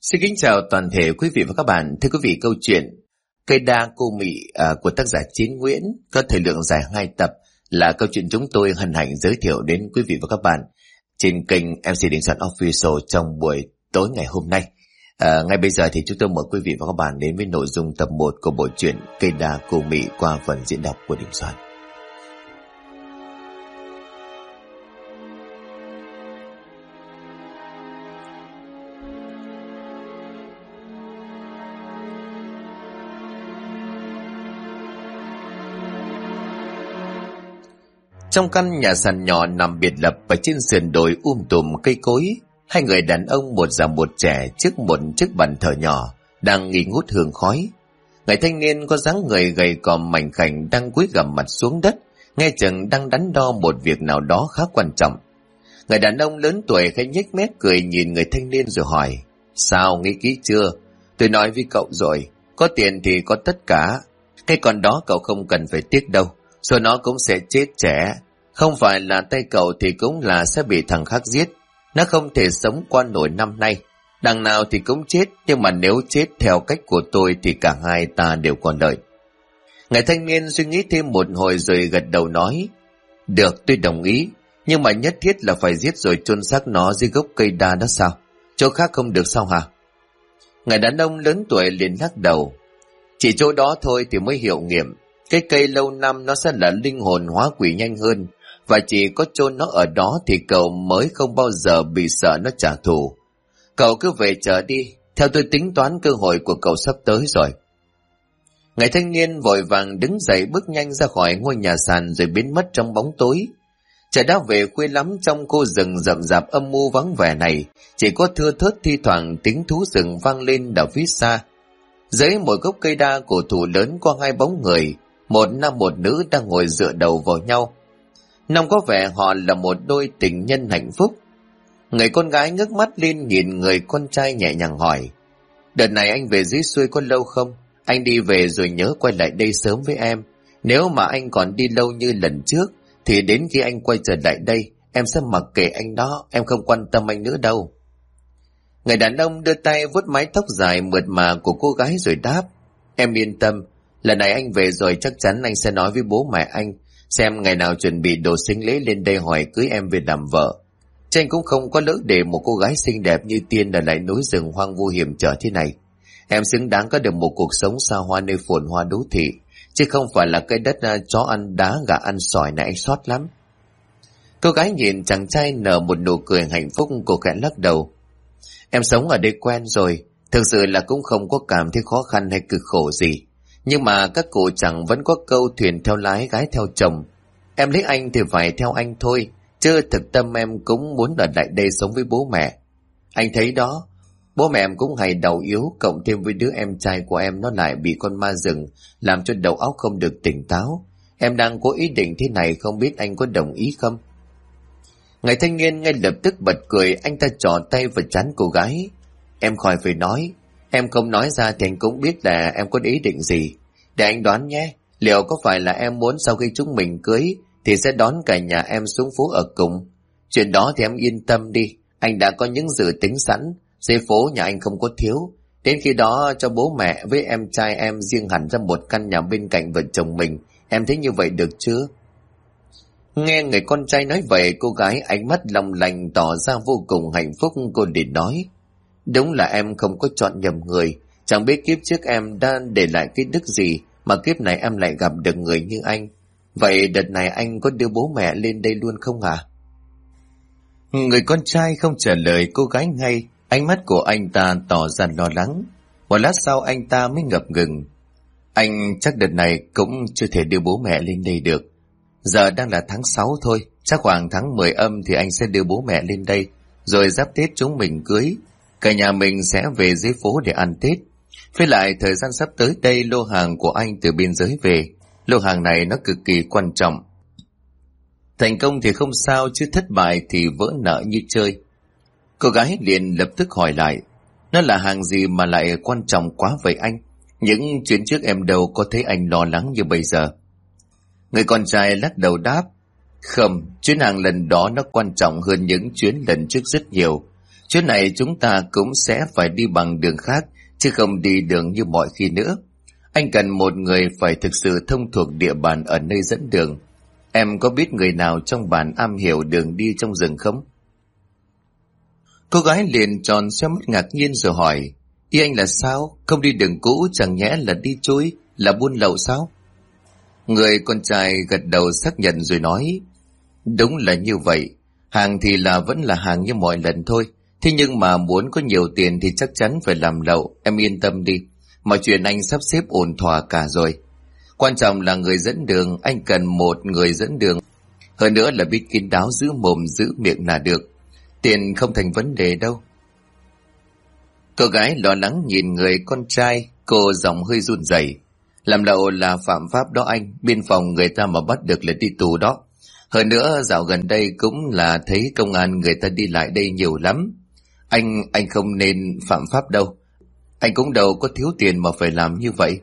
Xin kính chào toàn thể quý vị và các bạn. Thưa quý vị, câu chuyện Cây đa cô mị của tác giả Chiến Nguyễn có thời lượng dài 2 tập là câu chuyện chúng tôi hân hạnh giới thiệu đến quý vị và các bạn trên kênh MC Đình Soạn Official trong buổi tối ngày hôm nay. Ngay bây giờ thì chúng tôi mời quý vị và các bạn đến với nội dung tập 1 của bộ truyện Cây đa cô mị qua phần diễn đọc của Đình Soạn. Trong căn nhà sàn nhỏ nằm biệt lập ở trên sườn đồi tùm cây cối, hai người đàn ông một già một trẻ trước một chiếc bàn thờ nhỏ đang nghi ngút hương khói. Người thanh niên có dáng người gầy còm mảnh khảnh đang cúi gằm mặt xuống đất, nghe chừng đang đắn đo một việc nào đó khá quan trọng. Người đàn ông lớn tuổi khẽ nhếch mép cười nhìn người thanh niên rồi hỏi: "Sao, nghĩ kỹ chưa? Tôi nói với cậu rồi, có tiền thì có tất cả. Cái con đó cậu không cần phải tiếc đâu, rồi nó cũng sẽ chết trẻ. Không phải là tay cậu thì cũng là sẽ bị thằng khác giết. Nó không thể sống qua nổi năm nay. Đằng nào thì cũng chết, nhưng mà nếu chết theo cách của tôi thì cả hai ta đều còn lợi." Người thanh niên suy nghĩ thêm một hồi rồi gật đầu nói: "Được, tôi đồng ý, nhưng mà nhất thiết là phải giết rồi chôn xác nó dưới gốc cây đa đó sao? Chỗ khác không được sao hả?" Người đàn ông lớn tuổi liền lắc đầu: "Chỉ chỗ đó thôi thì mới hiệu nghiệm. Cái cây lâu năm nó sẽ là linh hồn hóa quỷ nhanh hơn, và chỉ có chôn nó ở đó thì cậu mới không bao giờ bị sợ nó trả thù. Cậu cứ về chờ đi, theo tôi tính toán cơ hội của cậu sắp tới rồi." Người thanh niên vội vàng đứng dậy bước nhanh ra khỏi ngôi nhà sàn rồi biến mất trong bóng tối. Trời đã về khuya lắm, trong khu rừng rậm rạp âm u vắng vẻ này chỉ có thưa thớt thi thoảng tiếng thú rừng vang lên ở phía xa. Dưới một gốc cây đa cổ thụ lớn có hai bóng người, một nam một nữ đang ngồi dựa đầu vào nhau. Nam có vẻ họ là một đôi tình nhân hạnh phúc. Người con gái ngước mắt lên nhìn người con trai nhẹ nhàng hỏi: "Đợt này anh về dưới xuôi có lâu không? Anh đi về rồi nhớ quay lại đây sớm với em. Nếu mà anh còn đi lâu như lần trước thì đến khi anh quay trở lại đây em sẽ mặc kệ anh đó, em không quan tâm anh nữa đâu." Người đàn ông đưa tay vuốt mái tóc dài mượt mà của cô gái rồi đáp: "Em yên tâm, lần này anh về rồi chắc chắn anh sẽ nói với bố mẹ anh xem ngày nào chuẩn bị đồ sính lễ lên đây hỏi cưới em về làm vợ. Chứ anh cũng không có lỡ để một cô gái xinh đẹp như Tiên ở lại núi rừng hoang vu hiểm trở thế này. Em xứng đáng có được một cuộc sống xa hoa nơi phồn hoa đô thị, chứ không phải là cái đất chó ăn đá gà ăn sỏi này, anh sót lắm." Cô gái nhìn chàng trai nở một nụ cười hạnh phúc, cô khẽ lắc đầu: "Em sống ở đây quen rồi, thực sự là cũng không có cảm thấy khó khăn hay cực khổ gì. Nhưng mà các cụ chẳng vẫn có câu thuyền theo lái gái theo chồng. Em lấy anh thì phải theo anh thôi, chứ thực tâm em cũng muốn ở lại đây sống với bố mẹ. Anh thấy đó, bố mẹ em cũng hay đầu yếu, cộng thêm với đứa em trai của em nó lại bị con ma rừng làm cho đầu óc không được tỉnh táo. Em đang có ý định thế này, không biết anh có đồng ý không?" Người thanh niên ngay lập tức bật cười, anh ta trỏ tay vào trán cô gái: "Em khỏi phải nói, em không nói ra thì anh cũng biết là em có ý định gì. Để anh đoán nhé, liệu có phải là em muốn sau khi chúng mình cưới thì sẽ đón cả nhà em xuống phố ở cùng? Chuyện đó thì em yên tâm đi, anh đã có những dự tính sẵn, dưới phố nhà anh không có thiếu. Đến khi đó cho bố mẹ với em trai em riêng hẳn ra một căn nhà bên cạnh vợ chồng mình, em thấy như vậy được chưa?" Nghe người con trai nói vậy, cô gái ánh mắt long lanh tỏ ra vô cùng hạnh phúc. Cô liền nói: "Đúng là em không có chọn nhầm người. Chẳng biết kiếp trước em đã để lại cái đức gì mà kiếp này em lại gặp được người như anh. Vậy đợt này anh có đưa bố mẹ lên đây luôn không hả?" Người con trai không trả lời cô gái ngay, ánh mắt của anh ta tỏ ra lo lắng. Một lát sau anh ta mới ngập ngừng: "Anh chắc đợt này cũng chưa thể đưa bố mẹ lên đây được. Giờ đang là tháng 6 thôi, chắc khoảng tháng 10 âm thì anh sẽ đưa bố mẹ lên đây, rồi giáp Tết chúng mình cưới. Cả nhà mình sẽ về dưới phố để ăn Tết. Với lại thời gian sắp tới đây lô hàng của anh từ biên giới về. Lô hàng này nó cực kỳ quan trọng. Thành công thì không sao, chứ thất bại thì vỡ nợ như chơi." Cô gái liền lập tức hỏi lại: "Nó là hàng gì mà lại quan trọng quá vậy anh? Những chuyến trước em đâu có thấy anh lo lắng như bây giờ." Người con trai lắc đầu đáp: "Không, chuyến hàng lần đó nó quan trọng hơn những chuyến lần trước rất nhiều. Chuyến này chúng ta cũng sẽ phải đi bằng đường khác, chứ không đi đường như mọi khi nữa. Anh cần một người phải thực sự thông thuộc địa bàn ở nơi dẫn đường. Em có biết người nào trong bản am hiểu đường đi trong rừng không? Cô gái liền tròn xoe mắt ngạc nhiên rồi hỏi, ý anh là sao? Không đi đường cũ chẳng nhẽ là đi chui, là buôn lậu sao? Người con trai gật đầu xác nhận rồi nói, đúng là như vậy. Hàng thì vẫn là hàng như mọi lần thôi. Thế nhưng mà muốn có nhiều tiền thì chắc chắn phải làm lậu. Em yên tâm đi, mọi chuyện anh sắp xếp ổn thỏa cả rồi. Quan trọng là người dẫn đường, anh cần một người dẫn đường. Hơn nữa là biết kín đáo, giữ mồm giữ miệng là được. Tiền không thành vấn đề đâu. Cô gái lo lắng nhìn người con trai, cô giọng hơi run rẩy. Làm lậu là phạm pháp đó anh, biên phòng người ta mà bắt được là đi tù đó. Hơn nữa dạo gần đây cũng là thấy công an người ta đi lại đây nhiều lắm. Anh không nên phạm pháp đâu. Anh cũng đâu có thiếu tiền mà phải làm như vậy.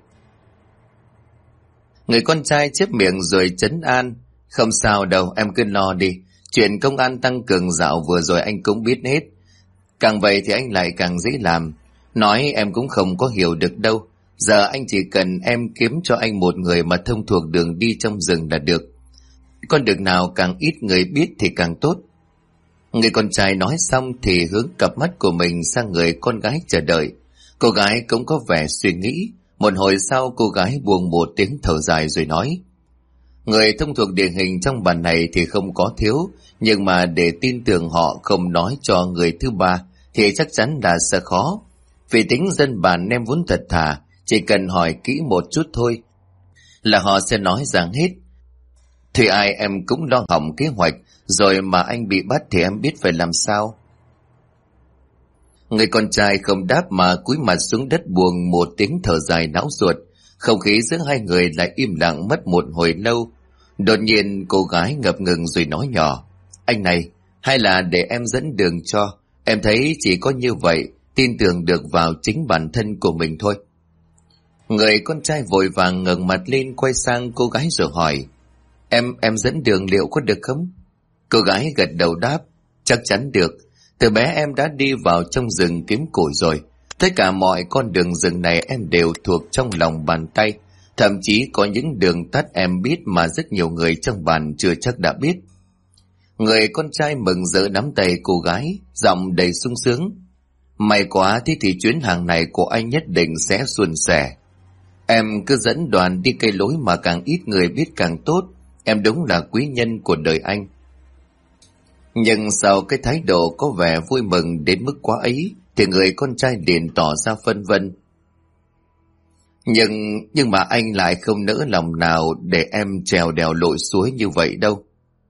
Người con trai chép miệng rồi trấn an, không sao đâu, em cứ lo đi. Chuyện công an tăng cường dạo vừa rồi anh cũng biết hết. Càng vậy thì anh lại càng dễ làm. Nói em cũng không có hiểu được đâu. Giờ anh chỉ cần em kiếm cho anh một người mà thông thuộc đường đi trong rừng là được. Con đường nào càng ít người biết thì càng tốt. Người con trai nói xong thì hướng cặp mắt của mình sang người con gái chờ đợi. Cô gái cũng có vẻ suy nghĩ. Một hồi sau cô gái buông một tiếng thở dài rồi nói, người thông thuộc địa hình trong bản này thì không có thiếu, nhưng mà để tin tưởng họ không nói cho người thứ ba thì chắc chắn là sẽ khó. Vì tính dân bản em vốn thật thà, chỉ cần hỏi kỹ một chút thôi là họ sẽ nói rằng hết. Thì ai em cũng lo hỏng kế hoạch, rồi mà anh bị bắt thì em biết phải làm sao. Người con trai không đáp mà cúi mặt xuống đất buông một tiếng thở dài não ruột. Không khí giữa hai người lại im lặng mất một hồi lâu. Đột nhiên cô gái ngập ngừng rồi nói nhỏ, anh này, hay là để em dẫn đường cho. Em thấy chỉ có như vậy tin tưởng được vào chính bản thân của mình thôi. Người con trai vội vàng ngẩng mặt lên quay sang cô gái rồi hỏi, em dẫn đường liệu có được không? Cô gái gật đầu đáp, chắc chắn được. Từ bé em đã đi vào trong rừng kiếm củi rồi. Tất cả mọi con đường rừng này em đều thuộc trong lòng bàn tay. Thậm chí có những đường tắt em biết mà rất nhiều người trong bản chưa chắc đã biết. Người con trai mừng rỡ nắm tay cô gái, giọng đầy sung sướng. May quá, thế thì chuyến hàng này của anh nhất định sẽ suôn sẻ. Em cứ dẫn đoàn đi cây lối mà càng ít người biết càng tốt. Em đúng là quý nhân của đời anh. Nhưng sau cái thái độ có vẻ vui mừng đến mức quá ấy thì người con trai liền tỏ ra phân vân. Nhưng mà anh lại không nỡ lòng nào để em trèo đèo lội suối như vậy đâu.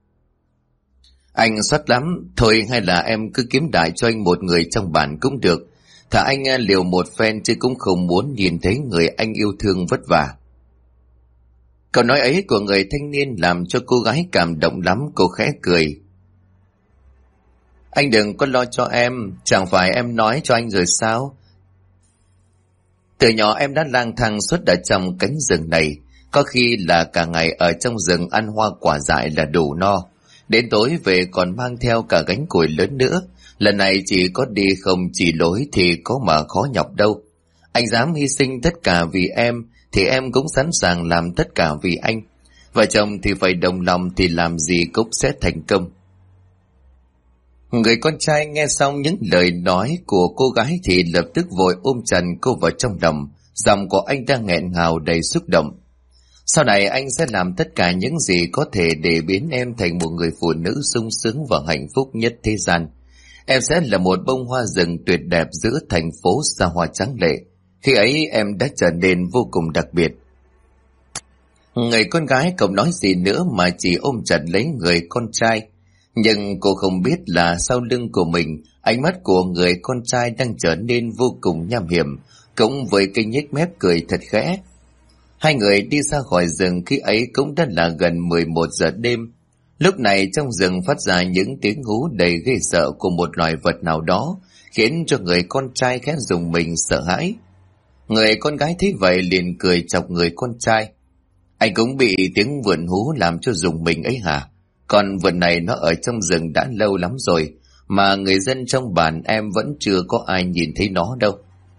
Anh soắt lắm, thôi hay là em cứ kiếm đại cho anh một người trong bản cũng được. Thà anh liều một phen chứ cũng không muốn nhìn thấy người anh yêu thương vất vả. Câu nói ấy của người thanh niên làm cho cô gái cảm động lắm, cô khẽ cười. Anh đừng có lo cho em, chẳng phải em nói cho anh rồi sao? Từ nhỏ em đã lang thang suốt ở trong cánh rừng này, có khi là cả ngày ở trong rừng ăn hoa quả dại là đủ no. Đến tối về còn mang theo cả gánh củi lớn nữa, lần này chỉ có đi không chỉ lối thì có mà khó nhọc đâu. Anh dám hy sinh tất cả vì em, thì em cũng sẵn sàng làm tất cả vì anh. Vợ chồng thì phải đồng lòng thì làm gì cũng sẽ thành công. Người con trai nghe xong những lời nói của cô gái thì lập tức vội ôm chặt cô vào trong lòng, giọng của anh đang nghẹn ngào đầy xúc động. Sau này anh sẽ làm tất cả những gì có thể để biến em thành một người phụ nữ sung sướng và hạnh phúc nhất thế gian. Em sẽ là một bông hoa rừng tuyệt đẹp giữa thành phố xa hoa tráng lệ. Khi ấy em đã trở nên vô cùng đặc biệt. Người con gái không nói gì nữa mà chỉ ôm chặt lấy người con trai. Nhưng cô không biết là sau lưng của mình, ánh mắt của người con trai đang trở nên vô cùng nham hiểm, cũng với cái nhếch mép cười thật khẽ. Hai người đi ra khỏi rừng khi ấy cũng đã là gần 11 giờ đêm. Lúc này trong rừng phát ra những tiếng hú đầy ghê sợ của một loài vật nào đó, khiến cho người con trai khẽ rùng mình sợ hãi. Người con gái thấy vậy liền cười chọc người con trai. Anh cũng bị tiếng vượn hú làm cho rùng mình ấy hả? Con vượn này nó ở trong rừng đã lâu lắm rồi, mà người dân trong bản em vẫn chưa có ai nhìn thấy nó đâu.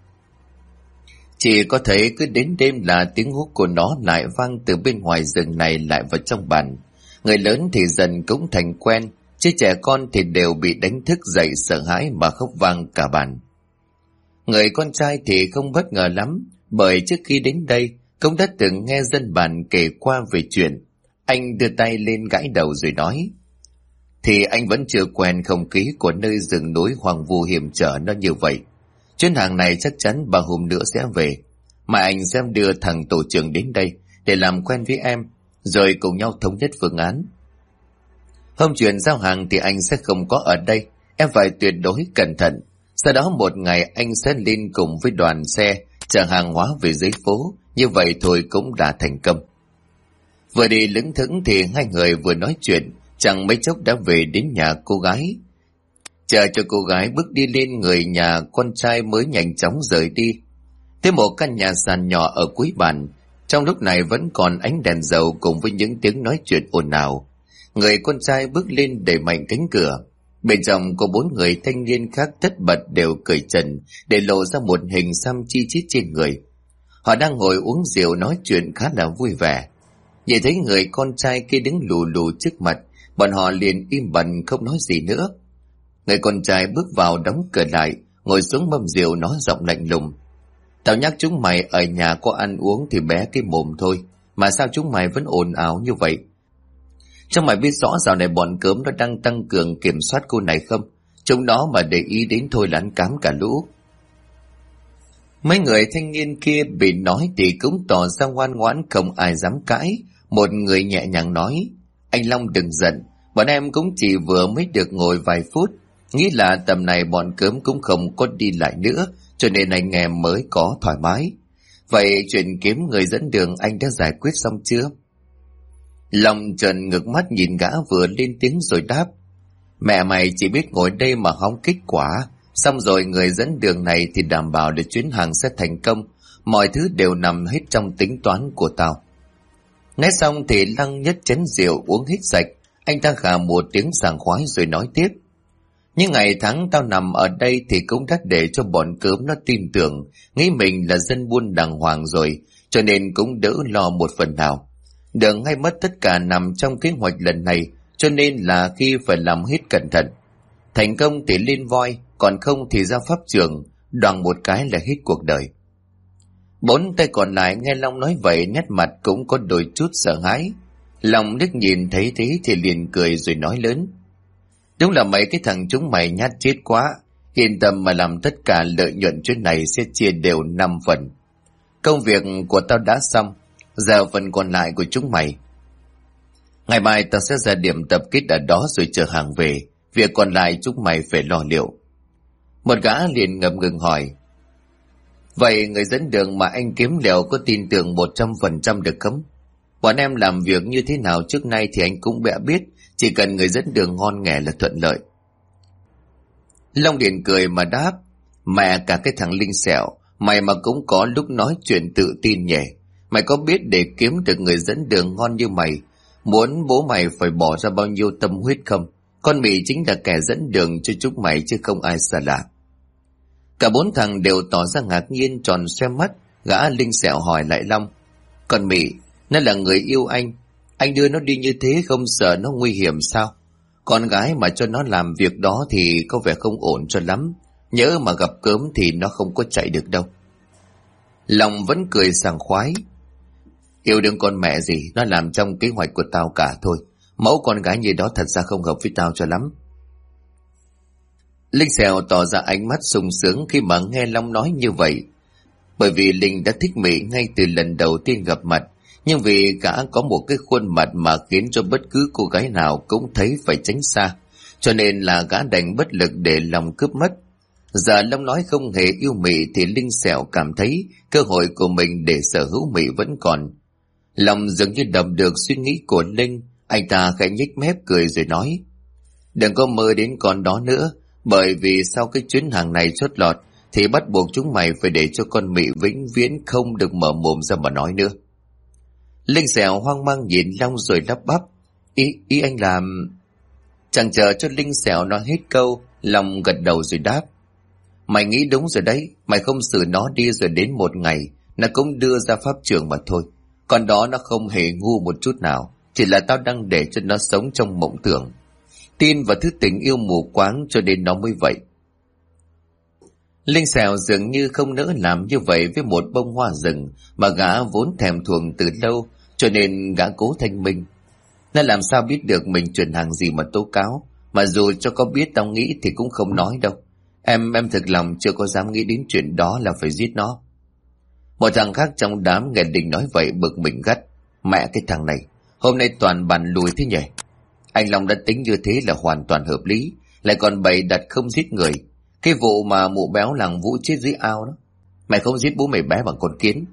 Chỉ có thấy cứ đến đêm là tiếng hú của nó lại vang từ bên ngoài rừng này lại vào trong bản. Người lớn thì dần cũng thành quen, chứ trẻ con thì đều bị đánh thức dậy sợ hãi mà khóc vang cả bản. Người con trai thì không bất ngờ lắm, bởi trước khi đến đây cũng đã từng nghe dân bản kể qua về chuyện. Anh đưa tay lên gãi đầu rồi nói: thì anh vẫn chưa quen không khí của nơi rừng núi hoang vu hiểm trở nó như vậy. Chuyến hàng này chắc chắn 3 hôm nữa sẽ về, mà anh sẽ đưa thằng tổ trưởng đến đây để làm quen với em, rồi cùng nhau thống nhất phương án. Hôm chuyện giao hàng thì anh sẽ không có ở đây, em phải tuyệt đối cẩn thận. Sau đó một ngày anh sẽ lên cùng với đoàn xe chở hàng hóa về dưới phố, như vậy thôi cũng đã thành công. Vừa đi lững thững thì hai người vừa nói chuyện, chẳng mấy chốc đã về đến nhà cô gái. Chờ cho cô gái bước đi lên, người nhà con trai mới nhanh chóng rời đi. Tới một căn nhà sàn nhỏ ở cuối bản, trong lúc này vẫn còn ánh đèn dầu cùng với những tiếng nói chuyện ồn ào. Người con trai bước lên đẩy mạnh cánh cửa. Bên trong có 4 người thanh niên khác tất bật đều cởi trần để lộ ra một hình xăm chi chít trên người. Họ đang ngồi uống rượu nói chuyện khá là vui vẻ. Nhìn thấy người con trai kia đứng lù lù trước mặt, bọn họ liền im bặt không nói gì nữa. Người con trai bước vào đóng cửa lại, ngồi xuống mâm rượu nói giọng lạnh lùng: tao nhắc chúng mày ở nhà có ăn uống thì bé cái mồm thôi, mà sao chúng mày vẫn ồn ào như vậy? Trong mày biết rõ dạo này bọn cớm nó đang tăng cường kiểm soát cô này không? Chúng nó mà để ý đến thôi là ăn cám cả lũ. Mấy người thanh niên kia bị nói thì cũng tỏ ra ngoan ngoãn, không ai dám cãi. Một người nhẹ nhàng nói: anh Long đừng giận, bọn em cũng chỉ vừa mới được ngồi vài phút, nghĩ là tầm này bọn cớm cũng không có đi lại nữa, cho nên anh em mới có thoải mái. Vậy chuyện kiếm người dẫn đường anh đã giải quyết xong chưa? Long trần ngược mắt nhìn gã vừa lên tiếng rồi đáp: mẹ mày chỉ biết ngồi đây mà hóng kết quả, xong rồi người dẫn đường này thì đảm bảo để chuyến hàng sẽ thành công, mọi thứ đều nằm hết trong tính toán của tao. Nói xong thì Lăng nhấc chén rượu uống hết sạch, anh ta khà một tiếng sảng khoái rồi nói tiếp: những ngày tháng tao nằm ở đây thì cũng đã để cho bọn cớm nó tin tưởng, nghĩ mình là dân buôn đàng hoàng rồi, cho nên cũng đỡ lo một phần nào. Đường hay mất tất cả nằm trong kế hoạch lần này, cho nên là khi phải làm hết cẩn thận. Thành công thì lên voi, còn không thì ra pháp trường, đoàng một cái là hết cuộc đời. 4 tay còn lại nghe Long nói vậy nét mặt cũng có đôi chút sợ hãi. Long liếc nhìn thấy thế thì liền cười rồi nói lớn: đúng là mấy cái thằng chúng mày nhát chết quá, yên tâm mà làm, tất cả lợi nhuận chuyến này sẽ chia đều 5 phần. Công việc của tao đã xong, giờ phần còn lại của chúng mày. Ngày mai tao sẽ ra điểm tập kết ở đó rồi chở hàng về, việc còn lại chúng mày phải lo liệu. Một gã liền ngập ngừng hỏi: vậy người dẫn đường mà anh kiếm liệu có tin tưởng 100% được không? Bọn em làm việc như thế nào trước nay thì anh cũng đã biết, chỉ cần người dẫn đường ngon nghẻ là thuận lợi. Long Điền cười mà đáp: mẹ cả cái thằng Linh Sẹo, mày mà cũng có lúc nói chuyện tự tin nhỉ. Mày có biết để kiếm được người dẫn đường ngon như mày, muốn bố mày phải bỏ ra bao nhiêu tâm huyết không? Con mị chính là kẻ dẫn đường cho chúng mày chứ không ai xa lạ. Cả 4 thằng đều tỏ ra ngạc nhiên tròn xoe mắt. Gã Linh Sẹo hỏi lại Long: con mị, nó là người yêu anh đưa nó đi như thế không sợ nó nguy hiểm sao? Con gái mà cho nó làm việc đó thì có vẻ không ổn cho lắm, nhỡ mà gặp cớm thì nó không có chạy được đâu. Long vẫn cười sảng khoái: yêu đương con mẹ gì, nó làm trong kế hoạch của tao cả thôi. Mẫu con gái như đó thật ra không hợp với tao cho lắm. Linh Sẹo tỏ ra ánh mắt sung sướng khi mà nghe Long nói như vậy, bởi vì Linh đã thích Mỹ ngay từ lần đầu tiên gặp mặt, nhưng vì gã có một cái khuôn mặt mà khiến cho bất cứ cô gái nào cũng thấy phải tránh xa, cho nên là gã đành bất lực để lòng cướp mất. Giờ Long nói không hề yêu Mỹ thì Linh Sẹo cảm thấy cơ hội của mình để sở hữu Mỹ vẫn còn. Long dường như đọc được suy nghĩ của Linh, anh ta khẽ nhếch mép cười rồi nói: đừng có mơ đến con đó nữa, bởi vì sau cái chuyến hàng này chót lọt thì bắt buộc chúng mày phải để cho con Mỹ vĩnh viễn không được mở mồm ra mà nói nữa. Linh Sẹo hoang mang nhìn Long rồi lắp bắp: ý anh làm... Chẳng chờ cho Linh Sẹo nói hết câu, Long gật đầu rồi đáp: Mày nghĩ đúng rồi đấy, mày không xử nó đi rồi đến một ngày nó cũng đưa ra pháp trường mà thôi. Còn đó nó không hề ngu một chút nào, chỉ là tao đang để cho nó sống trong mộng tưởng, tin vào thứ tình yêu mù quáng cho nên nó mới vậy. Linh Sẹo dường như không nỡ làm như vậy với một bông hoa rừng mà gã vốn thèm thuồng từ lâu, cho nên gã cố thanh minh. Nó làm sao biết được mình chuyển hàng gì mà tố cáo, mà dù cho có biết tao nghĩ thì cũng không nói đâu. Em thực lòng chưa có dám nghĩ đến chuyện đó là phải giết nó. Một thằng khác trong đám nghe Đình nói vậy bực mình gắt: Mẹ cái thằng này, hôm nay toàn bàn lùi thế nhỉ? Anh Long đã tính như thế là hoàn toàn hợp lý, lại còn bày đặt không giết người. Cái vụ mà mụ béo làng Vũ chết dưới ao đó, mày không giết bố mày bé bằng con kiến.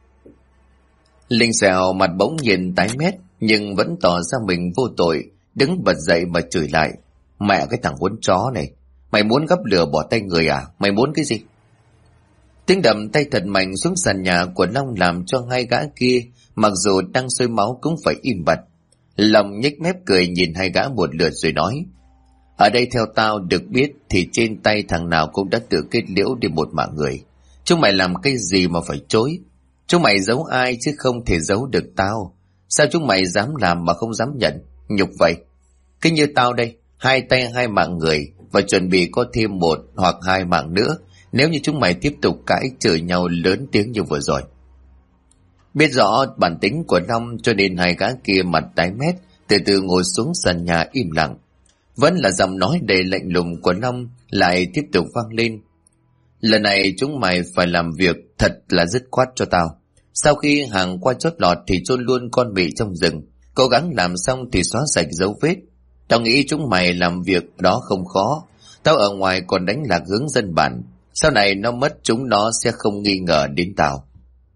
Linh Sẹo mặt bỗng nhiên tái mét nhưng vẫn tỏ ra mình vô tội, đứng bật dậy mà chửi lại: Mẹ cái thằng quấn chó này, mày muốn gấp lửa bỏ tay người à? Mày muốn cái gì? Tiếng đầm tay thật mạnh xuống sàn nhà của Long làm cho hai gã kia mặc dù đang sôi máu cũng phải im bặt. Long nhếch mép cười nhìn hai gã một lượt rồi nói: Ở đây theo tao được biết thì trên tay thằng nào cũng đã tự kết liễu đi một mạng người. Chúng mày làm cái gì mà phải chối? Chúng mày giấu ai chứ không thể giấu được tao. Sao chúng mày dám làm mà không dám nhận? Nhục vậy. Cứ như tao đây, hai tay hai mạng người và chuẩn bị có thêm một hoặc hai mạng nữa nếu như chúng mày tiếp tục cãi chửi nhau lớn tiếng như vừa rồi. Biết rõ bản tính của Long cho nên hai gã kia mặt tái mét từ từ ngồi xuống sàn nhà im lặng. Vẫn là giọng nói đầy lạnh lùng của Long lại tiếp tục vang lên: Lần này chúng mày phải làm việc thật là dứt khoát cho tao. Sau khi hàng qua chót lọt thì chôn luôn con mị trong rừng, cố gắng làm xong thì xóa sạch dấu vết. Tao nghĩ chúng mày làm việc đó không khó. Tao ở ngoài còn đánh lạc hướng dân bản, sau này nó mất chúng nó sẽ không nghi ngờ đến tao.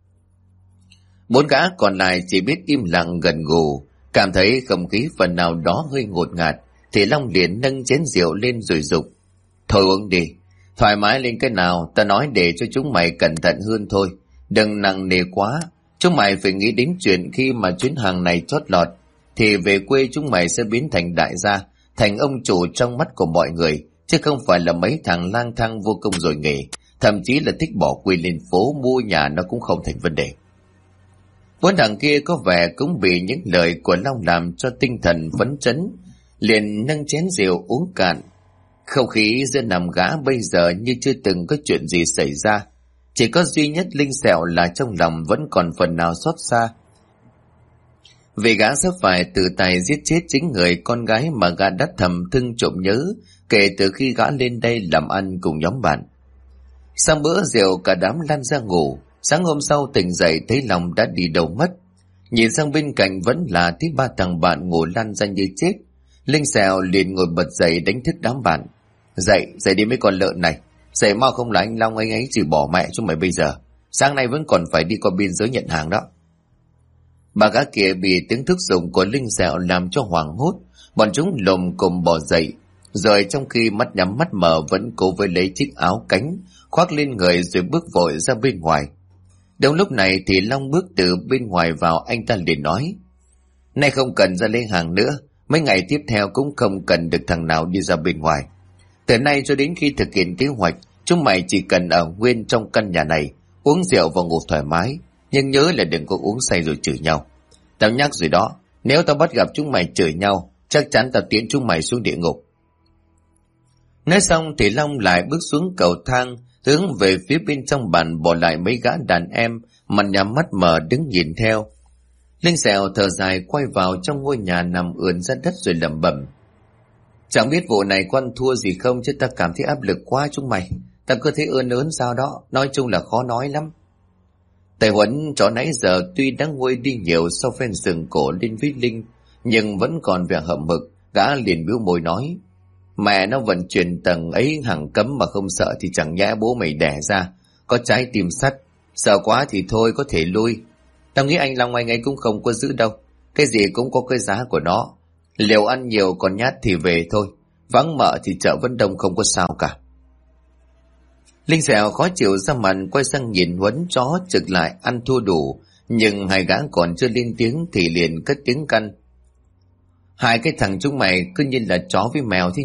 Bốn gã còn lại chỉ biết im lặng gật gù. Cảm thấy không khí phần nào đó hơi ngột ngạt thì Long liền nâng chén rượu lên rồi dục: Thôi uống đi, thoải mái lên cái nào, ta nói để cho chúng mày cẩn thận hơn thôi, đừng nặng nề quá. Chúng mày phải nghĩ đến chuyện khi mà chuyến hàng này chót lọt thì về quê chúng mày sẽ biến thành đại gia, thành ông chủ trong mắt của mọi người, chứ không phải là mấy thằng lang thang vô công rồi nghề, thậm chí là thích bỏ quê lên phố mua nhà nó cũng không thành vấn đề. Bốn thằng kia có vẻ cũng bị những lời của Long làm cho tinh thần phấn chấn, liền nâng chén rượu uống cạn. Không khí giữa nằm gã bây giờ như chưa từng có chuyện gì xảy ra, chỉ có duy nhất Linh Sẹo là trong lòng vẫn còn phần nào xót xa, vì gã sắp phải tự tay giết chết chính người con gái mà gã đã thầm thương trộm nhớ kể từ khi gã lên đây làm ăn cùng nhóm bạn. Sau bữa rượu cả đám lăn ra ngủ. Sáng hôm sau tỉnh dậy thấy Long đã đi đâu mất. Nhìn sang bên cạnh vẫn là thấy ba thằng bạn ngủ lăn ra như chết. Linh Sẹo liền ngồi bật dậy đánh thức đám bạn: Dậy đi mấy con lợn này, dậy mau không là anh Long anh ấy chỉ bỏ mẹ chúng mày bây giờ. Sáng nay vẫn còn phải đi qua biên giới nhận hàng đó. Bà gã kia bị tiếng thúc giục của Linh Sẹo làm cho hoảng hốt, bọn chúng lồm cồm bò dậy, rồi trong khi mắt nhắm mắt mở vẫn cố với lấy chiếc áo cánh khoác lên người rồi bước vội ra bên ngoài. Đúng lúc này thì Long bước từ bên ngoài vào, anh ta liền nói: Nay không cần ra lấy hàng nữa, mấy ngày tiếp theo cũng không cần được thằng nào đi ra bên ngoài. Từ nay cho đến khi thực hiện kế hoạch, chúng mày chỉ cần ở nguyên trong căn nhà này, uống rượu và ngủ thoải mái, nhưng nhớ là đừng có uống say rồi chửi nhau. Tao nhắc rồi đó, nếu tao bắt gặp chúng mày chửi nhau, chắc chắn tao tiễn chúng mày xuống địa ngục. Nói xong thì Long lại bước xuống cầu thang, hướng về phía bên trong bàn, bỏ lại mấy gã đàn em mặt nhắm mắt mở đứng nhìn theo. Linh Sẹo thở dài quay vào trong ngôi nhà nằm ườn ra đất rồi lẩm bẩm: Chẳng biết vụ này con thua gì không, chứ ta cảm thấy áp lực quá chúng mày. Ta cứ thấy ơn ớn sao đó, nói chung là khó nói lắm. Tài Huấn chó nãy giờ tuy đã nguôi đi nhiều sau phen sừng cổ lên với Linh, nhưng vẫn còn vẻ hậm hực. Gã liền bĩu môi nói: Mẹ nó vận chuyển tầng ấy hàng cấm mà không sợ thì chẳng nhẽ bố mày đẻ ra có trái tim sắt. Sợ quá thì thôi, có thể lui. Tao nghĩ anh Long anh ấy cũng không có giữ đâu, cái gì cũng có cái giá của nó. Liều ăn nhiều còn nhát thì về thôi, vắng mợ thì chợ vẫn đông, không có sao cả. Linh Sẹo khó chịu ra mặt quay sang nhìn Huấn chó trực lại ăn thua đủ, nhưng hai gã còn chưa lên tiếng thì liền cất tiếng căn: Hai cái thằng chúng mày cứ như là chó với mèo thế nhỉ?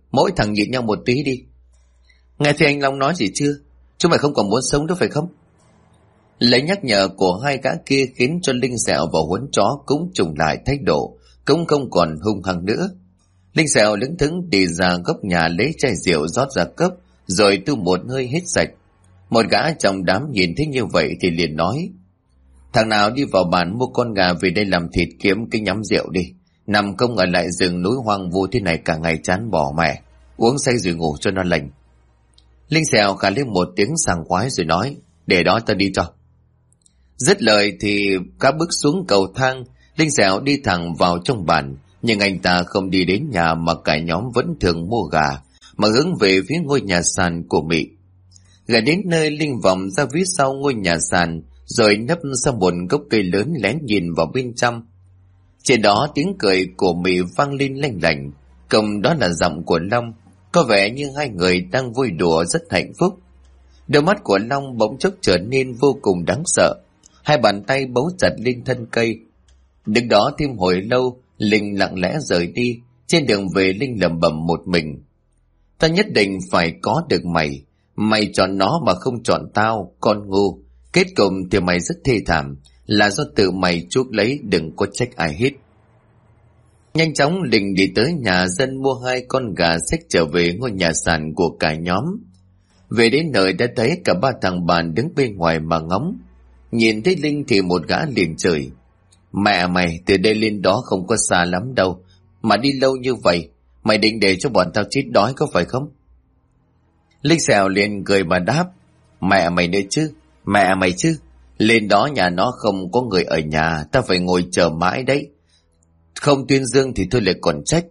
mỗi thằng nhịn nhau một tí đi. Nghe thấy anh Long nói gì chưa? Chúng mày không còn muốn sống nữa phải không? Lời nhắc nhở của hai gã kia khiến cho Linh Sẹo và Huấn chó cũng trùng lại thái độ, cũng không còn hung hăng nữa. Linh Sẹo lững thững đi ra góc nhà lấy chai rượu rót ra cốc, rồi tu một hơi hết sạch. Một gã trong đám nhìn thấy như vậy thì liền nói: thằng nào đi vào bản mua con gà về đây làm thịt kiếm cái nhắm rượu đi. Nằm không ở lại rừng núi hoang vu thế này cả ngày chán bỏ mẹ. Uống say rồi ngủ cho nó lành. Linh Sẹo khà lên một tiếng sảng khoái rồi nói: để đó ta đi cho. Dứt lời thì các bước xuống cầu thang. Linh Sẹo đi thẳng vào trong bản, nhưng anh ta không đi đến nhà mà cả nhóm vẫn thường mua gà, mà hướng về phía ngôi nhà sàn của Mị. Gà đến nơi, Linh vòng ra phía sau ngôi nhà sàn, rồi nấp sau một gốc cây lớn lén nhìn vào bên trong. Trên đó tiếng cười của Mị vang lên lanh lảnh, cộng đó là giọng của Long, có vẻ như hai người đang vui đùa rất hạnh phúc. Đôi mắt của Long bỗng chốc trở nên vô cùng đáng sợ, hai bàn tay bấu chặt lên thân cây. Đứng đó thêm hồi lâu, Linh lặng lẽ rời đi. Trên đường về, Linh lẩm bẩm một mình: ta nhất định phải có được mày. Mày chọn nó mà không chọn tao, con ngu. Kết cục thì mày rất thê thảm, là do tự mày chuốc lấy, đừng có trách ai hết. Nhanh chóng Linh đi tới nhà dân mua 2 con gà xách trở về ngôi nhà sàn của cả nhóm. Về đến nơi đã thấy cả 3 thằng bạn đứng bên ngoài mà ngóng. Nhìn thấy Linh thì một gã liền chửi: mẹ mày, từ đây lên đó không có xa lắm đâu, mà đi lâu như vậy, mày định để cho bọn tao chết đói có phải không? Linh Sẹo liền cười mà đáp: mẹ mày nữa chứ, mẹ mày chứ, lên đó nhà nó không có người ở nhà, tao phải ngồi chờ mãi đấy. Không tuyên dương thì thôi lại còn trách.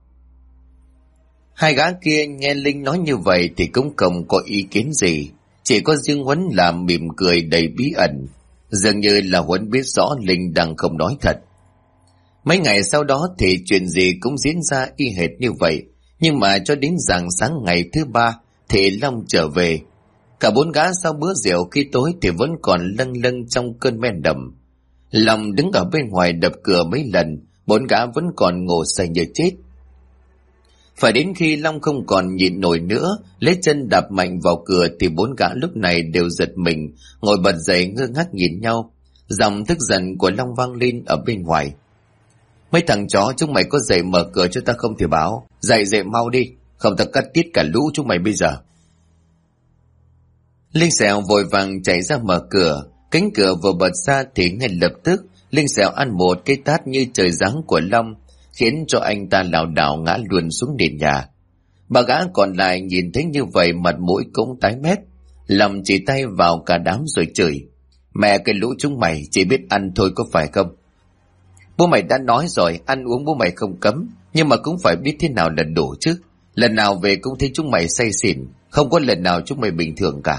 Hai gã kia nghe Linh nói như vậy thì cũng không có ý kiến gì, chỉ có riêng Huấn làm mỉm cười đầy bí ẩn, dường như là Huấn biết rõ Linh đang không nói thật. Mấy ngày sau đó thì chuyện gì cũng diễn ra y hệt như vậy, nhưng mà cho đến rạng sáng ngày thứ 3 thì Long trở về. Cả 4 gã sau bữa rượu khi tối thì vẫn còn lâng lâng trong cơn men đầm. Long đứng ở bên ngoài đập cửa mấy lần, 4 gã vẫn còn ngủ say như chết. Phải đến khi Long không còn nhịn nổi nữa, lấy chân đạp mạnh vào cửa thì 4 gã lúc này đều giật mình, ngồi bật dậy ngơ ngác nhìn nhau. Giọng tức giận của Long vang lên ở bên ngoài: mấy thằng chó, chúng mày có dậy mở cửa cho ta không thì báo. Dậy mau đi, không ta cắt tiết cả lũ chúng mày bây giờ. Linh Sẹo vội vàng chạy ra mở cửa. Cánh cửa vừa bật ra thì ngay lập tức Linh Sẹo ăn một cái tát như trời giáng của Long, khiến cho anh ta lảo đảo ngã luôn xuống nền nhà. 3 gã còn lại nhìn thấy như vậy mặt mũi cũng tái mét. Long chỉ tay vào cả đám rồi chửi: mẹ cái lũ chúng mày chỉ biết ăn thôi có phải không? Bố mày đã nói rồi, ăn uống bố mày không cấm, nhưng mà cũng phải biết thế nào là đủ chứ. Lần nào về cũng thấy chúng mày say xỉn, không có lần nào chúng mày bình thường cả.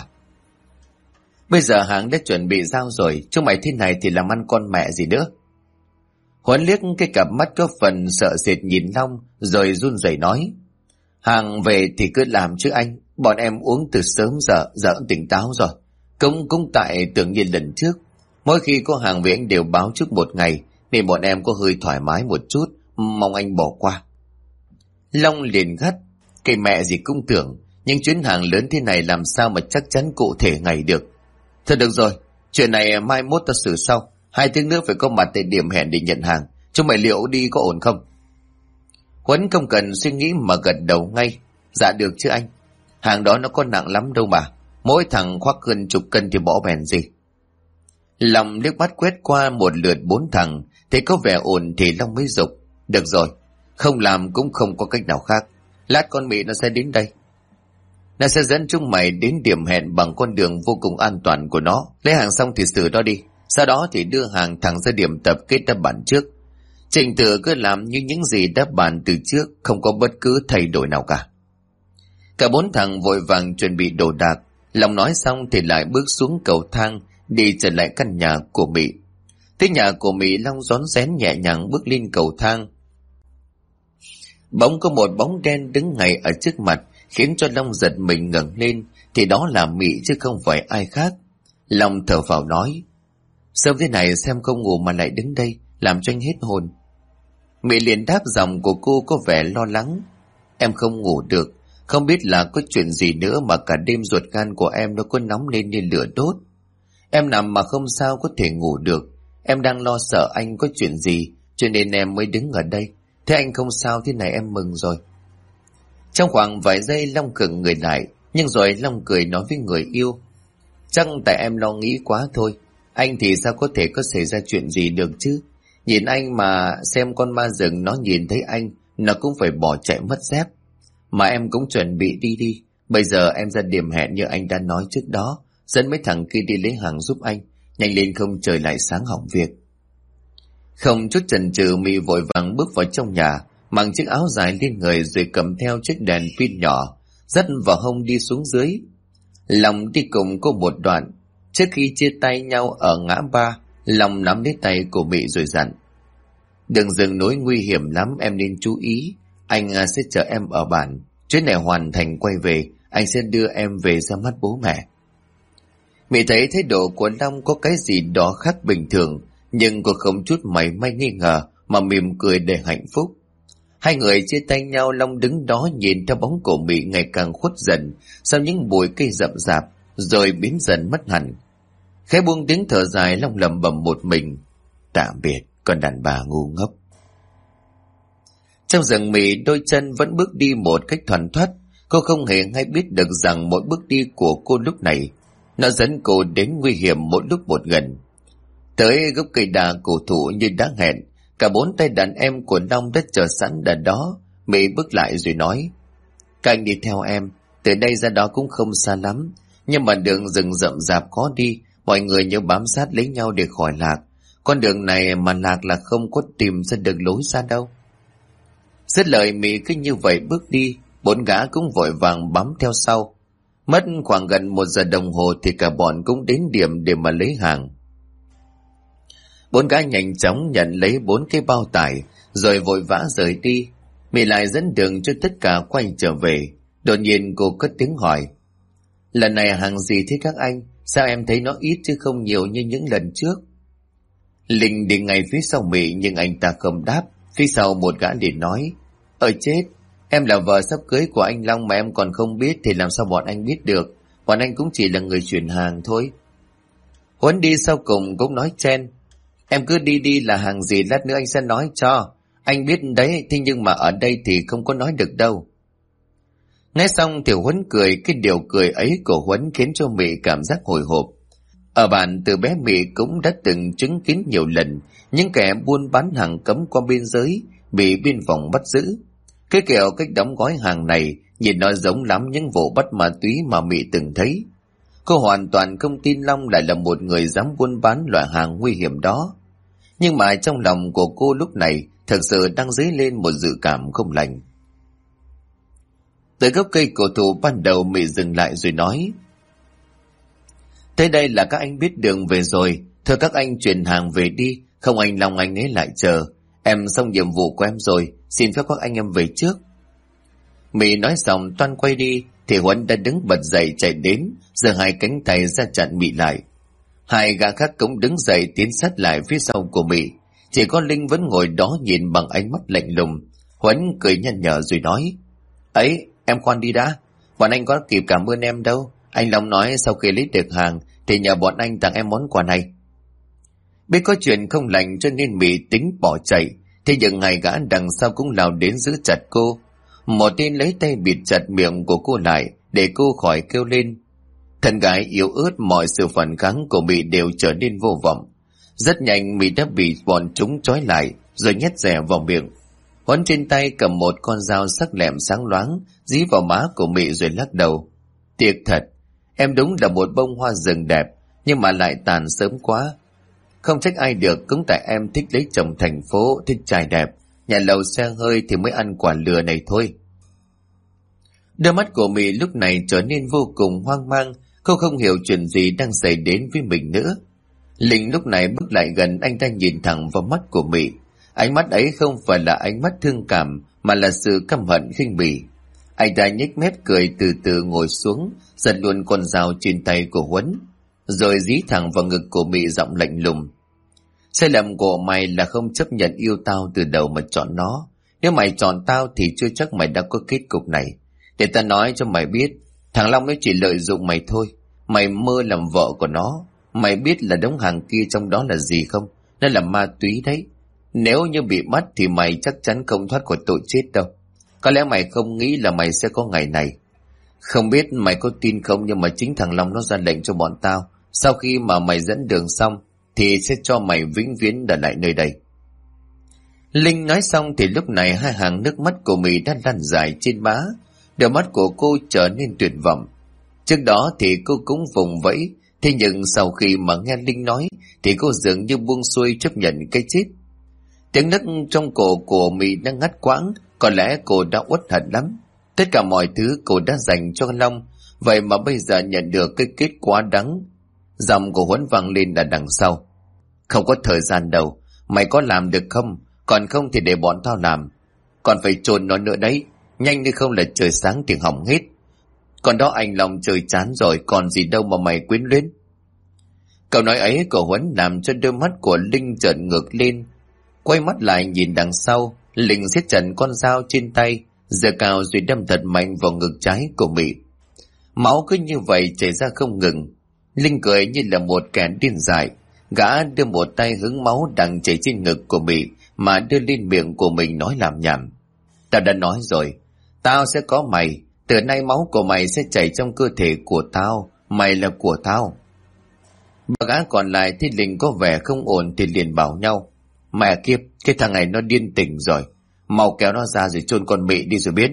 Bây giờ Hạng đã chuẩn bị giao rồi, chúng mày thế này thì làm ăn con mẹ gì nữa. Huấn liếc cái cặp mắt có phần sợ sệt nhìn Long, rồi run rẩy nói: Hạng về thì cứ làm chứ anh, bọn em uống từ sớm giờ tỉnh táo rồi. Cũng tại tưởng như lần trước, mỗi khi có Hạng về anh đều báo trước một ngày, nên bọn em có hơi thoải mái một chút, mong anh bỏ qua. Long liền gắt: cái mẹ gì cũng tưởng, nhưng chuyến hàng lớn thế này làm sao mà chắc chắn cụ thể ngày được. Thôi được rồi, chuyện này mai mốt ta xử sau, 2 tiếng nữa phải có mặt tại điểm hẹn để nhận hàng, chúng mày liệu đi có ổn không? Huấn không cần suy nghĩ mà gật đầu ngay: dạ được chứ anh, hàng đó nó có nặng lắm đâu mà, mỗi thằng khoác hơn chục cân thì bỏ bèn gì. Long liếc mắt quét qua một lượt 4 thằng, thấy có vẻ ổn thì Long mới giục: được rồi, không làm cũng không có cách nào khác, lát con Mỹ nó sẽ đến đây. Nó sẽ dẫn chúng mày đến điểm hẹn bằng con đường vô cùng an toàn của nó, lấy hàng xong thì xử đó đi, sau đó thì đưa hàng thẳng ra điểm tập kết đã bàn trước. Trình tự cứ làm như những gì đã bàn từ trước, không có bất cứ thay đổi nào cả. Cả 4 thằng vội vàng chuẩn bị đồ đạc. Long nói xong thì lại bước xuống cầu thang, đi trở lại căn nhà của Mỹ. Tới nhà của Mỹ, Long rón rén nhẹ nhàng bước lên cầu thang. Bỗng có một bóng đen đứng ngay ở trước mặt, khiến cho Long giật mình ngẩng lên, thì đó là Mỹ chứ không phải ai khác. Long thở phào nói: sớm thế này xem không ngủ mà lại đứng đây, làm cho anh hết hồn. Mỹ liền đáp, giọng của cô có vẻ lo lắng: Em không ngủ được, không biết là có chuyện gì nữa mà cả đêm ruột gan của em nó cứ nóng lên như lửa đốt. Em nằm mà không sao có thể ngủ được. Em đang lo sợ anh có chuyện gì, cho nên em mới đứng ở đây. Thế anh không sao thế này em mừng rồi. Trong khoảng vài giây Long khựng người lại, nhưng rồi Long cười nói với người yêu: Chắc tại em lo nghĩ quá thôi. Anh thì sao có thể có xảy ra chuyện gì được chứ. Nhìn anh mà xem con ma rừng nó nhìn thấy anh, nó cũng phải bỏ chạy mất dép. Mà em cũng chuẩn bị đi đi. Bây giờ em ra điểm hẹn như anh đã nói trước đó, dẫn mấy thằng kia đi lấy hàng giúp anh. Nhanh lên không trời lại sáng hỏng việc. Không chút chần chừ, Mỹ vội vàng bước vào trong nhà, mang chiếc áo dài lên người rồi cầm theo chiếc đèn pin nhỏ, dắt vào hông đi xuống dưới. Long đi cùng cô một đoạn. Trước khi chia tay nhau ở ngã ba, Long nắm lấy tay của Mỹ rồi dặn: Đường rừng núi nguy hiểm lắm, em nên chú ý. Anh sẽ chờ em ở bản. Chuyến này hoàn thành quay về, anh sẽ đưa em về ra mắt bố mẹ. Mỹ thấy thái độ của Long có cái gì đó khác bình thường, nhưng cô không chút mảy may nghi ngờ mà mỉm cười đầy hạnh phúc. Hai người chia tay nhau, Long đứng đó nhìn theo bóng của Mỹ ngày càng khuất dần sau những bụi cây rậm rạp, rồi biến dần mất hẳn. Khẽ buông tiếng thở dài, Long lẩm bẩm một mình: Tạm biệt con đàn bà ngu ngốc. Trong rừng Mỹ đôi chân vẫn bước đi một cách thoăn thoắt. Cô không hề hay biết được rằng mỗi bước đi của cô lúc này nó dẫn cô đến nguy hiểm mỗi lúc một gần. Tới gốc cây đa cổ thụ như đã hẹn, cả bốn tay đàn em của Long đã chờ sẵn ở đó. Mỹ bước lại rồi nói: Các anh đi theo em, từ đây ra đó cũng không xa lắm, nhưng mà đường rừng rậm rạp khó đi, mọi người nhớ bám sát lấy nhau để khỏi lạc. Con đường này mà lạc là không có tìm ra được lối ra đâu. Dứt lời, Mỹ cứ như vậy bước đi, bốn gã cũng vội vàng bám theo sau. Mất khoảng gần 1 giờ đồng hồ thì cả bọn cũng đến điểm để mà lấy hàng. Bốn gã nhanh chóng nhận lấy 4 cái bao tải rồi vội vã rời đi. Mỹ lại dẫn đường cho tất cả quay trở về. Đột nhiên cô cất tiếng hỏi: Lần này hàng gì thế các anh? Sao em thấy nó ít chứ không nhiều như những lần trước? Linh đi ngay phía sau Mỹ, nhưng anh ta không đáp. Phía sau một gã liền nói: Chết, em là vợ sắp cưới của anh Long mà em còn không biết thì làm sao bọn anh biết được. Bọn anh cũng chỉ là người chuyển hàng thôi. Huấn đi sau cùng cũng nói chen: Em cứ đi đi, là hàng gì lát nữa anh sẽ nói cho. Anh biết đấy, thế nhưng mà ở đây thì không có nói được đâu. Nghe xong thì Huấn cười. Cái điều cười ấy của Huấn khiến cho Mỹ cảm giác hồi hộp. Ở bản từ bé Mỹ cũng đã từng chứng kiến nhiều lần những kẻ buôn bán hàng cấm qua biên giới bị biên phòng bắt giữ. Cái kiểu cách đóng gói hàng này nhìn nó giống lắm những vụ bắt ma túy mà Mỹ từng thấy. Cô hoàn toàn không tin Long lại là một người dám buôn bán loại hàng nguy hiểm đó. Nhưng mà trong lòng của cô lúc này thực sự đang dấy lên một dự cảm không lành. Tới gốc cây cổ thụ ban đầu, Mỹ dừng lại rồi nói: Thế đây là các anh biết đường về rồi. Thưa các anh chuyển hàng về đi, không anh Long anh ấy lại chờ. Em xong nhiệm vụ của em rồi, xin phép các anh em về trước. Mỹ nói xong toan quay đi thì Huấn đã đứng bật dậy chạy đến, giơ hai cánh tay ra chặn Mỹ lại. Hai gã khác cũng đứng dậy tiến sát lại phía sau của Mỹ. Chỉ có Linh vẫn ngồi đó nhìn bằng ánh mắt lạnh lùng. Huấn cười nhăn nhở rồi nói: Ấy, em khoan đi đã, bọn anh có kịp cảm ơn em đâu. Anh Long nói sau khi lấy được hàng thì nhờ bọn anh tặng em món quà này. Biết có chuyện không lành cho nên Mỹ tính bỏ chạy, thế nhưng hai gã đằng sau cũng lao đến giữ chặt cô. Một tên lấy tay bịt chặt miệng của cô lại để cô khỏi kêu lên. Thân gái yếu ớt, mọi sự phản kháng của Mỹ đều trở nên vô vọng. Rất nhanh Mỹ đã bị bọn chúng trói lại rồi nhét rẻ vào miệng. Huấn trên tay cầm một con dao sắc lẹm sáng loáng dí vào má của Mỹ rồi lắc đầu: Tiếc thật, em đúng là một bông hoa rừng đẹp, nhưng mà lại tàn sớm quá. Không trách ai được, cũng tại em thích lấy chồng thành phố, thích trai đẹp, nhà lầu xe hơi thì mới ăn quả lừa này thôi. Đôi mắt của Mỹ lúc này trở nên vô cùng hoang mang. Cô không hiểu chuyện gì đang xảy đến với mình nữa. Linh lúc này bước lại gần, anh ta nhìn thẳng vào mắt của Mỹ. Ánh mắt ấy không phải là ánh mắt thương cảm mà là sự căm hận khinh bỉ. Anh ta nhếch mép cười, từ từ ngồi xuống, giật luôn con dao trên tay của Huấn, rồi dí thẳng vào ngực của Mỹ, giọng lạnh lùng: Sai lầm của mày là không chấp nhận yêu tao từ đầu mà chọn nó. Nếu mày chọn tao thì chưa chắc mày đã có kết cục này. Để ta nói cho mày biết, thằng Long nó chỉ lợi dụng mày thôi. Mày mơ làm vợ của nó. Mày biết là đống hàng kia trong đó là gì không? Nó là ma túy đấy. Nếu như bị bắt thì mày chắc chắn không thoát khỏi tội chết đâu. Có lẽ mày không nghĩ là mày sẽ có ngày này. Không biết mày có tin không, nhưng mà chính thằng Long nó ra lệnh cho bọn tao. Sau khi mà mày dẫn đường xong thì sẽ cho mày vĩnh viễn ở lại nơi đây. Linh nói xong thì lúc này hai hàng nước mắt của Mỹ đã lăn dài trên má. Đôi mắt của cô trở nên tuyệt vọng. Trước đó thì cô cũng vùng vẫy, thế nhưng sau khi mà nghe Linh nói thì cô dường như buông xuôi chấp nhận cái chết. Tiếng nấc trong cổ của Mỹ đã ngắt quãng, có lẽ cô đã uất hận lắm. Tất cả mọi thứ cô đã dành cho Long, vậy mà bây giờ nhận được cái kết quả đắng. Giọng của Huấn vang lên là đằng sau. Không có thời gian đâu, mày có làm được không? Còn không thì để bọn tao làm. Còn phải chôn nó nữa đấy, nhanh đi không là trời sáng thì hỏng hết. Còn đó anh Long chơi chán rồi, còn gì đâu mà mày quyến luyến. Câu nói ấy của Huấn làm cho đôi mắt của Linh trợn ngược lên. Quay mắt lại nhìn đằng sau, Linh siết chặt con dao trên tay, giơ cao rồi đâm thật mạnh vào ngực trái của Mỹ. Máu cứ như vậy chảy ra không ngừng. Linh cười như là một kẻ điên dại. Gã đưa một tay hứng máu đang chảy trên ngực của Mỹ mà đưa lên miệng của mình nói làm nhảm. Tao đã nói rồi, tao sẽ có mày. Từ nay máu của mày sẽ chảy trong cơ thể của tao. Mày là của tao. Bà gã còn lại thì Linh có vẻ không ổn thì liền bảo nhau. Mẹ kiếp, cái thằng này nó điên tỉnh rồi. Mau kéo nó ra rồi chôn con Mỹ đi rồi biết.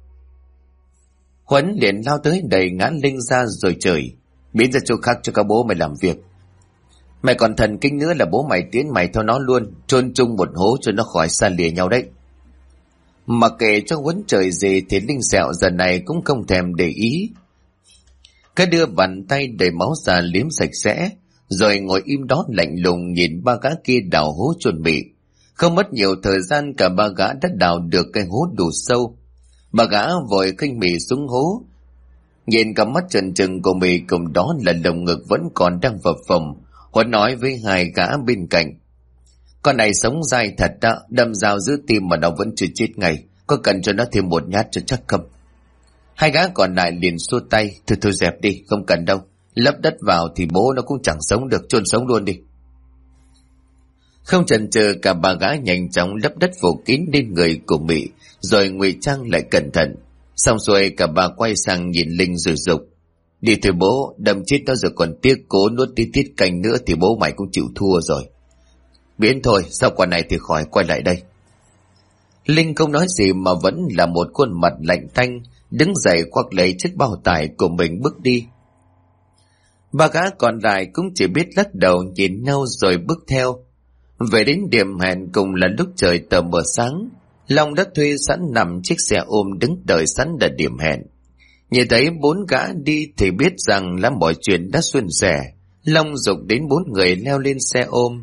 Huấn liền lao tới đẩy ngã Linh ra rồi chửi. Biến ra chỗ khác cho các bố mày làm việc. Mày còn thần kinh nữa là bố mày tiến mày theo nó luôn, chôn chung một hố cho nó khỏi xa lìa nhau đấy. Mặc kệ cho Huấn trời gì thì Linh sẹo giờ này cũng không thèm để ý. Cái đưa bàn tay đầy máu ra liếm sạch sẽ, rồi ngồi im đó lạnh lùng nhìn ba gã kia đào hố chôn Mỹ. Không mất nhiều thời gian cả ba gã đã đào được cái hố đủ sâu. Ba gã vội khênh Mỹ xuống hố. Nhìn cả mắt trần trừng của Mỹ cùng đó là lồng ngực vẫn còn đang phập phồng. Huấn nói với hai gã bên cạnh. Con này sống dai thật đó, đâm dao giữa tim mà nó vẫn chưa chết ngay. Có cần cho nó thêm một nhát cho chắc không? Hai gã còn lại liền xua tay. Thôi dẹp đi, không cần đâu. Lấp đất vào thì bố nó cũng chẳng sống được, chôn sống luôn đi. Không chần chừ cả ba gã nhanh chóng lấp đất phủ kín lên người của Mỹ, rồi ngụy trang lại cẩn thận. Xong xuôi cả bà quay sang nhìn Linh rồi dục. Đi thôi bố, đâm chết nó rồi còn tiếc cố nuốt tí tiết canh nữa thì bố mày cũng chịu thua rồi. Biến thôi, sau quả này thì khỏi quay lại đây. Linh không nói gì mà vẫn là một khuôn mặt lạnh tanh, đứng dậy quắc lấy chiếc bao tải của mình bước đi. Ba gã còn lại cũng chỉ biết lắc đầu nhìn nhau rồi bước theo. Về đến điểm hẹn cùng là lúc trời tờ mờ sáng, Long đã thuê sẵn nằm chiếc xe ôm đứng đợi sẵn ở điểm hẹn. Nhìn thấy bốn gã đi thì biết rằng là mọi chuyện đã suôn sẻ. Long giục đến bốn người leo lên xe ôm.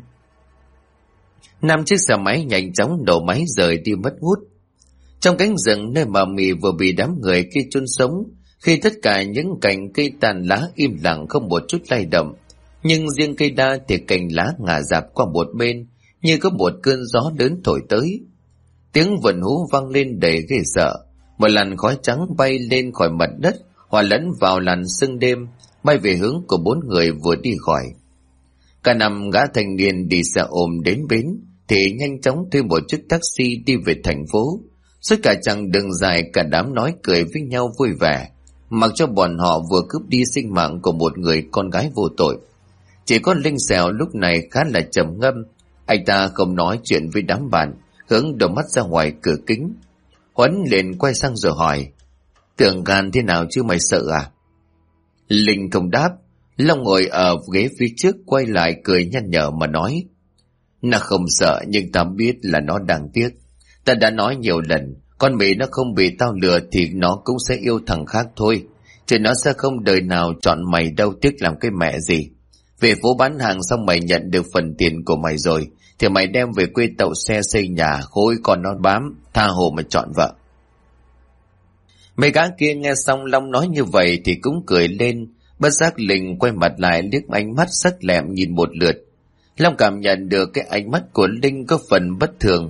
5 chiếc xe máy nhanh chóng nổ máy rời đi mất hút. Trong cánh rừng nơi mà Mì vừa bị đám người kia chôn sống, khi tất cả những cành cây tàn lá im lặng không một chút lay động, nhưng riêng cây đa thì cành lá ngả rạp qua một bên như có một cơn gió lớn thổi tới. Tiếng vần hú vang lên đầy ghê sợ. Một làn khói trắng bay lên khỏi mặt đất, hòa lẫn vào làn sương đêm, bay về hướng của bốn người vừa đi khỏi. Cả 5 gã thanh niên đi xe ôm đến bến thì nhanh chóng thuê một chiếc taxi đi về thành phố. Suốt cả chặng đường dài cả đám nói cười với nhau vui vẻ, mặc cho bọn họ vừa cướp đi sinh mạng của một người con gái vô tội. Chỉ có Linh Sẹo lúc này khá là trầm ngâm. Anh ta không nói chuyện với đám bạn, hướng đôi mắt ra ngoài cửa kính. Huấn liền quay sang rồi hỏi, tưởng gan thế nào chứ mày sợ à? Linh không đáp. Long ngồi ở ghế phía trước quay lại cười nhăn nhở mà nói, nó không sợ nhưng tao biết là nó đang tiếc. Ta đã nói nhiều lần, con Mỹ nó không bị tao lừa thì nó cũng sẽ yêu thằng khác thôi, chứ nó sẽ không đời nào chọn mày đâu, tiếc làm cái mẹ gì. Về phố bán hàng xong mày nhận được phần tiền của mày rồi thì mày đem về quê tậu xe xây nhà, khối con nó bám, tha hồ mà chọn vợ. Mấy gã kia nghe xong Long nói như vậy thì cũng cười lên. Bất giác Linh quay mặt lại liếc ánh mắt sắc lẹm nhìn một lượt. Long cảm nhận được cái ánh mắt của Linh có phần bất thường.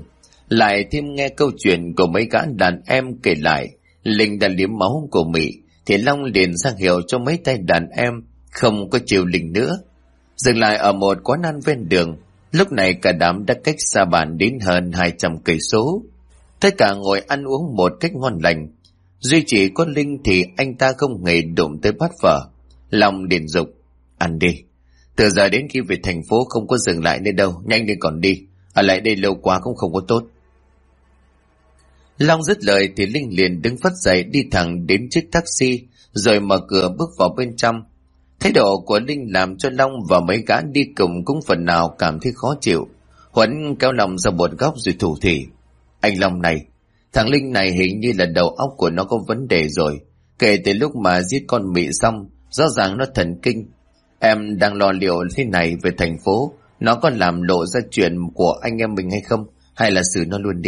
Lại thêm nghe câu chuyện của mấy gã đàn em kể lại Linh đã liếm máu của Mỹ, thì Long liền ra hiệu cho mấy tay đàn em không có chiều Linh nữa. Dừng lại ở một quán ăn ven đường. Lúc này cả đám đã cách xa bàn đến hơn 200 cây số. Tất cả ngồi ăn uống một cách ngon lành. Duy chỉ có Linh thì anh ta không hề đụng tới bát phở. Long liền dục: ăn đi, từ giờ đến khi về thành phố không có dừng lại nữa đâu, nhanh đi còn đi, ở lại đây lâu quá cũng không có tốt. Long dứt lời thì Linh liền đứng phất dậy đi thẳng đến chiếc taxi, rồi mở cửa bước vào bên trong. Thái độ của Linh làm cho Long và mấy gã đi cùng cũng phần nào cảm thấy khó chịu. Huấn kéo Long ra một góc rồi thủ thỉ: anh Long này, thằng Linh này hình như là đầu óc của nó có vấn đề rồi. Kể từ lúc mà giết con Mị xong, rõ ràng nó thần kinh. Em đang lo liệu thế này về thành phố, nó có làm lộ ra chuyện của anh em mình hay không, hay là xử nó luôn đi?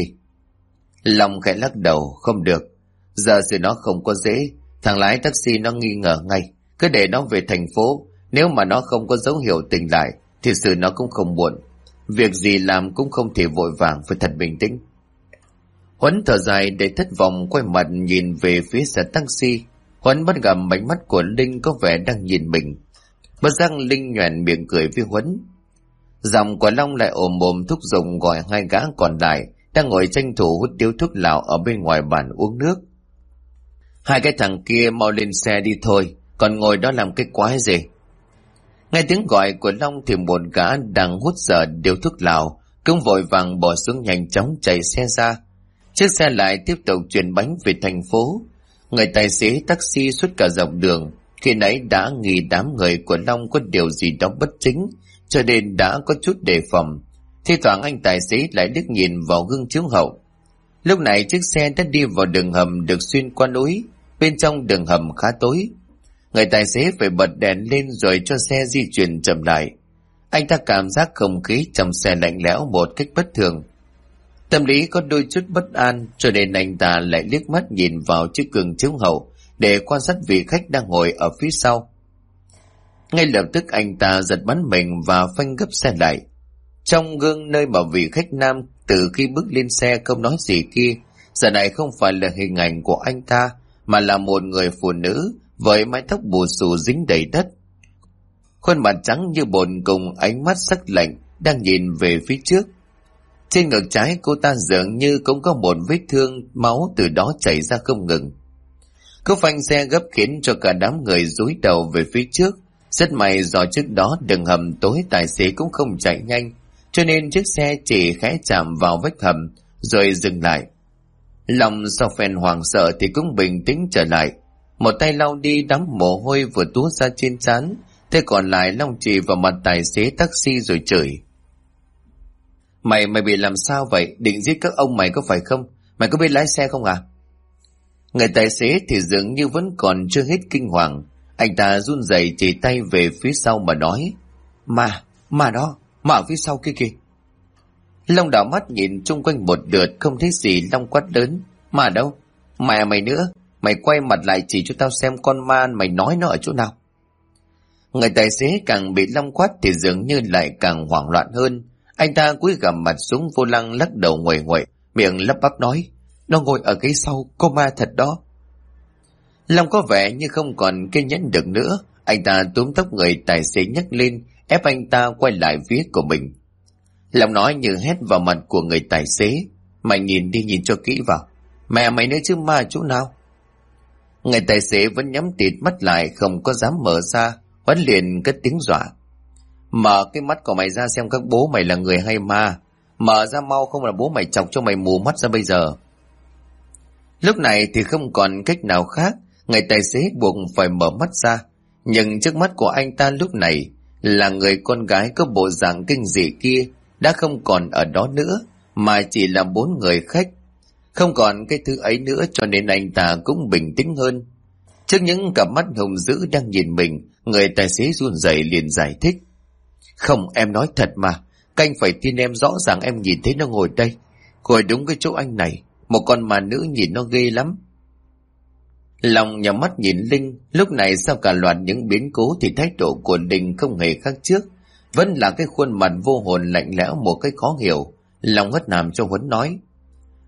Long khẽ lắc đầu: không được, giờ xử nó không có dễ. Thằng lái taxi nó nghi ngờ ngay, cứ để nó về thành phố. Nếu mà nó không có dấu hiệu tỉnh lại thì xử nó cũng không muộn. Việc gì làm cũng không thể vội vàng, phải thật bình tĩnh. Huấn thở dài để thất vọng, quay mặt nhìn về phía xe taxi. Huấn bắt gặp ánh mắt của Linh có vẻ đang nhìn mình. Bất giác Linh nhoẻn miệng cười với Huấn. Giọng của Long lại ồm ồm thúc giục gọi hai gã còn lại đang ngồi tranh thủ hút điếu thuốc lào ở bên ngoài bàn uống nước. Hai cái thằng kia mau lên xe đi thôi, còn ngồi đó làm cái quái gì? Nghe tiếng gọi của Long thì một gã đang hút dở điếu thuốc lào cũng vội vàng bỏ xuống, nhanh chóng chạy xe ra. Chiếc xe lại tiếp tục chuyển bánh về thành phố. Người tài xế taxi suốt cả dọc đường khi nãy đã nghi đám người của Long có điều gì đó bất chính, cho nên đã có chút đề phòng. Thi thoảng anh tài xế lại liếc nhìn vào gương chiếu hậu. Lúc này chiếc xe đã đi vào đường hầm được xuyên qua núi. Bên trong đường hầm khá tối. Người tài xế phải bật đèn lên rồi cho xe di chuyển chậm lại. Anh ta cảm giác không khí trong xe lạnh lẽo một cách bất thường. Tâm lý có đôi chút bất an, cho nên anh ta lại liếc mắt nhìn vào chiếc gương chiếu hậu để quan sát vị khách đang ngồi ở phía sau. Ngay lập tức anh ta giật bắn mình và phanh gấp xe lại. Trong gương nơi mà vị khách nam từ khi bước lên xe không nói gì kia, giờ này không phải là hình ảnh của anh ta, mà là một người phụ nữ với mái tóc bù xù dính đầy đất. Khuôn mặt trắng như bồn cùng ánh mắt sắc lạnh đang nhìn về phía trước. Trên ngực trái cô ta dường như cũng có một vết thương, máu từ đó chảy ra không ngừng. Cú phanh xe gấp khiến cho cả đám người dúi đầu về phía trước. Rất may do trước đó đường hầm tối, tài xế cũng không chạy nhanh, cho nên chiếc xe chỉ khẽ chạm vào vách hầm rồi dừng lại. Lòng sau phen hoảng sợ thì cũng bình tĩnh trở lại. Một tay lau đi đám mồ hôi vừa túa ra trên trán, tay còn lại Long chỉ vào mặt tài xế taxi rồi chửi: Mày bị làm sao vậy? Định giết các ông mày có phải không? Mày có biết lái xe không à? Người tài xế thì dường như vẫn còn chưa hết kinh hoàng. Anh ta run rẩy chỉ tay về phía sau mà nói: Mà đó, mà ở phía sau kia kìa. Long đảo mắt nhìn chung quanh một lượt không thấy gì. Long quát lớn: Mà đâu? Mẹ mày nữa, mày quay mặt lại chỉ cho tao xem con ma mày nói nó ở chỗ nào. Người tài xế càng bị Long quát thì dường như lại càng hoảng loạn hơn. Anh ta cúi gằm mặt xuống vô lăng, lắc đầu nguậy nguậy, miệng lắp bắp nói: Nó ngồi ở ghế sau, có ma thật đó. Long có vẻ như không còn kiên nhẫn được nữa. Anh ta túm tóc người tài xế nhấc lên, ép anh ta quay lại phía của mình. Long nói như hét vào mặt của người tài xế: Mày nhìn đi, nhìn cho kỹ vào. Mẹ mày nữa chứ, ma chỗ nào? Người tài xế vẫn nhắm tịt mắt lại, không có dám mở ra. Huấn liền cất tiếng dọa: Mở cái mắt của mày ra xem các bố mày là người hay ma. Mở ra mau, không là bố mày chọc cho mày mù mắt ra bây giờ. Lúc này thì không còn cách nào khác, người tài xế buộc phải mở mắt ra. Nhưng trước mắt của anh ta lúc này là người con gái có bộ dạng kinh dị kia đã không còn ở đó nữa, mà chỉ là 4 người khách. Không còn cái thứ ấy nữa, cho nên anh ta cũng bình tĩnh hơn. Trước những cặp mắt hùng dữ đang nhìn mình, người tài xế run rẩy liền giải thích: Không, em nói thật mà. Canh phải tin em, rõ ràng em nhìn thấy nó ngồi đây, ngồi đúng cái chỗ anh này. Một con ma nữ nhìn nó ghê lắm. Long nhắm mắt nhìn Linh. Lúc này sau cả loạt những biến cố thì thái độ của Linh không hề khác trước, vẫn là cái khuôn mặt vô hồn lạnh lẽo một cách khó hiểu. Long hất hàm cho Huấn nói: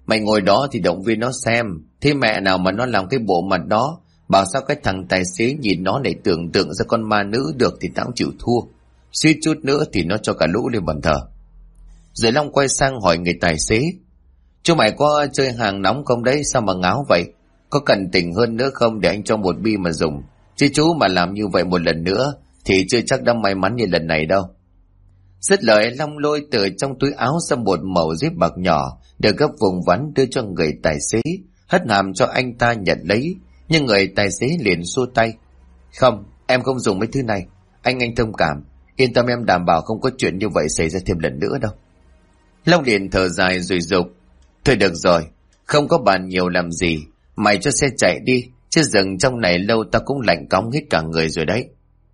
Mày ngồi đó thì động viên nó xem. Thế mẹ nào mà nó làm cái bộ mặt đó, bảo sao cái thằng tài xế nhìn nó để tưởng tượng ra con ma nữ được thì tao chịu thua. Suýt chút nữa thì nó cho cả lũ lên bàn thờ. Rồi Long quay sang hỏi người tài xế: chú mày có chơi hàng nóng không đấy, sao mà ngáo vậy? Có cần tỉnh hơn nữa không để anh cho một bi mà dùng? Chứ chú mà làm như vậy một lần nữa thì chưa chắc đã may mắn như lần này đâu. Dứt lời, Long lôi từ trong túi áo ra một mẩu giấy bạc nhỏ được gấp vùng vắn đưa cho người tài xế, hất hàm cho anh ta nhận lấy. Nhưng người tài xế liền xua tay: không, em không dùng mấy thứ này. Anh thông cảm, yên tâm, em đảm bảo không có chuyện như vậy xảy ra thêm lần nữa đâu. Long liền thở dài rồi dục: thôi được rồi, không có bàn nhiều làm gì, mày cho xe chạy đi, chứ dừng trong này lâu ta cũng lạnh cóng hết cả người rồi đấy.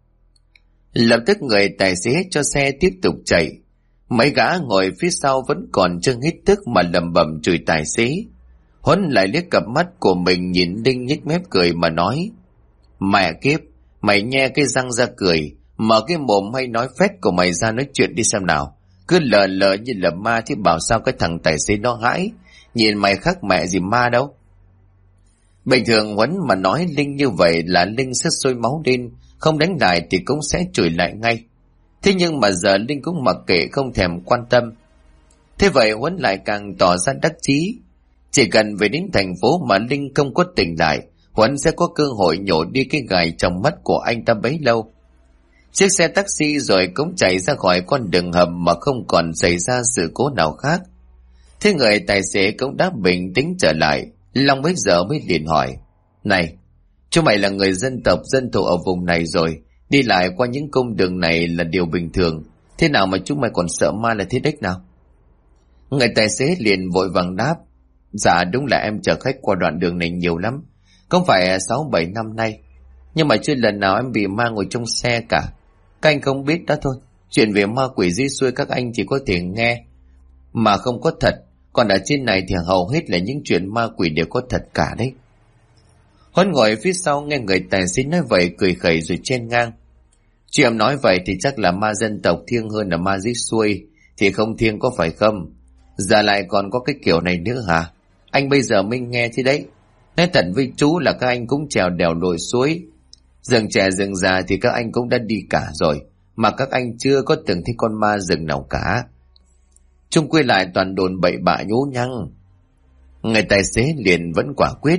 Lập tức người tài xế cho xe tiếp tục chạy. Mấy gã ngồi phía sau vẫn còn chưa hết tức mà lẩm bẩm chửi tài xế. Huấn lại liếc cặp mắt của mình nhìn Linh, nhếch mép cười mà nói: mẹ kiếp, mày nhe cái răng ra cười, mở cái mồm hay nói phét của mày ra nói chuyện đi xem nào. Cứ lờ lờ như là ma thì bảo sao cái thằng tài xế nó hãi, nhìn mày khác mẹ gì ma đâu. Bình thường Huấn mà nói Linh như vậy là Linh sẽ sôi máu lên, không đánh lại thì cũng sẽ chửi lại ngay. Thế nhưng mà giờ Linh cũng mặc kệ, không thèm quan tâm. Thế vậy Huấn lại càng tỏ ra đắc chí. Chỉ cần về đến thành phố mà Linh không có tỉnh lại, Huấn sẽ có cơ hội nhổ đi cái gài trong mắt của anh ta bấy lâu. Chiếc xe taxi rồi cũng chạy ra khỏi con đường hầm mà không còn xảy ra sự cố nào khác. Thế người tài xế cũng đã bình tĩnh trở lại. Long bấy giờ mới liền hỏi: này, chúng mày là người dân tộc dân thổ ở vùng này rồi, đi lại qua những cung đường này là điều bình thường, thế nào mà chúng mày còn sợ ma là thế đếch nào? Người tài xế liền vội vàng đáp: dạ đúng là em chở khách qua đoạn đường này nhiều lắm, không phải 6-7 năm nay, nhưng mà chưa lần nào em bị ma ngồi trong xe cả. Các anh không biết đó thôi, chuyện về ma quỷ dưới xuôi các anh chỉ có thể nghe mà không có thật, còn ở trên này thì hầu hết là những chuyện ma quỷ đều có thật cả đấy. Huấn ngồi phía sau nghe người tài xế nói vậy cười khẩy rồi chen ngang: chị em nói vậy thì chắc là ma dân tộc thiêng hơn là ma dưới xuôi, thì không thiêng có phải không? Giờ lại còn có cái kiểu này nữa hả? Anh bây giờ mới nghe thế đấy. Nói thật với chú là các anh cũng trèo đèo lội suối, rừng trẻ rừng già thì các anh cũng đã đi cả rồi, mà các anh chưa có từng thấy con ma rừng nào cả. Chung quy lại toàn đồn bậy bạ nhố nhăng. Người tài xế liền vẫn quả quyết: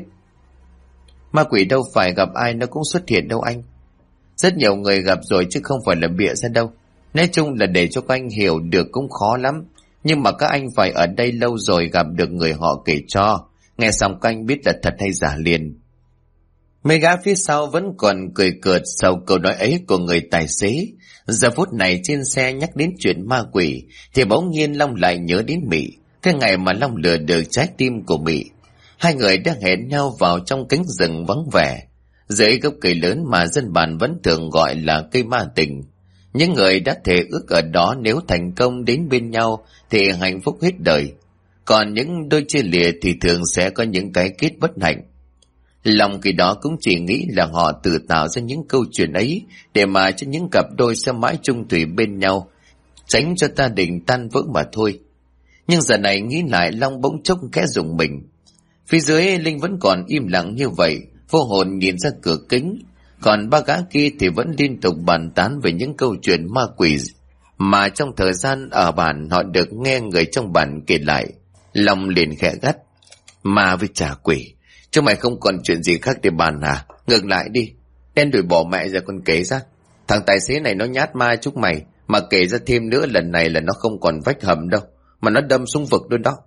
ma quỷ đâu phải gặp ai nó cũng xuất hiện đâu anh. Rất nhiều người gặp rồi chứ không phải là bịa ra đâu. Nói chung là để cho các anh hiểu được cũng khó lắm, nhưng mà các anh phải ở đây lâu rồi gặp được người họ kể cho, nghe xong các anh biết là thật hay giả liền. Mấy gã phía sau vẫn còn cười cợt sau câu nói ấy của người tài xế. Giờ phút này trên xe nhắc đến chuyện ma quỷ thì bỗng nhiên Long lại nhớ đến Mỹ, cái ngày mà Long lừa được trái tim của Mỹ. Hai người đã hẹn nhau vào trong cánh rừng vắng vẻ, dưới gốc cây lớn mà dân bản vẫn thường gọi là cây ma tình. Những người đã thề ước ở đó nếu thành công đến bên nhau thì hạnh phúc hết đời, còn những đôi chia lìa thì thường sẽ có những cái kết bất hạnh. Long khi đó cũng chỉ nghĩ là họ tự tạo ra những câu chuyện ấy để mà cho những cặp đôi sẽ mãi chung thủy bên nhau, tránh cho gia đình tan vỡ mà thôi. Nhưng giờ này nghĩ lại, Long bỗng chốc khẽ rùng mình. Phía dưới Linh vẫn còn im lặng như vậy, vô hồn nhìn ra cửa kính, còn ba gã kia thì vẫn liên tục bàn tán về những câu chuyện ma quỷ mà trong thời gian ở bản họ được nghe người trong bản kể lại. Long liền khẽ gắt: ma với trả quỷ, chúng mày không còn chuyện gì khác để bàn hả? Ngược lại đi, đen đuổi bỏ mẹ ra còn kể ra. Thằng tài xế này nó nhát ma chúng mày, mà kể ra thêm nữa lần này là nó không còn vách hầm đâu, mà nó đâm xuống vực luôn đó.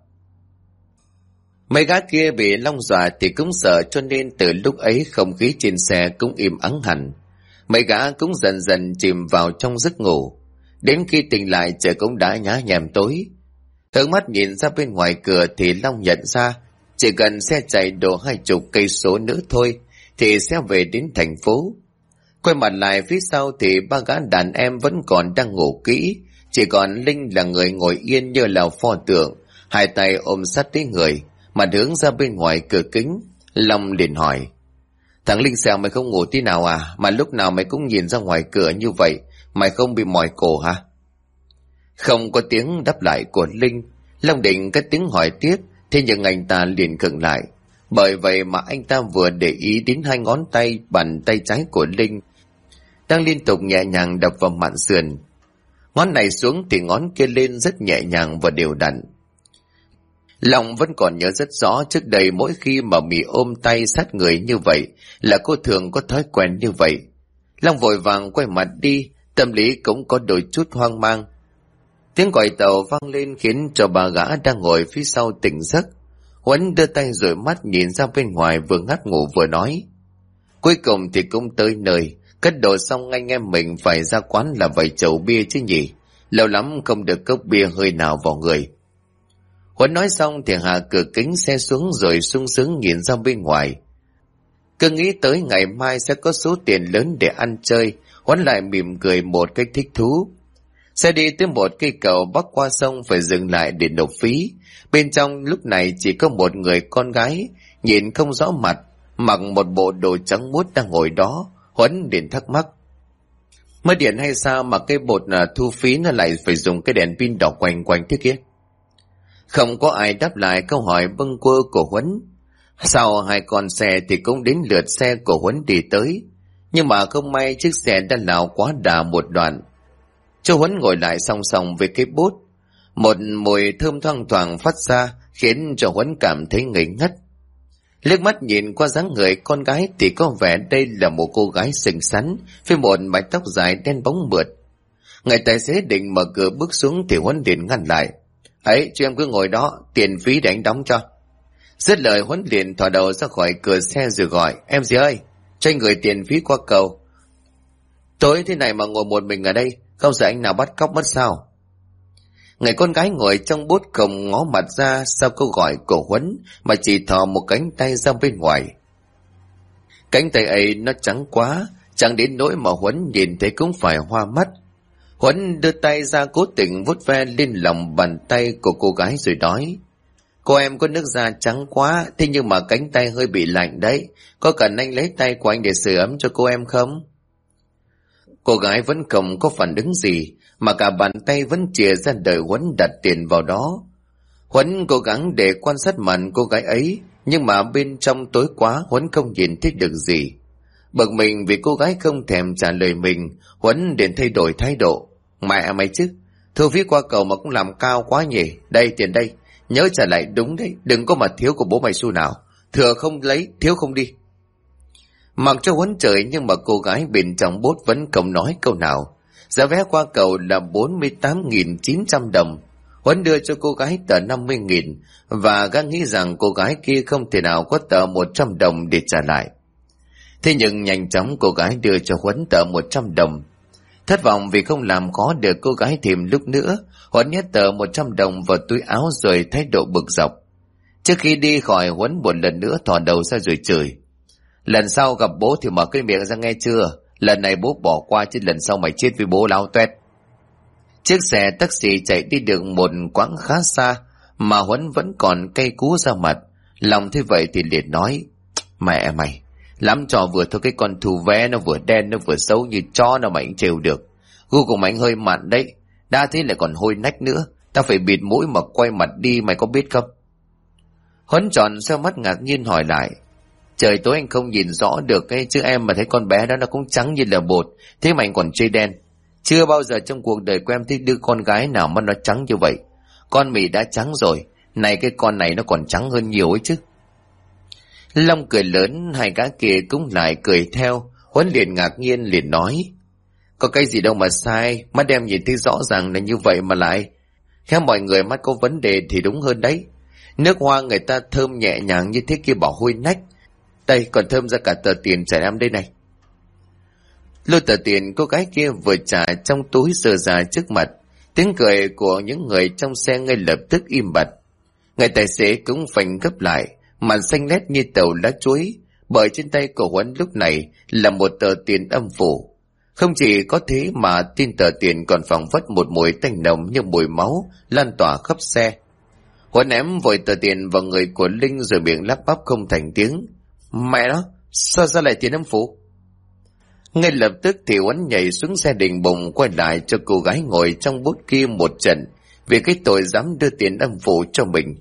Mấy gã kia bị Long dọa thì cũng sợ, cho nên từ lúc ấy không khí trên xe cũng im ắng hẳn. Mấy gã cũng dần dần chìm vào trong giấc ngủ. Đến khi tỉnh lại trời cũng đã nhá nhem tối. Hướng mắt nhìn ra bên ngoài cửa thì Long nhận ra chỉ cần xe chạy độ 20 cây số nữa thôi thì sẽ về đến thành phố. Quay mặt lại phía sau thì ba gã đàn em vẫn còn đang ngủ kỹ, chỉ còn Linh là người ngồi yên như là pho tượng, hai tay ôm sát lấy người, mặt hướng ra bên ngoài cửa kính. Long liền hỏi: thằng Linh xèo, mày không ngủ tí nào à? Mà lúc nào mày cũng nhìn ra ngoài cửa như vậy, mày không bị mỏi cổ hả? Không có tiếng đáp lại của Linh. Long định cất tiếng hỏi tiếp Thế nhưng anh ta liền khựng lại. Bởi vậy mà anh ta vừa để ý đến hai ngón tay bàn tay trái của Linh đang liên tục nhẹ nhàng đập vào mạn sườn. Ngón này xuống thì ngón kia lên rất nhẹ nhàng và đều đặn. Long vẫn còn nhớ rất rõ trước đây mỗi khi mà Mì ôm tay sát người như vậy là cô thường có thói quen như vậy. Long vội vàng quay mặt đi, tâm lý cũng có đôi chút hoang mang. Tiếng còi tàu vang lên khiến cho bà gã đang ngồi phía sau tỉnh giấc. Huấn đưa tay rồi mắt nhìn ra bên ngoài, vừa ngáp ngủ vừa nói. Cuối cùng thì cũng tới nơi, cất đồ xong anh em mình phải ra quán là vài chầu bia chứ nhỉ. Lâu lắm không được cốc bia hơi nào vào người. Huấn nói xong thì hạ cửa kính xe xuống rồi sung sướng nhìn ra bên ngoài. Cứ nghĩ tới ngày mai sẽ có số tiền lớn để ăn chơi, Huấn lại mỉm cười một cách thích thú. Xe đi tới một cây cầu bắc qua sông phải dừng lại để nộp phí. Bên trong lúc này chỉ có một người con gái, nhìn không rõ mặt, mặc một bộ đồ trắng muốt đang ngồi đó. Huấn liền thắc mắc. Mất điện hay sao mà cái bột thu phí nó lại phải dùng cái đèn pin đỏ quanh quanh thế kia? Không có ai đáp lại câu hỏi bâng quơ của Huấn. Sau hai con xe thì cũng đến lượt xe của Huấn đi tới. Nhưng mà không may chiếc xe đã lao quá đà một đoạn. Cho Huấn ngồi lại song song với cái bút. Một mùi thơm thoang thoảng phát ra khiến cho Huấn cảm thấy ngây ngất. Liếc mắt nhìn qua dáng người con gái thì có vẻ đây là một cô gái xinh xắn với một mái tóc dài đen bóng mượt. Người tài xế định mở cửa bước xuống thì Huấn liền ngăn lại. Ấy, cho em cứ ngồi đó, tiền phí để anh đóng cho. Dứt lời Huấn liền thò đầu ra khỏi cửa xe rồi gọi. Em gì ơi, cho anh gửi tiền phí qua cầu. Tối thế này mà ngồi một mình ở đây, không sợ anh nào bắt cóc mất sao? Người con gái ngồi trong bốt không ngó mặt ra sau câu gọi của Huấn mà chỉ thò một cánh tay ra bên ngoài. Cánh tay ấy nó trắng quá, chẳng đến nỗi mà Huấn nhìn thấy cũng phải hoa mắt. Huấn đưa tay ra cố tình vuốt ve lên lòng bàn tay của cô gái rồi nói. Cô em có nước da trắng quá, thế nhưng mà cánh tay hơi bị lạnh đấy. Có cần anh lấy tay của anh để sưởi ấm cho cô em không? Cô gái vẫn không có phản ứng gì, mà cả bàn tay vẫn chìa ra đợi Huấn đặt tiền vào đó. Huấn cố gắng để quan sát mặt cô gái ấy, nhưng mà bên trong tối quá Huấn không nhìn thấy được gì. Bực mình vì cô gái không thèm trả lời mình, Huấn liền thay đổi thái độ. Mẹ mày chứ, thu phí qua cầu mà cũng làm cao quá nhỉ. Đây, tiền đây, nhớ trả lại đúng đấy, đừng có mà thiếu của bố mày xu nào. Thừa không lấy, thiếu không đi. Mặc cho Huấn trời nhưng mà cô gái bên trong bốt vẫn không nói câu nào. Giá vé qua cầu là 48.900 đồng. Huấn đưa cho cô gái tờ 50.000 và gã nghĩ rằng cô gái kia không thể nào có tờ 100 đồng để trả lại. Thế nhưng nhanh chóng cô gái đưa cho Huấn tờ 100 đồng. Thất vọng vì không làm khó được cô gái thêm lúc nữa, Huấn nhét tờ 100 đồng vào túi áo rồi thái độ bực dọc. Trước khi đi khỏi, Huấn một lần nữa thò đầu ra rồi chửi. Lần sau gặp bố thì mở cái miệng ra nghe chưa? Lần này bố bỏ qua chứ lần sau mày chết với bố lao toét. Chiếc xe taxi chạy đi được một quãng khá xa mà Huấn vẫn còn cay cú ra mặt. Lòng thế vậy thì liền nói. Mẹ mày, lắm trò vừa thôi, cái con thù vé nó vừa đen nó vừa xấu như chó nào mà anh trêu được. Gu của mày hơi mặn đấy, đã thế lại còn hôi nách nữa. Tao phải bịt mũi mà quay mặt đi, mày có biết không? Huấn tròn xoe mắt ngạc nhiên hỏi lại. Trời tối anh không nhìn rõ được ấy, chứ em mà thấy con bé đó nó cũng trắng như là bột, thế mà anh còn chê đen. Chưa bao giờ trong cuộc đời của em thấy đứa con gái nào mà nó trắng như vậy. Con mì đã trắng rồi, này cái con này nó còn trắng hơn nhiều ấy chứ. Long cười lớn, hai gã kia cũng lại cười theo. Huấn liền ngạc nhiên liền nói. Có cái gì đâu mà sai, mắt em nhìn thấy rõ ràng là như vậy mà lại. Khéo mọi người mắt có vấn đề thì đúng hơn đấy. Nước hoa người ta thơm nhẹ nhàng như thế kia bỏ hôi nách. Đây còn thơm ra cả tờ tiền trả em đây này. Lôi tờ tiền cô gái kia vừa trả trong túi sờ ra trước mặt. Tiếng cười của những người trong xe ngay lập tức im bặt. Người tài xế cũng phanh gấp lại, mặt xanh lét như tàu lá chuối, bởi trên tay của Huấn lúc này là một tờ tiền âm phủ. Không chỉ có thế mà tin tờ tiền còn phảng phất một mùi tanh nồng như mùi máu lan tỏa khắp xe. Huấn ném vội tờ tiền vào người của Linh rồi miệng lắp bắp không thành tiếng. Mẹ nó, sao ra lại tiền âm phủ? Ngay lập tức thì Huấn nhảy xuống xe định bụng quay lại cho cô gái ngồi trong bốt kia một trận vì cái tội dám đưa tiền âm phủ cho mình.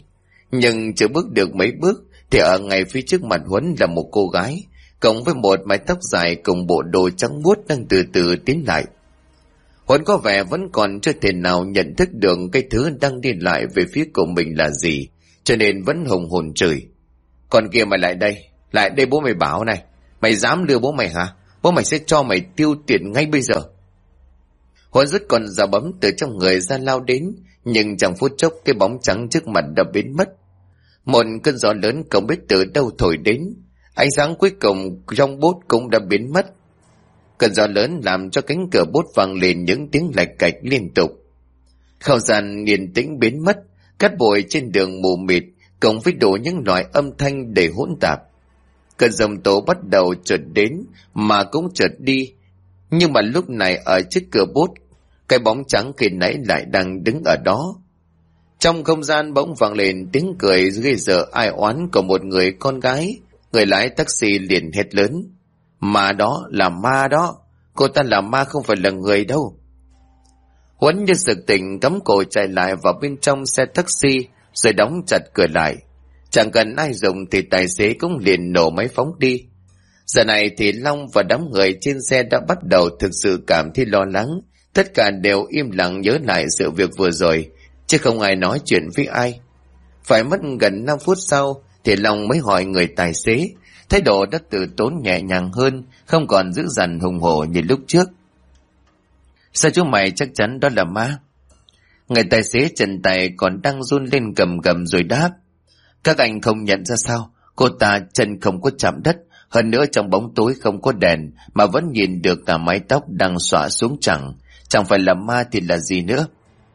Nhưng chưa bước được mấy bước thì ở ngay phía trước mặt Huấn là một cô gái, cộng với một mái tóc dài cùng bộ đồ trắng muốt đang từ từ tiến lại. Huấn có vẻ vẫn còn chưa thể nào nhận thức được cái thứ đang đi lại về phía của mình là gì, cho nên vẫn hùng hồn chửi: "Con kia mày lại đây bố mày bảo này, mày dám lừa bố mày hả? Bố mày sẽ cho mày tiêu tiền ngay bây giờ." Huấn rút con dao bấm từ trong người ra lao đến, nhưng chẳng phút chốc cái bóng trắng trước mặt đã biến mất. Một cơn gió lớn không biết từ đâu thổi đến, ánh sáng cuối cùng trong bốt cũng đã biến mất. Cơn gió lớn làm cho cánh cửa bốt vang lên những tiếng lạch cạch liên tục. Không gian yên tĩnh biến mất, cát bụi trên đường mù mịt cộng với đủ những loại âm thanh đầy hỗn tạp. Cơn giông tố bắt đầu chợt đến mà cũng chợt đi, nhưng mà lúc này ở trước cửa bốt, cái bóng trắng khi nãy lại đang đứng ở đó. Trong không gian bỗng vang lên tiếng cười gây sợ ai oán của một người con gái. Người lái taxi liền hét lớn: "Mà đó là ma đó, cô ta là ma không phải là người đâu." Huấn như sực tỉnh cắm cổ chạy lại vào bên trong xe taxi rồi đóng chặt cửa lại. Chẳng cần ai dùng thì tài xế cũng liền nổ máy phóng đi. Giờ này thì Long và đám người trên xe đã bắt đầu thực sự cảm thấy lo lắng. Tất cả đều im lặng nhớ lại sự việc vừa rồi, chứ không ai nói chuyện với ai. Phải mất gần 5 phút sau thì Long mới hỏi người tài xế, thái độ đã từ tốn nhẹ nhàng hơn, không còn dữ dằn hùng hổ như lúc trước. "Sao chú mày chắc chắn đó là ma?" Người tài xế chân tay còn đang run lên cầm cầm rồi đáp: "Các anh không nhận ra sao? Cô ta chân không có chạm đất, hơn nữa trong bóng tối không có đèn mà vẫn nhìn được cả mái tóc đang xõa xuống, chẳng phải là ma thì là gì nữa?"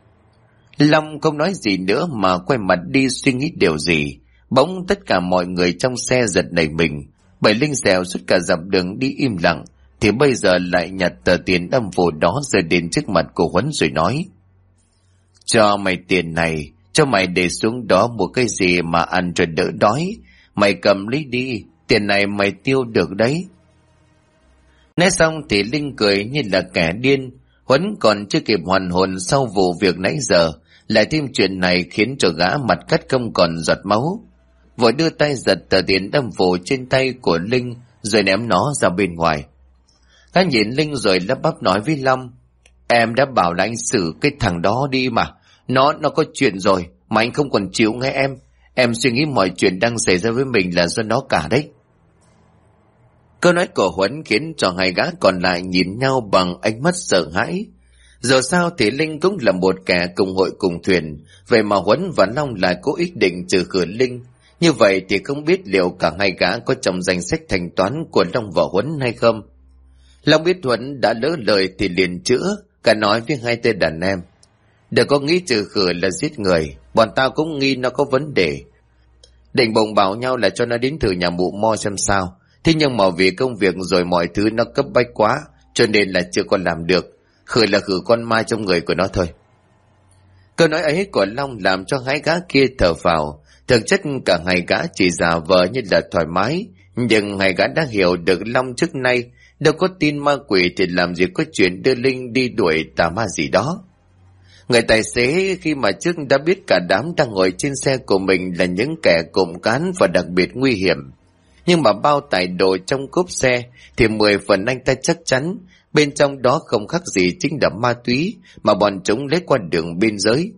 Long không nói gì nữa mà quay mặt đi suy nghĩ điều gì. Bỗng tất cả mọi người trong xe giật nảy mình, bởi Linh xèo suốt cả dặm đường đi im lặng, thì bây giờ lại nhặt tờ tiền âm phủ đó rơi đến trước mặt của Huấn rồi nói: "Cho mày tiền này, cho mày để xuống đó một cái gì mà ăn cho đỡ đói. Mày cầm lấy đi, tiền này mày tiêu được đấy." Nói xong thì Linh cười như là kẻ điên. Huấn còn chưa kịp hoàn hồn sau vụ việc nãy giờ, lại thêm chuyện này khiến cho gã mặt cắt không còn giọt máu. Vội đưa tay giật tờ tiền âm phủ trên tay của Linh rồi ném nó ra bên ngoài. Gã nhìn Linh rồi lắp bắp nói với Long: "Em đã bảo là anh xử cái thằng đó đi mà. Nó có chuyện rồi mà anh không còn chịu nghe em. Em suy nghĩ mọi chuyện đang xảy ra với mình là do nó cả đấy." Câu nói của Huấn khiến cho hai gã còn lại nhìn nhau bằng ánh mắt sợ hãi. Dù sao thì Linh cũng là một kẻ cùng hội cùng thuyền, vậy mà Huấn và Long lại có ý định trừ khử Linh. Như vậy thì không biết liệu cả hai gã có trong danh sách thanh toán của Long và Huấn hay không. Long biết Huấn đã lỡ lời thì liền chữa, cả nói với hai tên đàn em: "Đừng có nghĩ trừ khử là giết người, bọn tao cũng nghi nó có vấn đề. Định bụng bảo nhau là cho nó đến thử nhà mụ Mo xem sao. Thế nhưng mà vì công việc rồi mọi thứ nó cấp bách quá, cho nên là chưa còn làm được. Khử là khử con ma trong người của nó thôi." Câu nói ấy của Long làm cho hai gã kia thở phào. Thực chất cả hai gã chỉ giả vờ như là thoải mái, nhưng hai gã đã hiểu được Long trước nay đâu có tin ma quỷ thì làm gì có chuyện đưa Linh đi đuổi tà ma gì đó. Người tài xế khi mà trước đã biết cả đám đang ngồi trên xe của mình là những kẻ cộng cán và đặc biệt nguy hiểm, nhưng mà bao tải đồ trong cốp xe thì 10 phần anh ta chắc chắn bên trong đó không khác gì chính là ma túy mà bọn chúng lấy qua đường biên giới.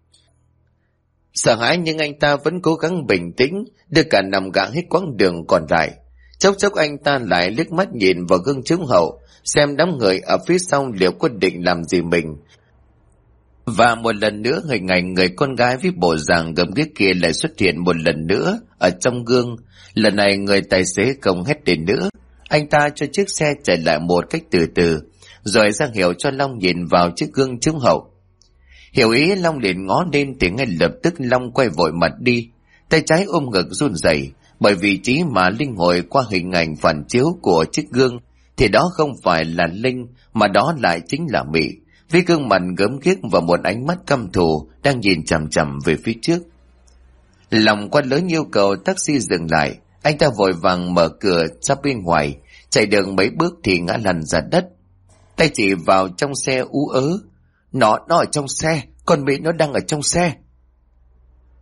Sợ hãi nhưng anh ta vẫn cố gắng bình tĩnh, đưa cả 5 gã hết quãng đường còn lại. Chốc chốc anh ta lại liếc mắt nhìn vào gương chiếu hậu, xem đám người ở phía sau liệu có định làm gì mình. Và một lần nữa hình ảnh người con gái với bộ dạng gớm ghiếc kia lại xuất hiện một lần nữa ở trong gương. Lần này người tài xế không hét lên nữa, anh ta cho chiếc xe chạy lại một cách từ từ, rồi ra hiệu cho Long nhìn vào chiếc gương chiếu hậu. Hiểu ý, Long liền ngó lên thì ngay lập tức Long quay vội mặt đi, tay trái ôm ngực run rẩy, bởi vị trí mà Linh hồi qua hình ảnh phản chiếu của chiếc gương thì đó không phải là Linh mà đó lại chính là Mị, với gương mặt gớm ghiếc và một ánh mắt căm thù đang nhìn chằm chằm về phía trước. Lòng quát lớn yêu cầu taxi dừng lại, anh ta vội vàng mở cửa ra bên ngoài, chạy được mấy bước thì ngã lăn ra đất, tay chỉ vào trong xe ú ớ: Nó ở trong xe, con Mỹ nó đang ở trong xe."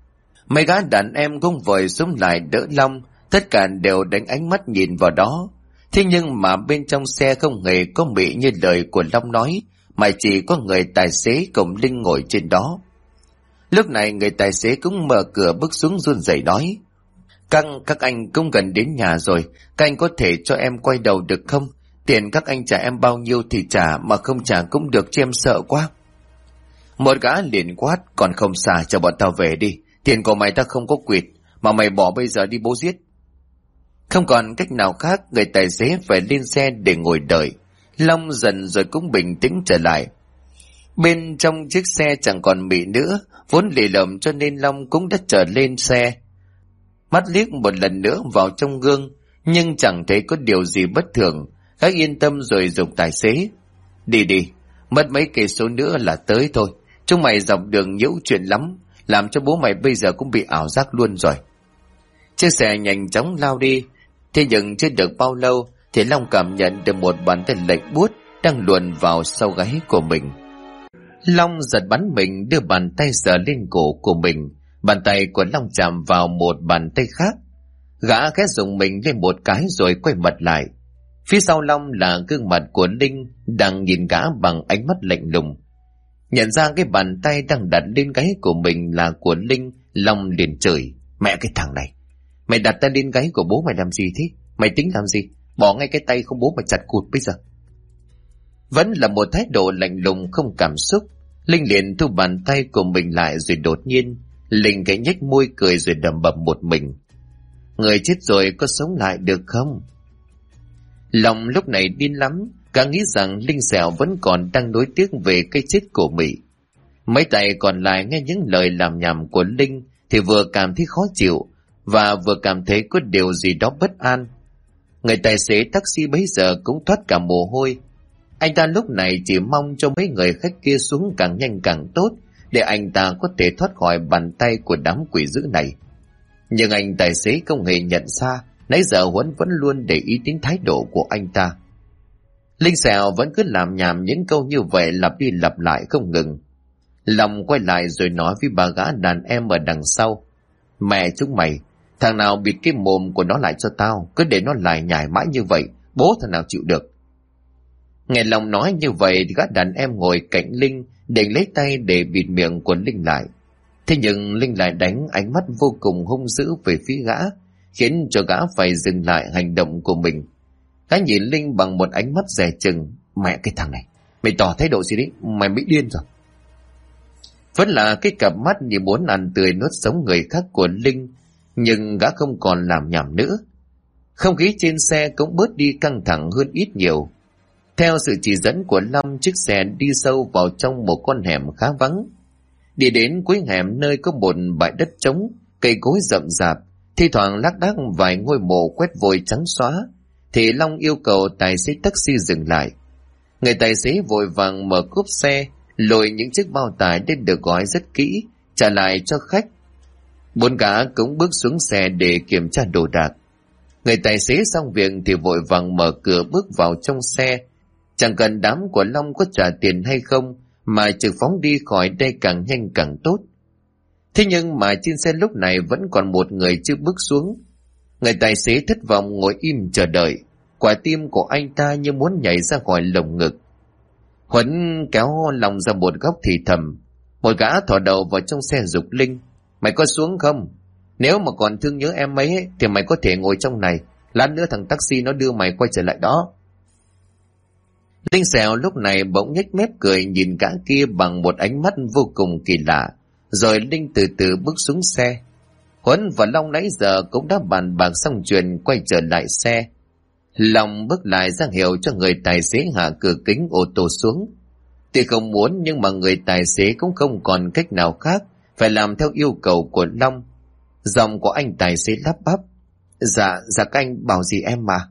Mấy gã đàn em cũng vội xuống lại đỡ Long, tất cả đều đánh ánh mắt nhìn vào đó. Thế nhưng mà bên trong xe không hề có Mỹ như lời của Long nói, mà chỉ có người tài xế cùng Linh ngồi trên đó. Lúc này người tài xế cũng mở cửa bước xuống run rẩy nói: Các anh cũng gần đến nhà rồi, các anh có thể cho em quay đầu được không? Tiền các anh trả em bao nhiêu thì trả, mà không trả cũng được chứ em sợ quá. Một gã liền quát: Còn không xả, cho bọn tao về đi, tiền của mày ta không có quyệt, mà mày bỏ bây giờ đi bố giết. Không còn cách nào khác, người tài xế phải lên xe để ngồi đợi. Long dần rồi cũng bình tĩnh trở lại. Bên trong chiếc xe chẳng còn Mỹ nữa, vốn lì lợm cho nên Long cũng đã trở lên xe. Mắt liếc một lần nữa vào trong gương, nhưng chẳng thấy có điều gì bất thường. Khá yên tâm rồi dục tài xế: Đi đi, mất mấy cây số nữa là tới thôi. Chúng mày dọc đường nhiễu chuyện lắm, làm cho bố mày bây giờ cũng bị ảo giác luôn rồi. Chiếc xe nhanh chóng lao đi. Thế nhưng chưa được bao lâu thì Long cảm nhận được một bàn tay lạnh buốt đang luồn vào sau gáy của mình. Long giật bắn mình, đưa bàn tay sờ lên cổ của mình. Bàn tay của Long chạm vào một bàn tay khác. Gã khẽ dùng mình lên một cái rồi quay mặt lại. Phía sau Long là gương mặt của Linh đang nhìn gã bằng ánh mắt lạnh lùng. Nhận ra cái bàn tay đang đặt lên gáy của mình là của Linh, Long liền chửi: Mẹ cái thằng này, mày đặt tay lên gáy của bố mày làm gì thế? Mày tính làm gì? Bỏ ngay cái tay không bố mày chặt cụt bây giờ. Vẫn là một thái độ lạnh lùng không cảm xúc. Linh liền thu bàn tay của mình lại, rồi đột nhiên Linh cái nhếch môi cười rồi đầm bầm một mình: Người chết rồi có sống lại được không? Lòng lúc này điên lắm, càng nghĩ rằng Linh Sẹo vẫn còn đang nối tiếc về cái chết của Mỹ. Mấy tay còn lại nghe những lời làm nhảm của Linh thì vừa cảm thấy khó chịu và vừa cảm thấy có điều gì đó bất an. Người tài xế taxi bấy giờ cũng thoát cả mồ hôi. Anh ta lúc này chỉ mong cho mấy người khách kia xuống càng nhanh càng tốt, để anh ta có thể thoát khỏi bàn tay của đám quỷ dữ này. Nhưng anh tài xế không hề nhận ra, nãy giờ Huấn vẫn luôn để ý đến thái độ của anh ta. Linh Sẹo vẫn cứ làm nhảm những câu như vậy lặp đi lặp lại không ngừng. Long quay lại rồi nói với bà gã đàn em ở đằng sau: Mẹ chúng mày, thằng nào bịt cái mồm của nó lại cho tao, cứ để nó lại nhải mãi như vậy, bố thằng nào chịu được. Nghe Long nói như vậy thì gã đàn em ngồi cạnh Linh định lấy tay để bịt miệng của Linh lại. Thế nhưng Linh lại đánh ánh mắt vô cùng hung dữ về phía gã, khiến cho gã phải dừng lại hành động của mình. Gã nhìn Linh bằng một ánh mắt dè chừng: Mẹ cái thằng này, mày tỏ thái độ gì đấy, mày bị điên rồi. Vẫn là cái cặp mắt như muốn ăn tươi nuốt sống người khác của Linh, nhưng gã không còn làm nhảm nữa. Không khí trên xe cũng bớt đi căng thẳng hơn ít nhiều. Theo sự chỉ dẫn của Lâm, chiếc xe đi sâu vào trong một con hẻm khá vắng. Đi đến cuối hẻm nơi có một bãi đất trống, cây cối rậm rạp, thi thoảng lác đác vài ngôi mộ quét vôi trắng xóa, thì Long yêu cầu tài xế taxi dừng lại. Người tài xế vội vàng mở cốp xe, lôi những chiếc bao tải đến được gói rất kỹ, trả lại cho khách. Bốn gã cũng bước xuống xe để kiểm tra đồ đạc. Người tài xế xong việc thì vội vàng mở cửa bước vào trong xe. Chẳng cần đám của Long có trả tiền hay không, mà trực phóng đi khỏi đây càng nhanh càng tốt. Thế nhưng mà trên xe lúc này vẫn còn một người chưa bước xuống. Người tài xế thất vọng ngồi im chờ đợi. Quả tim của anh ta như muốn nhảy ra khỏi lồng ngực. Huấn kéo Long ra một góc thì thầm. Một gã thò đầu vào trong xe giục Linh: Mày có xuống không? Nếu mà còn thương nhớ em ấy thì mày có thể ngồi trong này, lát nữa thằng taxi nó đưa mày quay trở lại đó. Linh Sẹo lúc này bỗng nhếch mép cười nhìn gã kia bằng một ánh mắt vô cùng kỳ lạ. Rồi Linh từ từ bước xuống xe. Huấn và Long nãy giờ cũng đã bàn bạc xong chuyện quay trở lại xe. Long bước lại ra hiệu cho người tài xế hạ cửa kính ô tô xuống. Tuy không muốn nhưng mà người tài xế cũng không còn cách nào khác, phải làm theo yêu cầu của Long. Giọng của anh tài xế lắp bắp: Dạ các anh bảo gì em mà.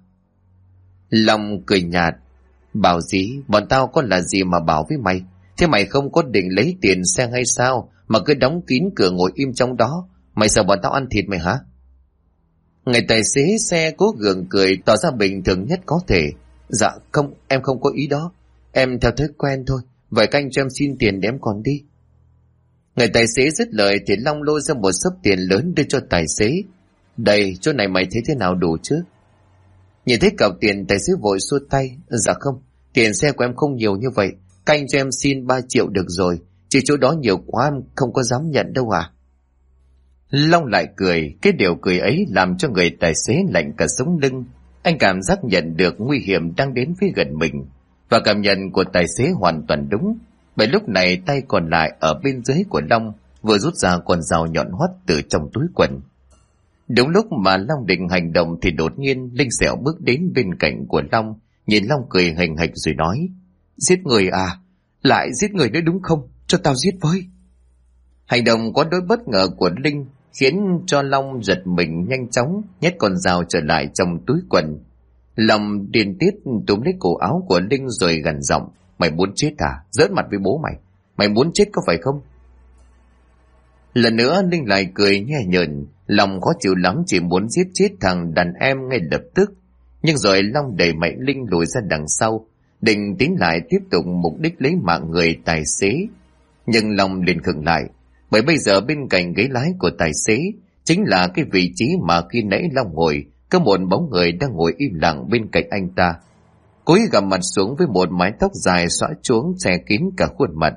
Long cười nhạt: Bảo gì? Bọn tao có là gì mà bảo với mày? Thế mày không có định lấy tiền xe hay sao mà cứ đóng kín cửa ngồi im trong đó? Mày sợ bọn tao ăn thịt mày hả? Người tài xế xe cố gượng cười tỏ ra bình thường nhất có thể. Dạ không, em không có ý đó. Em theo thói quen thôi. Vậy các anh cho em xin tiền để em còn đi. Người tài xế dứt lời thì Long lôi ra một xấp tiền lớn đưa cho tài xế. Đây, chỗ này mày thấy thế nào đủ chứ? Nhìn thấy cọc tiền, tài xế vội xua tay. Dạ không, tiền xe của em không nhiều như vậy. Canh cho em xin 3 triệu được rồi. Chứ chỗ đó nhiều quá em không có dám nhận đâu à. Long lại cười. Cái điều cười ấy làm cho người tài xế lạnh cả sống lưng. Anh cảm giác nhận được nguy hiểm đang đến phía gần mình. Và cảm nhận của tài xế hoàn toàn đúng. Bởi lúc này tay còn lại ở bên dưới của Long vừa rút ra con dao nhọn hoắt từ trong túi quần. Đúng lúc mà Long định hành động thì đột nhiên Linh Xẻo bước đến bên cạnh của Long, nhìn Long cười hành hạch rồi nói: Giết người à? Lại giết người nữa đúng không? Cho tao giết với. Hành động có đôi bất ngờ của Linh khiến cho Long giật mình, nhanh chóng nhét con dao trở lại trong túi quần. Long điên tiết túm lấy cổ áo của Linh rồi gằn giọng: Mày muốn chết à? Giỡn mặt với bố mày. Mày muốn chết có phải không? Lần nữa Linh lại cười nhẹ nhợn. Lòng khó chịu lắm, chỉ muốn giết chết thằng đàn em ngay lập tức. Nhưng rồi Long đẩy mạnh Linh lùi ra đằng sau, định tiến lại tiếp tục mục đích lấy mạng người tài xế. Nhưng Long liền khựng lại, bởi bây giờ bên cạnh ghế lái của tài xế chính là cái vị trí mà khi nãy Long ngồi, có một bóng người đang ngồi im lặng bên cạnh anh ta, cúi gằm mặt xuống với một mái tóc dài xõa xuống che kín cả khuôn mặt.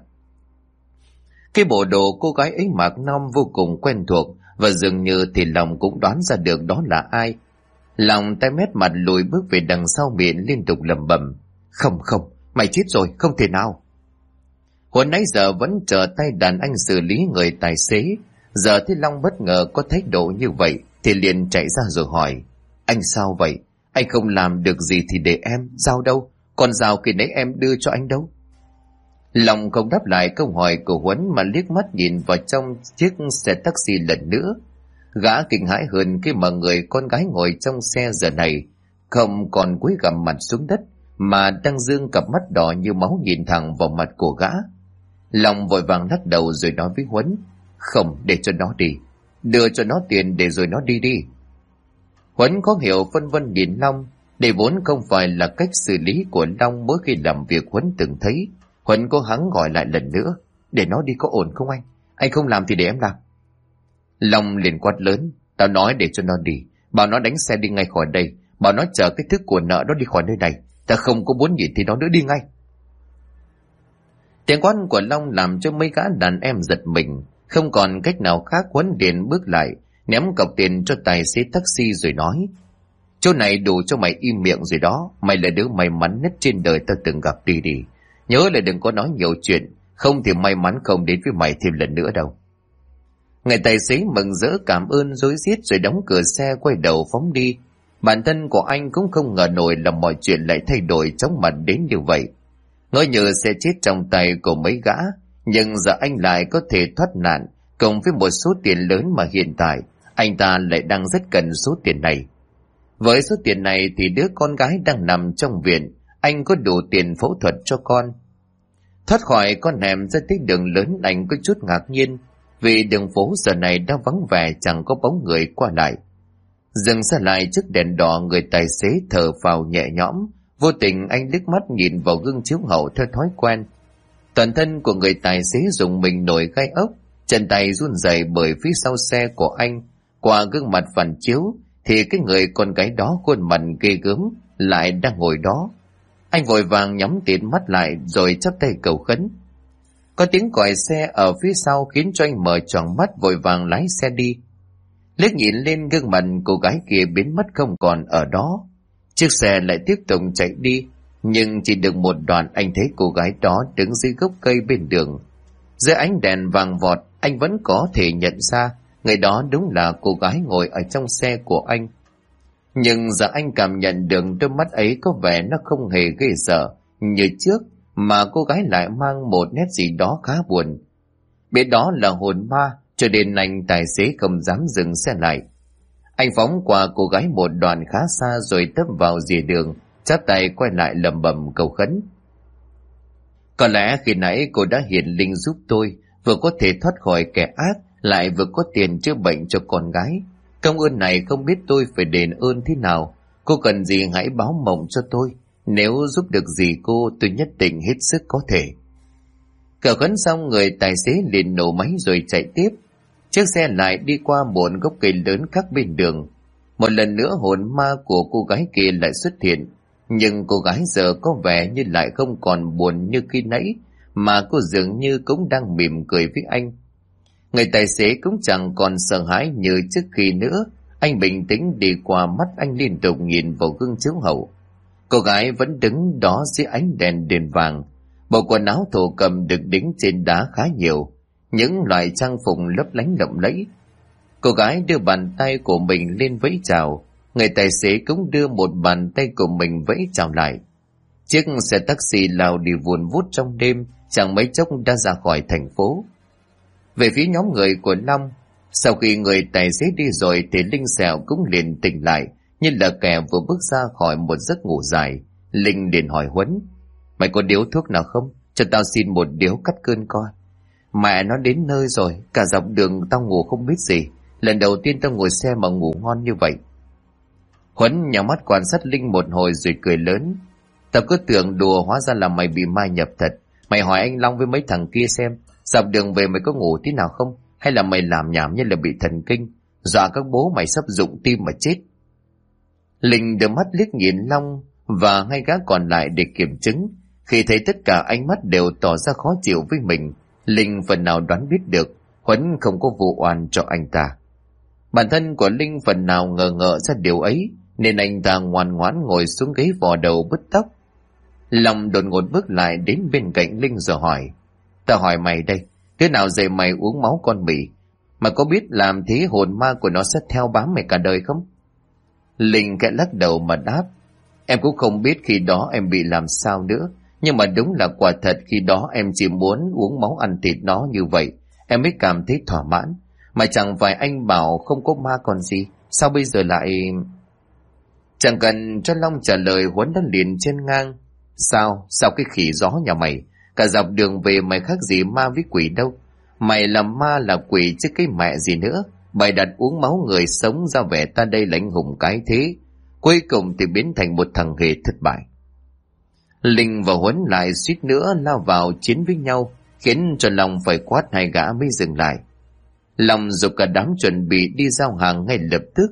Cái bộ đồ cô gái ấy mặc năm vô cùng quen thuộc, và dường như thì Long cũng đoán ra được đó là ai. Long tay mét mặt lùi bước về đằng sau, miệng liên tục lẩm bẩm: Không, mày chết rồi, không thể nào. Hồi nãy giờ vẫn chờ tay đàn anh xử lý người tài xế, giờ thấy Long bất ngờ có thái độ như vậy thì liền chạy ra rồi hỏi: Anh sao vậy? Anh không làm được gì thì để em. Dao đâu? Còn dao khi nãy em đưa cho anh đâu? Long không đáp lại câu hỏi của Huấn mà liếc mắt nhìn vào trong chiếc xe taxi lần nữa. Gã kinh hãi hơn khi mà người con gái ngồi trong xe giờ này không còn cúi gằm mặt xuống đất mà đang dương cặp mắt đỏ như máu nhìn thẳng vào mặt của gã. Long vội vàng lắc đầu rồi nói với Huấn: Không, để cho nó đi. Đưa cho nó tiền để rồi nó đi đi. Huấn có hiểu phân vân nhìn Long. Đây vốn không phải là cách xử lý của Long mỗi khi làm việc Huấn từng thấy. Huấn cố gắng gọi lại lần nữa: Để nó đi có ổn không anh? Anh không làm thì để em làm. Long liền quát lớn: Tao nói để cho nó đi. Bảo nó đánh xe đi ngay khỏi đây. Bảo nó chở cái thứ của nợ đó đi khỏi nơi này. Ta không có muốn nhìn thì nó nữa, đi ngay. Tiếng quát của Long làm cho mấy gã đàn em giật mình. Không còn cách nào khác, Huấn liền bước lại, ném cọc tiền cho tài xế taxi rồi nói: Chỗ này đủ cho mày im miệng rồi đó. Mày là đứa may mắn nhất trên đời tao từng gặp, đi đi. Nhớ là đừng có nói nhiều chuyện, không thì may mắn không đến với mày thêm lần nữa đâu. Người tài xế mừng rỡ cảm ơn rối rít rồi đóng cửa xe quay đầu phóng đi. Bản thân của anh cũng không ngờ nổi là mọi chuyện lại thay đổi chóng mặt đến như vậy. Ngỡ như sẽ chết trong tay của mấy gã, nhưng giờ anh lại có thể thoát nạn cùng với một số tiền lớn mà hiện tại anh ta lại đang rất cần số tiền này. Với số tiền này thì đứa con gái đang nằm trong viện, anh có đủ tiền phẫu thuật cho con. Thoát khỏi con hẻm ra tới đường lớn, anh có chút ngạc nhiên vì đường phố giờ này đang vắng vẻ, chẳng có bóng người qua lại. Dừng xe lại trước đèn đỏ, người tài xế thở phào nhẹ nhõm. Vô tình anh liếc mắt nhìn vào gương chiếu hậu theo thói quen. Toàn thân của người tài xế rùng mình nổi gai ốc, chân tay run rẩy bởi phía sau xe của anh. Qua gương mặt phản chiếu thì cái người con gái đó khuôn mặt ghê gớm lại đang ngồi đó. Anh vội vàng nhắm tịt mắt lại rồi chắp tay cầu khấn. Có tiếng còi xe ở phía sau khiến cho anh mở tròn mắt, vội vàng lái xe đi. Liếc nhìn lên gương mặt cô gái kia biến mất không còn ở đó. Chiếc xe lại tiếp tục chạy đi, nhưng chỉ được một đoạn anh thấy cô gái đó đứng dưới gốc cây bên đường. Dưới ánh đèn vàng vọt, anh vẫn có thể nhận ra người đó đúng là cô gái ngồi ở trong xe của anh. Nhưng giờ anh cảm nhận được đôi mắt ấy có vẻ nó không hề ghê sợ như trước, mà cô gái lại mang một nét gì đó khá buồn. Biết đó là hồn ma, cho nên anh tài xế không dám dừng xe lại. Anh phóng qua cô gái một đoạn khá xa rồi tấp vào rìa đường, chắp tay quay lại lẩm bẩm cầu khấn. Có lẽ khi nãy cô đã hiển linh giúp tôi, vừa có thể thoát khỏi kẻ ác, lại vừa có tiền chữa bệnh cho con gái. Công ơn này không biết tôi phải đền ơn thế nào. Cô cần gì hãy báo mộng cho tôi. Nếu giúp được gì cô, tôi nhất định hết sức có thể. Cờ khấn xong, người tài xế liền nổ máy rồi chạy tiếp. Chiếc xe lại đi qua một gốc cây lớn khác bên đường. Một lần nữa hồn ma của cô gái kia lại xuất hiện, nhưng cô gái giờ có vẻ như lại không còn buồn như khi nãy, mà cô dường như cũng đang mỉm cười với anh. Người tài xế cũng chẳng còn sợ hãi như trước khi nữa. Anh bình tĩnh đi qua, mắt anh liên tục nhìn vào gương chiếu hậu. Cô gái vẫn đứng đó dưới ánh đèn vàng. Bộ quần áo thổ cầm được đính trên đá khá nhiều, những loại trang phục lấp lánh lộng lẫy. Cô gái đưa bàn tay của mình lên vẫy chào, người tài xế cũng đưa một bàn tay của mình vẫy chào lại. Chiếc xe taxi lao đi vùn vút trong đêm, chẳng mấy chốc đã ra khỏi thành phố. Về phía nhóm người của Long, sau khi người tài xế đi rồi thì Linh Sẹo cũng liền tỉnh lại, như là kẻ vừa bước ra khỏi một giấc ngủ dài. Linh liền hỏi Huấn: "Mày có điếu thuốc nào không? Cho tao xin một điếu cắt cơn coi." "Mẹ nó đến nơi rồi, cả dọc đường tao ngủ không biết gì. Lần đầu tiên tao ngồi xe mà ngủ ngon như vậy." Huấn nhắm mắt quan sát Linh một hồi rồi cười lớn: "Tao cứ tưởng đùa, hóa ra là mày bị ma nhập thật. Mày hỏi anh Long với mấy thằng kia xem, dọc đường về mày có ngủ tí nào không? Hay là mày làm nhảm như là bị thần kinh, dọa các bố mày sắp rụng tim mà chết?" Linh đưa mắt liếc nhìn Long và hai gã còn lại để kiểm chứng. Khi thấy tất cả ánh mắt đều tỏ ra khó chịu với mình, Linh phần nào đoán biết được Huấn không có vụ oan cho anh ta. Bản thân của Linh phần nào ngờ ngợ ra điều ấy, nên anh ta ngoan ngoãn ngồi xuống ghế vò đầu bứt tóc. Long đột ngột bước lại đến bên cạnh Linh rồi hỏi: "Tao hỏi mày đây, thế nào dạy mày uống máu con mị? Mà có biết làm thế hồn ma của nó sẽ theo bám mày cả đời không?" Linh kẽ lắc đầu mà đáp: "Em cũng không biết khi đó em bị làm sao nữa, nhưng mà đúng là quả thật khi đó em chỉ muốn uống máu ăn thịt nó như vậy, em mới cảm thấy thỏa mãn. Mà chẳng phải anh bảo không có ma còn gì, sao bây giờ lại..." Chẳng cần cho Long trả lời, Huấn đã liền trên ngang: Sao cái khỉ gió nhà mày, cả dọc đường về mày khác gì ma với quỷ đâu. Mày là ma là quỷ chứ cái mẹ gì nữa. Bày đặt uống máu người sống ra vẻ ta đây là anh hùng cái thế, cuối cùng thì biến thành một thằng hề thất bại." Linh và Huấn lại suýt nữa lao vào chiến với nhau, khiến cho Long phải quát hai gã mới dừng lại. Long giục cả đám chuẩn bị đi giao hàng ngay lập tức.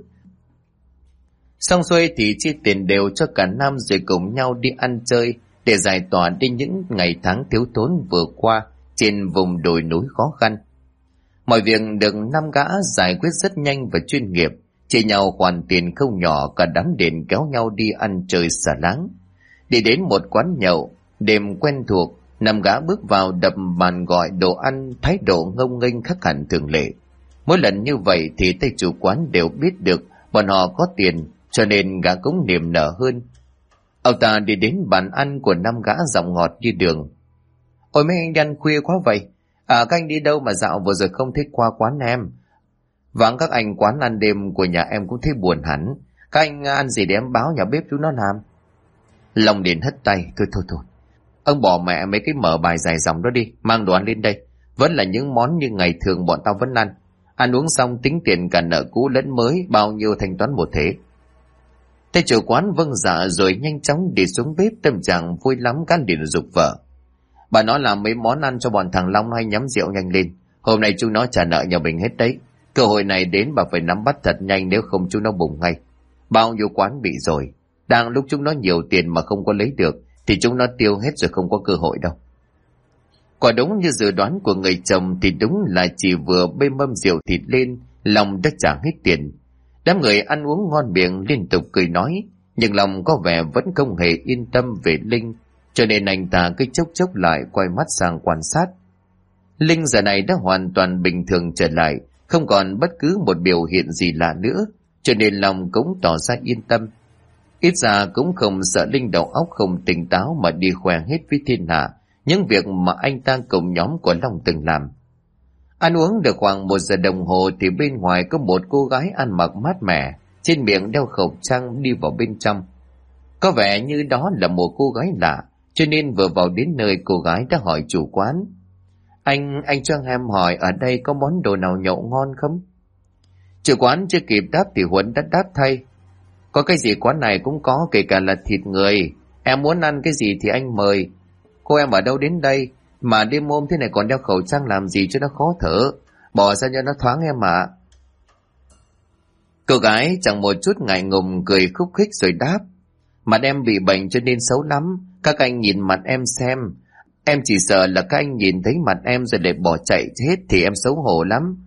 Xong xuôi thì chia tiền đều cho cả năm rồi cùng nhau đi ăn chơi để giải tỏa đi những ngày tháng thiếu thốn vừa qua trên vùng đồi núi khó khăn. Mọi việc được năm gã giải quyết rất nhanh và chuyên nghiệp, chia nhau khoản tiền không nhỏ, cả đám điện kéo nhau đi ăn chơi xả láng. Đi đến một quán nhậu, đêm quen thuộc, năm gã bước vào đập bàn gọi đồ ăn, thái độ ngông nghênh khác hẳn thường lệ. Mỗi lần như vậy thì tay chủ quán đều biết được bọn họ có tiền, cho nên gã cũng niềm nở hơn. Ông ta đi đến bàn ăn của năm gã giọng ngọt như đường: "Ôi mấy anh đi ăn khuya quá vậy? Các anh đi đâu mà dạo vừa rồi không thích qua quán em? Vắng các anh, quán ăn đêm của nhà em cũng thấy buồn hẳn. Các anh ăn gì để em báo nhà bếp chúng nó làm." Long liền hất tay: Thôi, ông bỏ mẹ mấy cái mở bài dài dòng đó đi, mang đồ ăn lên đây. Vẫn là những món như ngày thường bọn tao vẫn ăn. Ăn uống xong tính tiền cả nợ cũ lẫn mới, bao nhiêu thanh toán một thế. Thầy chủ quán vâng dạ rồi nhanh chóng đi xuống bếp, tâm trạng vui lắm cán điện dục vợ: "Bà nói làm mấy món ăn cho bọn thằng Long hay nhắm rượu nhanh lên. Hôm nay chúng nó trả nợ nhà mình hết đấy. Cơ hội này đến bà phải nắm bắt thật nhanh, nếu không chúng nó bùng ngay. Bao nhiêu quán bị rồi, đang lúc chúng nó nhiều tiền mà không có lấy được thì chúng nó tiêu hết rồi, không có cơ hội đâu." Quả đúng như dự đoán của người chồng thì đúng là chỉ vừa bê mâm rượu thịt lên, Long đã trả hết tiền. Đám người ăn uống ngon miệng liên tục cười nói, nhưng Long có vẻ vẫn không hề yên tâm về Linh, cho nên anh ta cứ chốc lại quay mắt sang quan sát. Linh giờ này đã hoàn toàn bình thường trở lại, không còn bất cứ một biểu hiện gì lạ nữa, cho nên Long cũng tỏ ra yên tâm. Ít ra cũng không sợ Linh đầu óc không tỉnh táo mà đi khoe hết với thiên hạ những việc mà anh ta cùng nhóm của Long từng làm. Ăn uống được khoảng 1 giờ đồng hồ thì bên ngoài có một cô gái ăn mặc mát mẻ, trên miệng đeo khẩu trang đi vào bên trong. Có vẻ như đó là một cô gái lạ, cho nên vừa vào đến nơi cô gái đã hỏi chủ quán: Anh cho em hỏi ở đây có món đồ nào nhậu ngon không?" Chủ quán chưa kịp đáp thì Huấn đã đáp thay: "Có cái gì quán này cũng có, kể cả là thịt người. Em muốn ăn cái gì thì anh mời. Cô em ở đâu đến đây? Mà đêm hôm thế này còn đeo khẩu trang làm gì cho nó khó thở, bỏ ra cho nó thoáng em ạ. Cô gái chẳng một chút ngại ngùng cười khúc khích rồi đáp: Mặt em bị bệnh cho nên xấu lắm, các anh nhìn mặt em xem. Em chỉ sợ là các anh nhìn thấy mặt em rồi để bỏ chạy hết thì em xấu hổ lắm.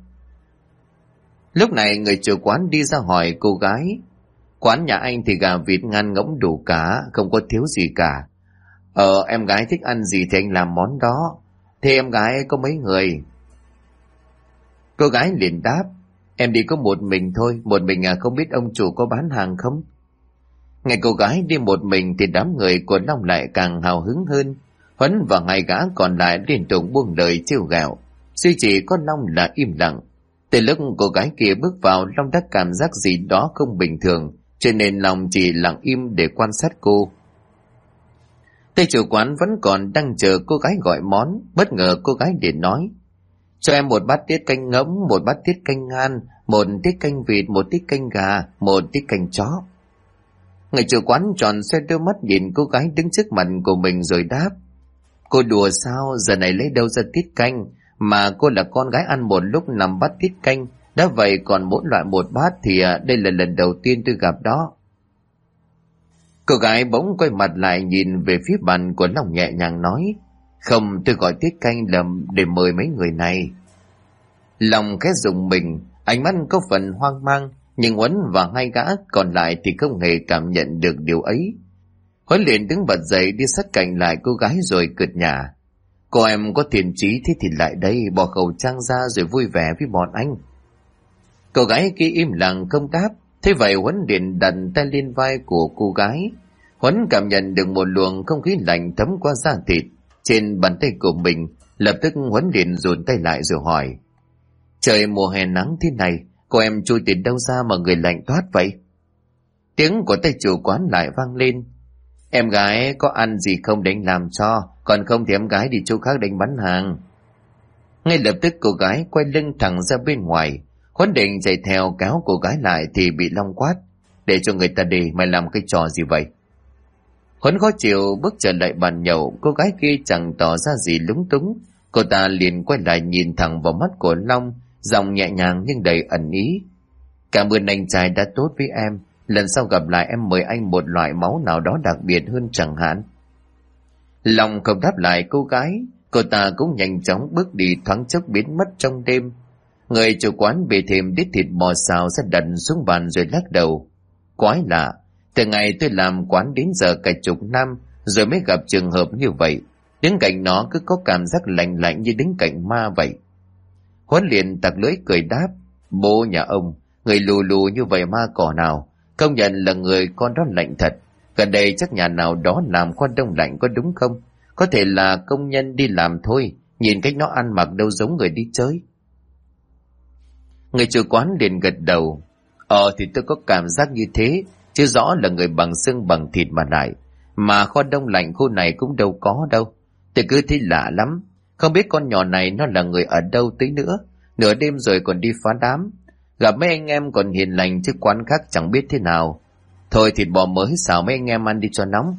Lúc này người chủ quán đi ra hỏi cô gái: Quán nhà anh thì gà vịt ngan ngỗng đủ cả, không có thiếu gì cả. Em gái thích ăn gì thì anh làm món đó. Thế em gái có mấy người? Cô gái liền đáp: Em đi có một mình thôi. Một mình không biết ông chủ có bán hàng không? Nghe cô gái đi một mình thì đám người của Long lại càng hào hứng hơn. Huấn và hai gã còn lại liên tục buông lời trêu ghẹo, duy chỉ có Long là im lặng. Từ lúc cô gái kia bước vào, Long đã cảm giác gì đó không bình thường, cho nên Long chỉ lặng im để quan sát cô. Tay chủ quán vẫn còn đang chờ cô gái gọi món, bất ngờ cô gái liền nói: Cho em một bát tiết canh ngỗng, một bát tiết canh ngan, một tiết canh vịt, một tiết canh gà, một tiết canh chó. Người chủ quán tròn xoay đôi mắt nhìn cô gái đứng trước mặt của mình rồi đáp: Cô đùa sao, giờ này lấy đâu ra tiết canh, mà cô là con gái ăn một lúc 5 bát tiết canh, đã vậy còn mỗi loại một bát thì đây là lần đầu tiên tôi gặp đó. Cô gái bỗng quay mặt lại nhìn về phía bàn của Long nhẹ nhàng nói: Không, tôi gọi tiết canh là để mời mấy người này. Long khẽ rùng mình, ánh mắt có phần hoang mang, nhưng Huấn và hai gã còn lại thì không hề cảm nhận được điều ấy. Huấn liền đứng bật dậy đi sát cạnh lại cô gái rồi cợt nhả: Cô em có thiện chí thế thì lại đây, bỏ khẩu trang ra rồi vui vẻ với bọn anh. Cô gái kia im lặng không đáp. Thế vậy Huấn liền đặt tay lên vai của cô gái. Huấn cảm nhận được một luồng không khí lạnh thấm qua da thịt trên bàn tay của mình. Lập tức Huấn liền dồn tay lại rồi hỏi: Trời mùa hè nắng thế này, cô em chui từ đâu ra mà người lạnh toát vậy? Tiếng của tay chủ quán lại vang lên: Em gái có ăn gì không để anh làm cho, còn không thì em gái đi chỗ khác đánh bán hàng. Ngay lập tức cô gái quay lưng thẳng ra bên ngoài. Huấn định chạy theo kéo cô gái lại thì bị Long quát: Để cho người ta đi, mày làm cái trò gì vậy? Huấn khó chịu bước trở lại bàn nhậu. Cô gái kia chẳng tỏ ra gì lúng túng. Cô ta liền quay lại nhìn thẳng vào mắt của Long, giọng nhẹ nhàng nhưng đầy ẩn ý: Cảm ơn anh trai đã tốt với em, lần sau gặp lại em mời anh một loại máu nào đó đặc biệt hơn chẳng hạn. Long không đáp lại cô gái. Cô ta cũng nhanh chóng bước đi, thoáng chốc biến mất trong đêm. Người chủ quán bề thêm đít thịt bò xào ra đặt xuống bàn rồi lắc đầu: Quái lạ, từ ngày tôi làm quán đến giờ cả chục năm rồi mới gặp trường hợp như vậy. Đứng cạnh nó cứ có cảm giác lạnh lạnh như đứng cạnh ma vậy. Huấn liền tặc lưỡi cười đáp: Bố nhà ông, người lù lù như vậy ma cỏ nào, công nhận là người con đó lạnh thật. Gần đây chắc nhà nào đó làm khoan đông lạnh có đúng không? Có thể là công nhân đi làm thôi, nhìn cách nó ăn mặc đâu giống người đi chơi. Người chủ quán liền gật đầu: Thì tôi có cảm giác như thế, chứ rõ là người bằng xương bằng thịt mà lại. Mà kho đông lạnh khu này cũng đâu có đâu. Tôi cứ thấy lạ lắm, không biết con nhỏ này nó là người ở đâu tới nữa. Nửa đêm rồi còn đi phá đám. Gặp mấy anh em còn hiền lành chứ quán khác chẳng biết thế nào. Thôi thịt bò mới xào mấy anh em ăn đi cho nóng.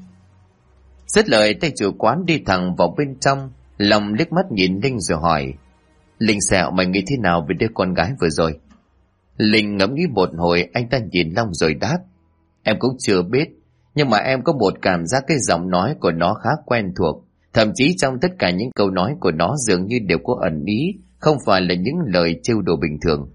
Dứt lời tay chủ quán đi thẳng vào bên trong. Long liếc mắt nhìn Linh rồi hỏi: Linh Sẹo, mày nghĩ thế nào về đứa con gái vừa rồi? Linh ngẫm nghĩ một hồi, anh ta nhìn Long rồi đáp: Em cũng chưa biết, nhưng mà em có một cảm giác cái giọng nói của nó khá quen thuộc. Thậm chí trong tất cả những câu nói của nó dường như đều có ẩn ý, không phải là những lời trêu đùa bình thường.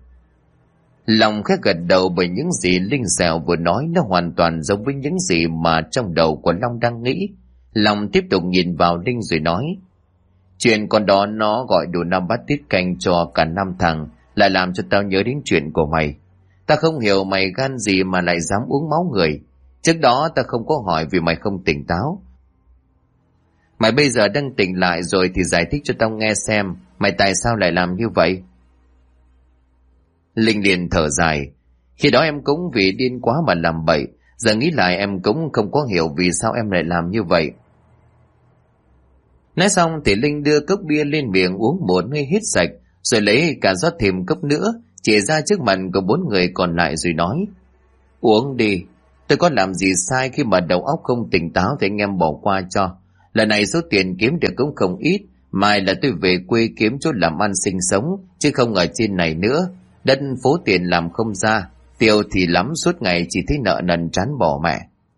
Long khẽ gật đầu, bởi những gì Linh Sẹo vừa nói nó hoàn toàn giống với những gì mà trong đầu của Long đang nghĩ. Long tiếp tục nhìn vào Linh rồi nói: Chuyện con đó nó gọi đủ 5 bát tiết canh cho cả 5 thằng, lại làm cho tao nhớ đến chuyện của mày. Ta không hiểu mày gan gì mà lại dám uống máu người. Trước đó ta không có hỏi vì mày không tỉnh táo. Mày bây giờ đang tỉnh lại rồi thì giải thích cho tao nghe xem mày tại sao lại làm như vậy. Linh liền thở dài: Khi đó em cũng vì điên quá mà làm bậy, giờ nghĩ lại em cũng không có hiểu vì sao em lại làm như vậy. Nói xong thì Linh đưa cốc bia lên miệng uống một hơi hết sạch, rồi lấy cả rót thêm cốc nữa, chỉ ra trước mặt của 4 người còn lại rồi nói: Uống đi, tôi có làm gì sai khi mà đầu óc không tỉnh táo thì anh em bỏ qua cho. Lần này số tiền kiếm được cũng không ít, Mai là tôi về quê kiếm chỗ làm ăn sinh sống, chứ không ở trên này nữa. Đất phố tiền làm không ra, tiêu thì lắm, suốt ngày chỉ thấy nợ nần chán bỏ mẹ.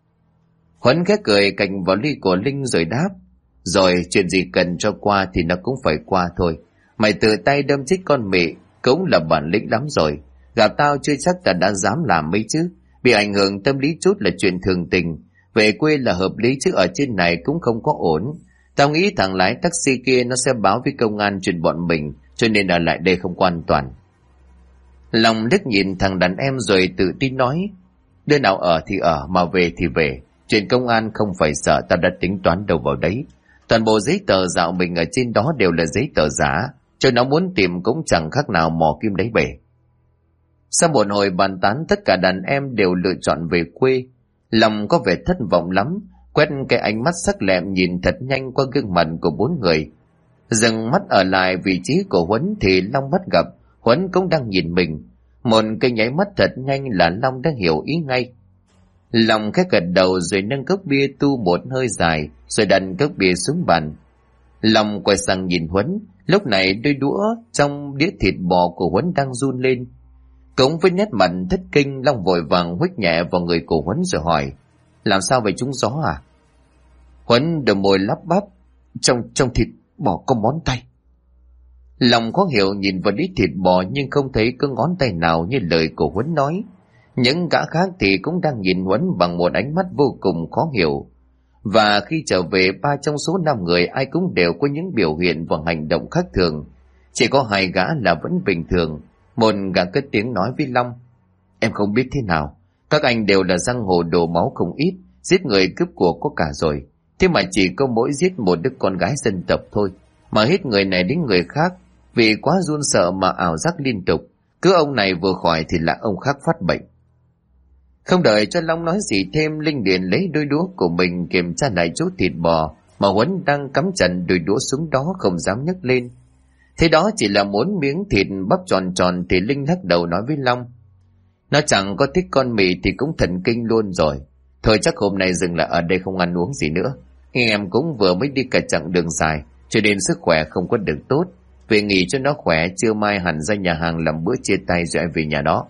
Huấn khẽ cười cạnh vào ly của Linh rồi đáp: Rồi, chuyện gì cần cho qua thì nó cũng phải qua thôi. Mày tự tay đâm chết con mị cũng là bản lĩnh lắm rồi. Gặp tao chưa chắc ta đã dám làm mấy chứ. Bị ảnh hưởng tâm lý chút là chuyện thường tình. Về quê là hợp lý, chứ ở trên này cũng không có ổn. Tao nghĩ thằng lái taxi kia nó sẽ báo với công an chuyện bọn mình, cho nên ở lại đây không an toàn. Long liếc nhìn thằng đàn em rồi tự tin nói: Đứa nào ở thì ở, mà về thì về. Chuyện công an không phải sợ, tao đã tính toán đâu vào đấy. Toàn bộ giấy tờ dạo mình ở trên đó đều là giấy tờ giả, cho nó muốn tìm cũng chẳng khác nào mò kim đáy bể. Sau một hồi bàn tán, tất cả đàn em đều lựa chọn về quê. Long có vẻ thất vọng lắm, quét cái ánh mắt sắc lẹm nhìn thật nhanh qua gương mặt của 4 người. Dừng mắt ở lại vị trí của Huấn thì Long bắt gặp Huấn cũng đang nhìn mình. Một cái nháy mắt thật nhanh là Long đã hiểu ý ngay. Long khẽ gật đầu rồi nâng cốc bia tu một hơi dài, rồi đặt cốc bia xuống bàn. Long quay sang nhìn Huấn, lúc này đôi đũa trong đĩa thịt bò của Huấn đang run lên. Cũng với nét mặt thất kinh, Long vội vàng huých nhẹ vào người của Huấn rồi hỏi: Làm sao vậy trúng gió à? Huấn đôi môi lắp bắp: Trong thịt bò có món tay. Long khó hiểu nhìn vào đĩa thịt bò nhưng không thấy có ngón tay nào như lời của Huấn nói. Những gã khác thì cũng đang nhìn Huấn bằng một ánh mắt vô cùng khó hiểu. Và khi trở về, 3 trong số 5 người ai cũng đều có những biểu hiện và hành động khác thường. Chỉ có 2 gã là vẫn bình thường. Một gã cất tiếng nói với Long: Em không biết thế nào, các anh đều là giang hồ đổ máu không ít, giết người cướp của có cả rồi. Thế mà chỉ có mỗi giết một đứa con gái dân tộc thôi, mà hết người này đến người khác. Vì quá run sợ mà ảo giác liên tục, cứ ông này vừa khỏi thì là ông khác phát bệnh. Không đợi cho Long nói gì thêm, Linh liền lấy đôi đũa của mình kiểm tra lại chỗ thịt bò mà Huấn đang cắm chặt đôi đũa xuống đó không dám nhấc lên. Thế đó chỉ là muốn miếng thịt bắp tròn tròn thì Linh lắc đầu nói với Long: Nó chẳng có thích con mì thì cũng thần kinh luôn rồi. Thôi chắc hôm nay dừng lại ở đây, không ăn uống gì nữa. Anh em cũng vừa mới đi cả chặng đường dài, cho nên sức khỏe không có được tốt. Về nghỉ cho nó khỏe, trưa mai hẳn ra nhà hàng làm bữa chia tay rồi về nhà đó.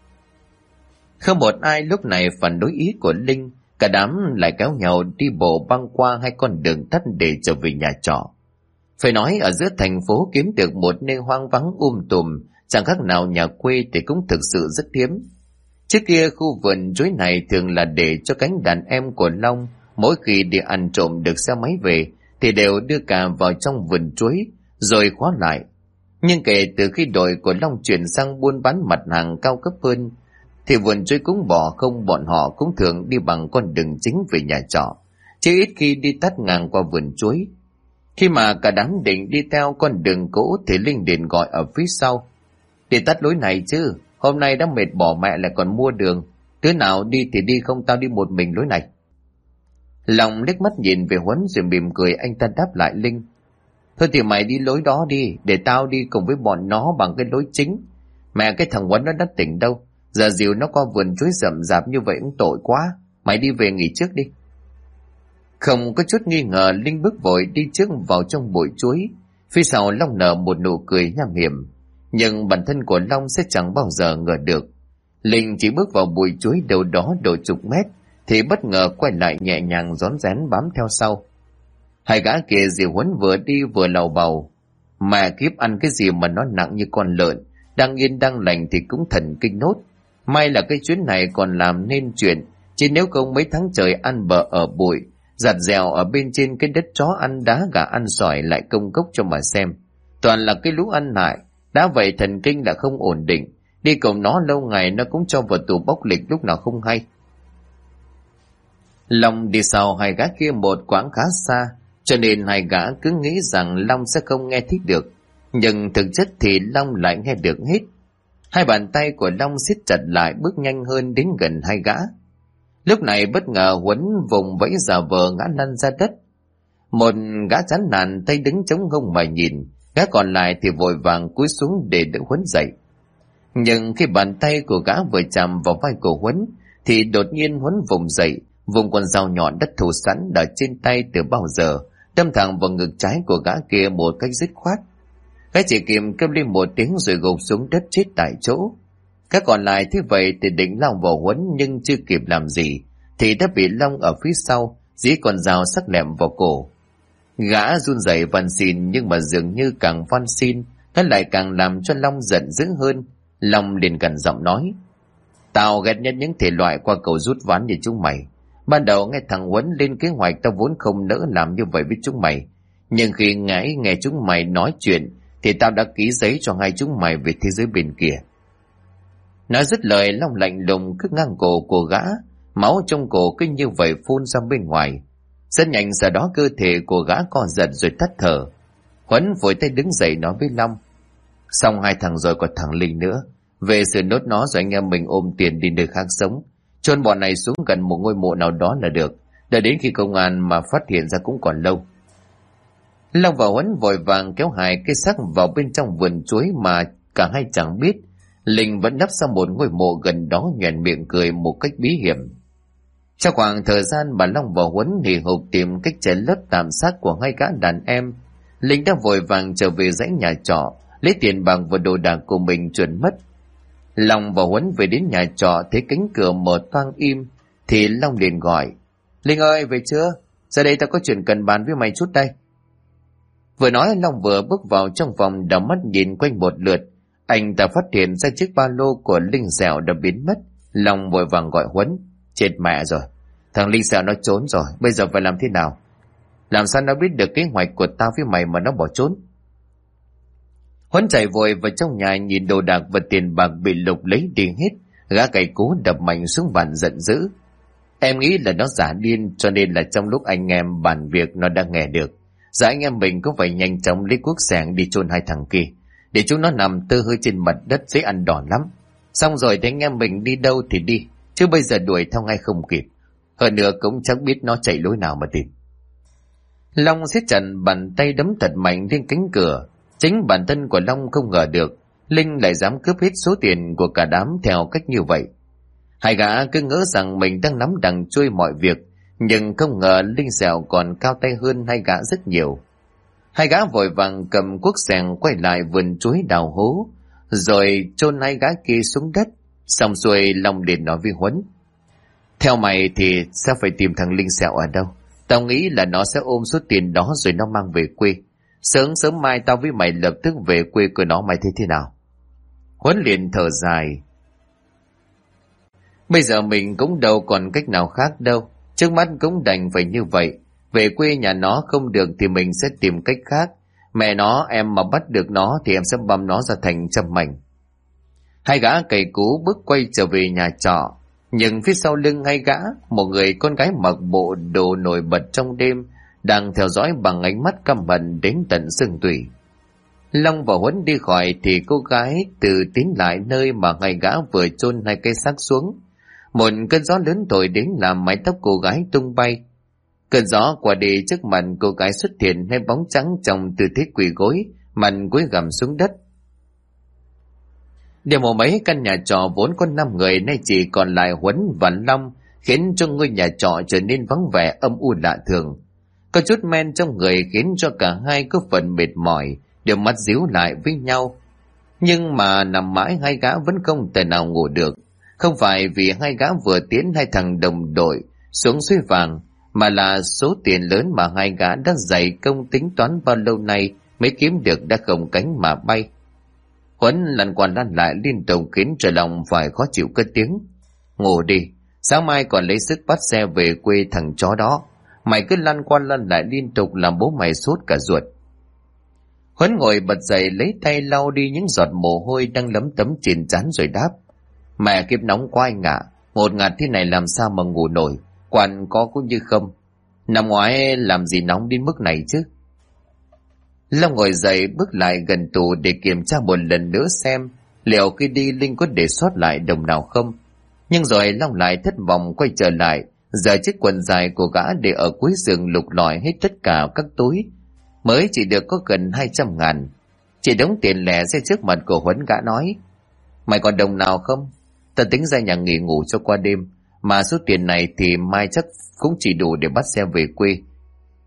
Không một ai lúc này phản đối ý của Linh, cả đám lại kéo nhau đi bộ băng qua 2 con đường tắt để trở về nhà trọ. Phải nói ở giữa thành phố kiếm được một nơi hoang vắng tùm, chẳng khác nào nhà quê thì cũng thực sự rất hiếm. Trước kia khu vườn chuối này thường là để cho cánh đàn em của Long mỗi khi đi ăn trộm được xe máy về thì đều đưa cả vào trong vườn chuối rồi khóa lại. Nhưng kể từ khi đội của Long chuyển sang buôn bán mặt hàng cao cấp hơn thì vườn chuối cũng bỏ không, bọn họ cũng thường đi bằng con đường chính về nhà trọ, chứ ít khi đi tắt ngang qua vườn chuối. Khi mà cả đám định đi theo con đường cũ thì Linh liền gọi ở phía sau: Đi tắt lối này chứ, hôm nay đã mệt bỏ mẹ lại còn mua đường. Đứa nào đi thì đi, không tao đi một mình lối này. Long liếc mắt nhìn về Huấn rồi mỉm cười, anh ta đáp lại Linh: Thôi thì mày đi lối đó đi, để tao đi cùng với bọn nó bằng cái lối chính. Mẹ cái thằng Huấn nó đã tỉnh đâu, giờ dìu nó qua vườn chuối rậm rạp như vậy cũng tội quá. Mày đi về nghỉ trước đi. Không có chút nghi ngờ, Linh bước vội đi trước vào trong bụi chuối. Phía sau Long nở một nụ cười nham hiểm, nhưng bản thân của Long sẽ chẳng bao giờ ngờ được. Linh chỉ bước vào bụi chuối đâu đó độ chục mét thì bất ngờ quay lại nhẹ nhàng rón rén bám theo sau. 2 gã kia dìu Huấn vừa đi vừa lầu bầu: Mẹ kiếp, ăn cái gì mà nó nặng như con lợn, đang yên đang lành thì cũng thần kinh nốt. May là cái chuyến này còn làm nên chuyện, chứ nếu không mấy tháng trời ăn bờ ở bụi, giặt dèo ở bên trên cái đất chó ăn đá gà ăn sỏi lại công cốc cho mà xem. Toàn là cái lũ ăn hại, đã vậy thần kinh là không ổn định, đi cùng nó lâu ngày nó cũng cho vào tù bóc lịch lúc nào không hay. Long đi sau 2 gã kia một quãng khá xa, cho nên 2 gã cứ nghĩ rằng Long sẽ không nghe thích được, nhưng thực chất thì Long lại nghe được hết. 2 bàn tay của Long siết chặt lại, bước nhanh hơn đến gần 2 gã. Lúc này bất ngờ Huấn vùng vẫy giả vờ ngã lăn ra đất. Một gã chán nản tay đứng chống hông mà nhìn, gã còn lại thì vội vàng cúi xuống để đỡ Huấn dậy. Nhưng khi bàn tay của gã vừa chạm vào vai của Huấn thì đột nhiên Huấn vùng dậy, vùng con dao nhọn đất thủ sẵn ở trên tay từ bao giờ đâm thẳng vào ngực trái của gã kia một cách dứt khoát. Gã chỉ kịp kêu lên một tiếng rồi gục xuống đất chết tại chỗ. Các còn lại thế vậy thì định lao vào Huấn, nhưng chưa kịp làm gì thì đã bị Long ở phía sau dí con dao sắc lẹm vào cổ. Gã run rẩy van xin, nhưng mà dường như càng van xin nó lại càng làm cho Long giận dữ hơn. Long liền gằn giọng nói: "Tao ghét nhất những thể loại qua cầu rút ván như chúng mày. Ban đầu nghe thằng Huấn lên kế hoạch tao vốn không nỡ làm như vậy với chúng mày, nhưng khi nghe chúng mày nói chuyện thì tao đã ký giấy cho hai chúng mày về thế giới bên kia." Nói dứt lời, Long lạnh lùng cứ ngang cổ của gã, máu trong cổ cứ như vậy phun ra bên ngoài. Rất nhanh sau đó cơ thể của gã co giật rồi tắt thở. Huấn vội tay đứng dậy nói với Long: "Xong hai thằng rồi còn thằng Linh nữa, về sửa nốt nó rồi anh em mình ôm tiền đi nơi khác sống, chôn bọn này xuống gần một ngôi mộ nào đó là được, đợi đến khi công an mà phát hiện ra cũng còn lâu." Long và Huấn vội vàng kéo hai cái xác vào bên trong vườn chuối mà cả hai chẳng biết Linh vẫn đắp ra một ngôi mộ gần đó, nhoẻn miệng cười một cách bí hiểm. Trong khoảng thời gian mà Long và Huấn hì hục tìm cách che lấp tạm xác của hai gã đàn em, Linh đã vội vàng trở về dãy nhà trọ, lấy tiền bạc và đồ đạc của mình chuyển mất. Long và Huấn về đến nhà trọ thấy cánh cửa mở toang im thì Long liền gọi: "Linh ơi, về chưa? Ra đây tao có chuyện cần bàn với mày chút đây." Vừa nói Long vừa bước vào trong phòng, đảo mắt nhìn quanh một lượt. Anh ta phát hiện ra chiếc ba lô của Linh Dẻo đã biến mất. Long vội vàng gọi Huấn: "Chết mẹ rồi, thằng Linh Dẻo nó trốn rồi, bây giờ phải làm thế nào? Làm sao nó biết được kế hoạch của tao với mày mà nó bỏ trốn?" Huấn chạy vội vào trong nhà, nhìn đồ đạc và tiền bạc bị Lục lấy đi hết. Gã cày cú đập mạnh xuống bàn giận dữ: "Em nghĩ là nó giả điên, cho nên là trong lúc anh em bàn việc nó đã nghe được. Giờ anh em mình cũng phải nhanh chóng lấy cuốc xẻng đi chôn hai thằng kia, để chúng nó nằm tơ hơi trên mặt đất dễ ăn đòn lắm. Xong rồi thì anh em mình đi đâu thì đi, chứ bây giờ đuổi theo ngay không kịp. Hơn nữa cũng chẳng biết nó chạy lối nào mà tìm." Long siết chặt bàn tay đấm thật mạnh lên cánh cửa. Chính bản thân của Long không ngờ được Linh lại dám cướp hết số tiền của cả đám theo cách như vậy. Hai gã cứ ngỡ rằng mình đang nắm đằng chui mọi việc, nhưng không ngờ Linh Dẻo còn cao tay hơn hai gã rất nhiều. Hai gã vội vàng cầm cuốc xẻng quay lại vườn chuối đào hố, rồi chôn hai gã kia xuống đất. Xong xuôi, Long liền nói với Huấn: "Theo mày thì sẽ phải tìm thằng Linh Dẻo ở đâu? Tao nghĩ là nó sẽ ôm số tiền đó rồi nó mang về quê. Sớm sớm mai tao với mày lập tức về quê của nó, mày thấy thế nào?" Huấn liền thở dài: "Bây giờ mình cũng đâu còn cách nào khác đâu, trước mắt cũng đành phải như vậy. Về quê nhà nó không được thì mình sẽ tìm cách khác. Mẹ nó, em mà bắt được nó thì em sẽ băm nó ra thành trăm mảnh." Hai gã cày cú bước quay trở về nhà trọ, nhưng phía sau lưng hai gã, một người con gái mặc bộ đồ nổi bật trong đêm đang theo dõi bằng ánh mắt căm hận đến tận xương tủy. Long và Huấn đi khỏi thì cô gái từ tiến lại nơi mà hai gã vừa chôn hai cây xác xuống. Một cơn gió lớn thổi đến làm mái tóc cô gái tung bay. Cơn gió qua đi, trước mặt cô gái xuất hiện hai bóng trắng trong tư thế quỳ gối, mặt cúi gằm xuống đất. Điều một mấy căn nhà trọ vốn có 5 người nay chỉ còn lại Huấn và Long, khiến cho ngôi nhà trọ trở nên vắng vẻ âm u lạ thường. Có chút men trong người khiến cho cả hai có phần mệt mỏi, đều mắt díu lại với nhau. Nhưng mà nằm mãi hai gã vẫn không thể nào ngủ được. Không phải vì hai gã vừa tiến hai thằng đồng đội xuống suối vàng, mà là số tiền lớn mà hai gã đã dày công tính toán bao lâu nay mới kiếm được đã không cánh mà bay. Huấn lăn qua lăn lại liên tục khiến cho lòng phải khó chịu cất tiếng: "Ngủ đi, sáng mai còn lấy sức bắt xe về quê thằng chó đó. Mày cứ lăn qua lăn lại liên tục làm bố mày sốt cả ruột." Huấn ngồi bật dậy, lấy tay lau đi những giọt mồ hôi đang lấm tấm trên trán rồi đáp: "Mẹ kiếp nóng quá anh ạ, ngột ngạt thế này làm sao mà ngủ nổi, quan có cũng như không. Năm ngoái làm gì nóng đến mức này chứ?" Long ngồi dậy bước lại gần tủ để kiểm tra một lần nữa xem liệu khi đi Linh có để sót lại đồng nào không. Nhưng rồi Long lại thất vọng quay trở lại, giờ chiếc quần dài của gã để ở cuối giường lục lọi hết tất cả các túi, mới chỉ được có gần 200.000. Chỉ đống tiền lẻ ra trước mặt của Huấn, gã nói: "Mày còn đồng nào không? Ta tính ra nhà nghỉ ngủ cho qua đêm, mà số tiền này thì mai chắc cũng chỉ đủ để bắt xe về quê."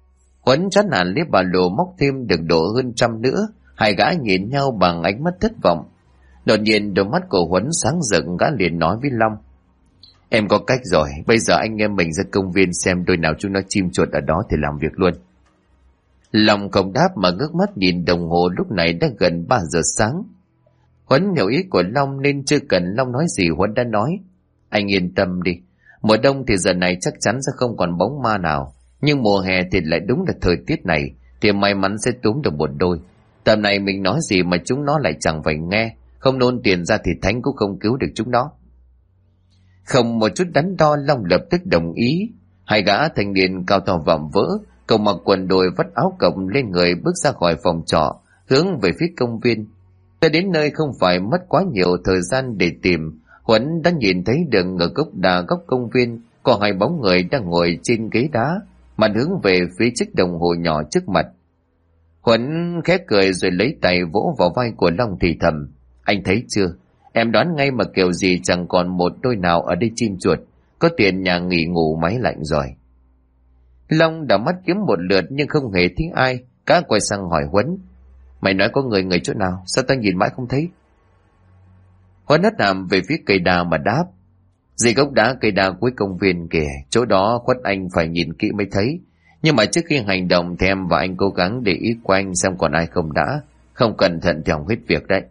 Huấn chán nản lấy ba lô móc thêm được độ hơn 100 nữa. Hai gã nhìn nhau bằng ánh mắt thất vọng. Đột nhiên đôi mắt của Huấn sáng rực, gã liền nói với Long: Em có cách rồi, bây giờ anh em mình ra công viên xem đôi nào chúng nó chim chuột ở đó thì làm việc luôn. Long không đáp mà ngước mắt nhìn đồng hồ, lúc này đã gần 3 giờ sáng. Huấn hiểu ý của Long nên chưa cần Long nói gì, Huấn đã nói: Anh yên tâm đi, mùa đông thì giờ này chắc chắn sẽ không còn bóng ma nào, nhưng mùa hè thì lại đúng là thời tiết này thì may mắn sẽ túm được một đôi. Tầm này mình nói gì mà chúng nó lại chẳng phải nghe, không nôn tiền ra thì Thánh cũng không cứu được chúng nó. Không một chút đắn đo, Long lập tức đồng ý. Hai gã thanh niên cao to vạm vỡ, cậu mặc quần đùi vắt áo cộc lên người, bước ra khỏi phòng trọ, hướng về phía công viên. Tới đến nơi không phải mất quá nhiều thời gian để tìm, Huấn đã nhìn thấy được ở góc công viên có hai bóng người đang ngồi trên ghế đá, mặt hướng về phía chiếc đồng hồ nhỏ trước mặt. Huấn khẽ cười rồi lấy tay vỗ vào vai của Long thì thầm: Anh thấy chưa, em đoán ngay mà kiểu gì chẳng còn một đôi nào ở đây chim chuột, có tiền nhà nghỉ ngủ máy lạnh rồi. Long đảo mắt kiếm một lượt nhưng không hề thấy ai, cá quay sang hỏi Huấn: Mày nói có người chỗ nào, sao tao nhìn mãi không thấy? Huấn hất hàm về phía cây đa mà đáp: Dì gốc đá cây đa cuối công viên kìa, chỗ đó khuất anh phải nhìn kỹ mới thấy. Nhưng mà trước khi hành động thì em và anh cố gắng để ý quanh xem còn ai không đã, không cẩn thận thì hỏng hết việc đấy.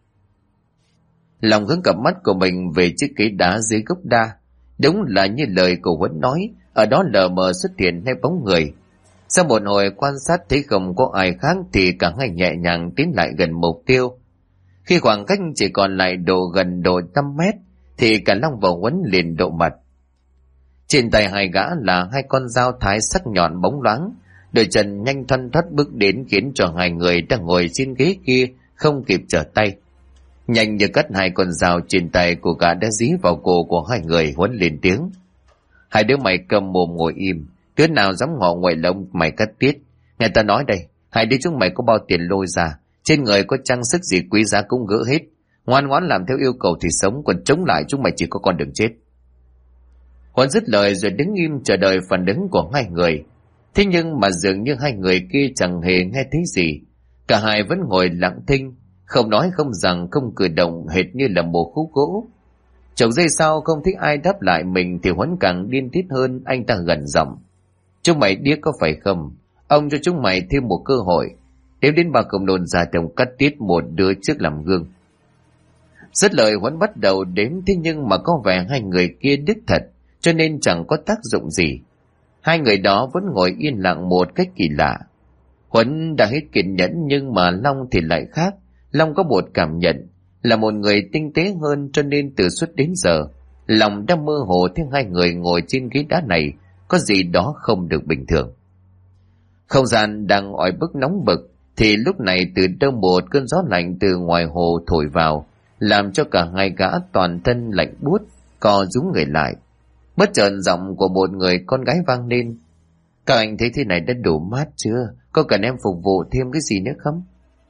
Lòng hướng cặp mắt của mình về chiếc cây đá dưới gốc đa. Đúng là như lời của Huấn nói, ở đó lờ mờ xuất hiện hai bóng người. Sau một hồi quan sát thấy không có ai khác thì cả hai nhẹ nhàng tiến lại gần mục tiêu. Khi khoảng cách chỉ còn lại gần độ 5 mét thì cả Long và Huấn liền độ mặt. Trên tay hai gã là hai con dao thái sắc nhọn bóng loáng, đôi chân nhanh thoăn thoắt bước đến khiến cho hai người đang ngồi trên ghế kia không kịp trở tay. Nhanh như cắt hai con dao trên tay của gã đã dí vào cổ của hai người. Huấn lên tiếng: Hai đứa mày cầm mồm ngồi im, đứa nào dám ngọ nguậy lông mày cắt tiết. Nghe ta nói đây, hai đứa chúng mày có bao tiền lôi ra, trên người có trang sức gì quý giá cũng gỡ hết, ngoan ngoãn làm theo yêu cầu thì sống, còn chống lại chúng mày chỉ có con đường chết. Huấn dứt lời rồi đứng im chờ đợi phản ứng của hai người. Thế nhưng mà dường như hai người kia chẳng hề nghe thấy gì, cả hai vẫn ngồi lặng thinh, không nói không rằng, không cử động, hệt như là một khúc gỗ. Chục giây sau không thấy ai đáp lại mình thì Huấn càng điên tiết hơn, anh ta gần giọng: Chúng mày điếc có phải không? Ông cho chúng mày thêm một cơ hội, đếm đến 3 cộng đồn ra đồng cắt tiết một đứa trước làm gương. Dứt lời Huấn bắt đầu đếm, thế nhưng mà có vẻ hai người kia điếc thật, cho nên chẳng có tác dụng gì. Hai người đó vẫn ngồi yên lặng một cách kỳ lạ. Huấn đã hết kiên nhẫn nhưng mà Long thì lại khác. Long có một cảm nhận, là một người tinh tế hơn, cho nên từ suốt đến giờ Long đã mơ hồ thấy hai người ngồi trên ghế đá này có gì đó không được bình thường. Không gian đang oi bức nóng bực thì lúc này từ đâu một cơn gió lạnh từ ngoài hồ thổi vào, làm cho cả hai gã toàn thân lạnh buốt, co rúm người lại. Bất chợt giọng của một người con gái vang lên: Các anh thấy thế này đã đủ mát chưa? Có cần em phục vụ thêm cái gì nữa không?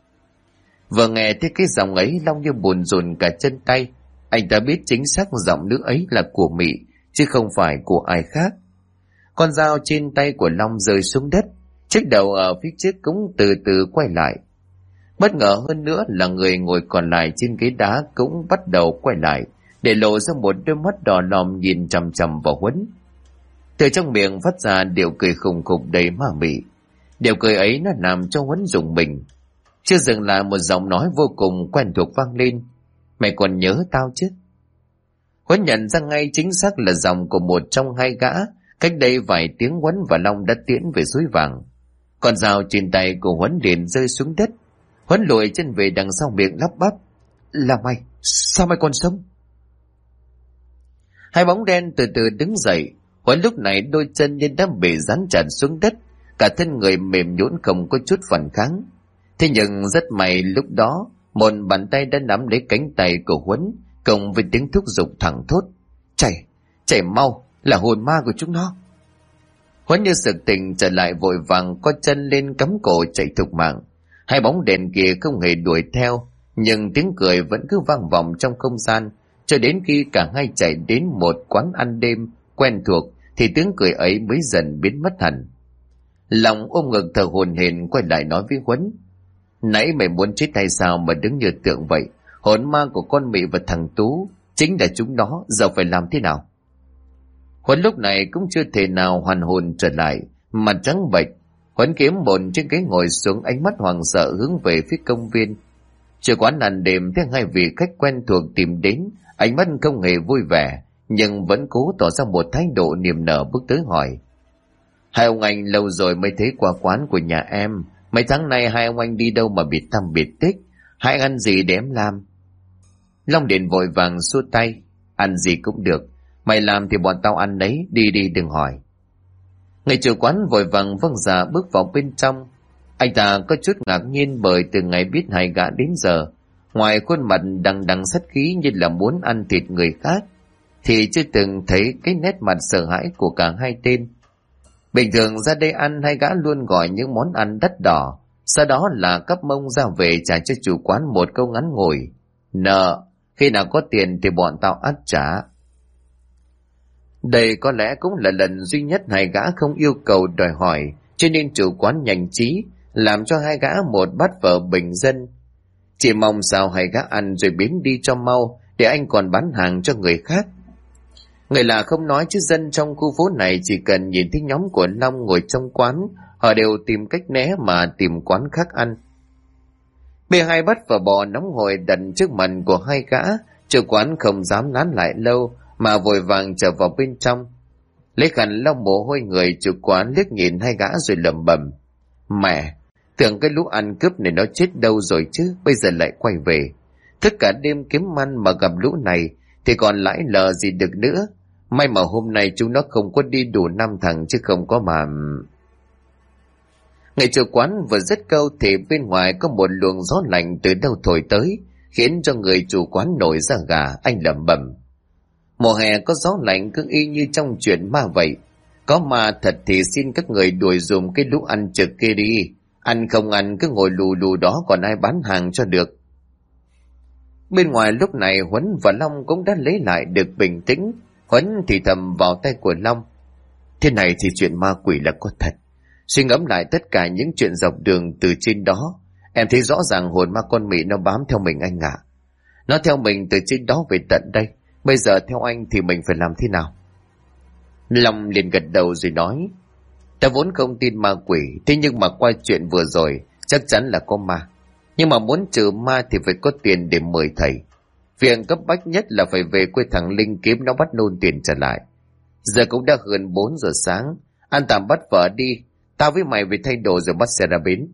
Vừa nghe thấy cái giọng ấy, Long như buồn rùn cả chân tay. Anh ta biết chính xác giọng nữ ấy là của Mị, chứ không phải của ai khác. Con dao trên tay của Long rơi xuống đất, chiếc đầu ở phía trước cũng từ từ quay lại. Bất ngờ hơn nữa là người ngồi còn lại trên ghế đá cũng bắt đầu quay lại, để lộ ra một đôi mắt đỏ lòm nhìn chằm chằm vào Huấn. Từ trong miệng phát ra điệu cười khùng khục đầy ma mị. Điệu cười ấy nó làm cho Huấn rùng mình. Chưa dừng lại, một giọng nói vô cùng quen thuộc vang lên: Mày còn nhớ tao chứ? Huấn nhận ra ngay chính xác là giọng của một trong hai gã. Cách đây vài tiếng Huấn và Long đã tiễn về suối vàng. Con dao trên tay của Huấn liền rơi xuống đất. Huấn lùi chân về đằng sau miệng lắp bắp: Là mày? Sao mày còn sống? Hai bóng đen từ từ đứng dậy. Huấn lúc này đôi chân như đã bị dán chặt xuống đất, cả thân người mềm nhũn không có chút phản kháng. Thế nhưng rất may lúc đó một bàn tay đã nắm lấy cánh tay của Huấn, cùng với tiếng thúc giục thẳng thốt: Chạy mau, là hồn ma của chúng nó. Huấn như sực tỉnh trở lại, vội vàng co chân lên cắm cổ chạy thục mạng. Hai bóng đèn kia không hề đuổi theo, nhưng tiếng cười vẫn cứ vang vọng trong không gian, cho đến khi cả hai chạy đến một quán ăn đêm quen thuộc thì tiếng cười ấy mới dần biến mất hẳn. Long ôm ngực thở hổn hển quay lại nói với Huấn: Nãy mày muốn chết hay sao mà đứng như tượng vậy? Hồn ma của con Mị và thằng Tú chính là chúng nó, giờ phải làm thế nào? Huấn lúc này cũng chưa thể nào hoàn hồn trở lại, mặt trắng bệch. Huấn kiếm một chiếc ghế ngồi xuống, ánh mắt hoảng sợ hướng về phía công viên. Chủ quán ăn đêm thấy hai vị khách quen thuộc tìm đến, ánh mắt không hề vui vẻ, nhưng vẫn cố tỏ ra một thái độ niềm nở bước tới hỏi: Hai ông anh lâu rồi mới thấy qua quán của nhà em. Mấy tháng nay hai ông anh đi đâu mà biệt tăm biệt tích? Hai anh ăn gì để em làm? Long Điền vội vàng xua tay: Ăn gì cũng được, mày làm thì bọn tao ăn đấy, đi đi đừng hỏi. Người chủ quán vội vàng vâng dạ bước vào bên trong. Anh ta có chút ngạc nhiên bởi từ ngày biết hai gã đến giờ, ngoài khuôn mặt đằng đằng sát khí như là muốn ăn thịt người khác, thì chưa từng thấy cái nét mặt sợ hãi của cả hai tên. Bình thường ra đây ăn, hai gã luôn gọi những món ăn đắt đỏ, sau đó là cắp mông ra về trả cho chủ quán một câu ngắn ngủi: Nợ, khi nào có tiền thì bọn tao ắt trả. Đây có lẽ cũng là lần duy nhất hai gã không yêu cầu đòi hỏi, cho nên chủ quán nhanh trí làm cho hai gã một bát phở bình dân. Chỉ mong sao hai gã ăn rồi biến đi cho mau, để anh còn bán hàng cho người khác. Người lạ không nói, chứ dân trong khu phố này chỉ cần nhìn thấy nhóm của Long ngồi trong quán, họ đều tìm cách né mà tìm quán khác ăn. Bê hai bát phở bò nóng hổi đặt trước mặt của hai gã, chủ quán không dám nán lại lâu mà vội vàng trở vào bên trong. Lấy khăn lau mồ hôi người, chủ quán liếc nhìn hai gã rồi lẩm bẩm: Mẹ, tưởng cái lũ ăn cướp này nó chết đâu rồi chứ, bây giờ lại quay về. Tất cả đêm kiếm ăn mà gặp lũ này thì còn lãi lờ gì được nữa. May mà hôm nay chúng nó không có đi đủ 5 thằng chứ không có mà... Người chủ quán vừa dứt câu thì bên ngoài có một luồng gió lạnh từ đâu thổi tới, khiến cho người chủ quán nổi da gà. Anh lẩm bẩm: Mùa hè có gió lạnh cứ y như trong chuyện ma vậy. Có ma thật thì xin các người đuổi dùm cái lũ ăn trực kia đi. Ăn không ăn cứ ngồi lù lù đó, còn ai bán hàng cho được. Bên ngoài lúc này Huấn và Long cũng đã lấy lại được bình tĩnh. Huấn thì thầm vào tay của Long: Thế này thì chuyện ma quỷ là có thật. Suy ngẫm lại tất cả những chuyện dọc đường từ trên đó, em thấy rõ ràng hồn ma con Mị nó bám theo mình anh ạ. Nó theo mình từ trên đó về tận đây. Bây giờ theo anh thì mình phải làm thế nào? Long liền gật đầu rồi nói: Ta vốn không tin ma quỷ, thế nhưng mà qua chuyện vừa rồi chắc chắn là có ma. Nhưng mà muốn trừ ma thì phải có tiền để mời thầy. Việc cấp bách nhất là phải về quê thằng Linh kiếm nó bắt nôn tiền trở lại. Giờ cũng đã gần 4 giờ sáng, ăn tạm bắt vợ đi, tao với mày về thay đồ rồi bắt xe ra bến.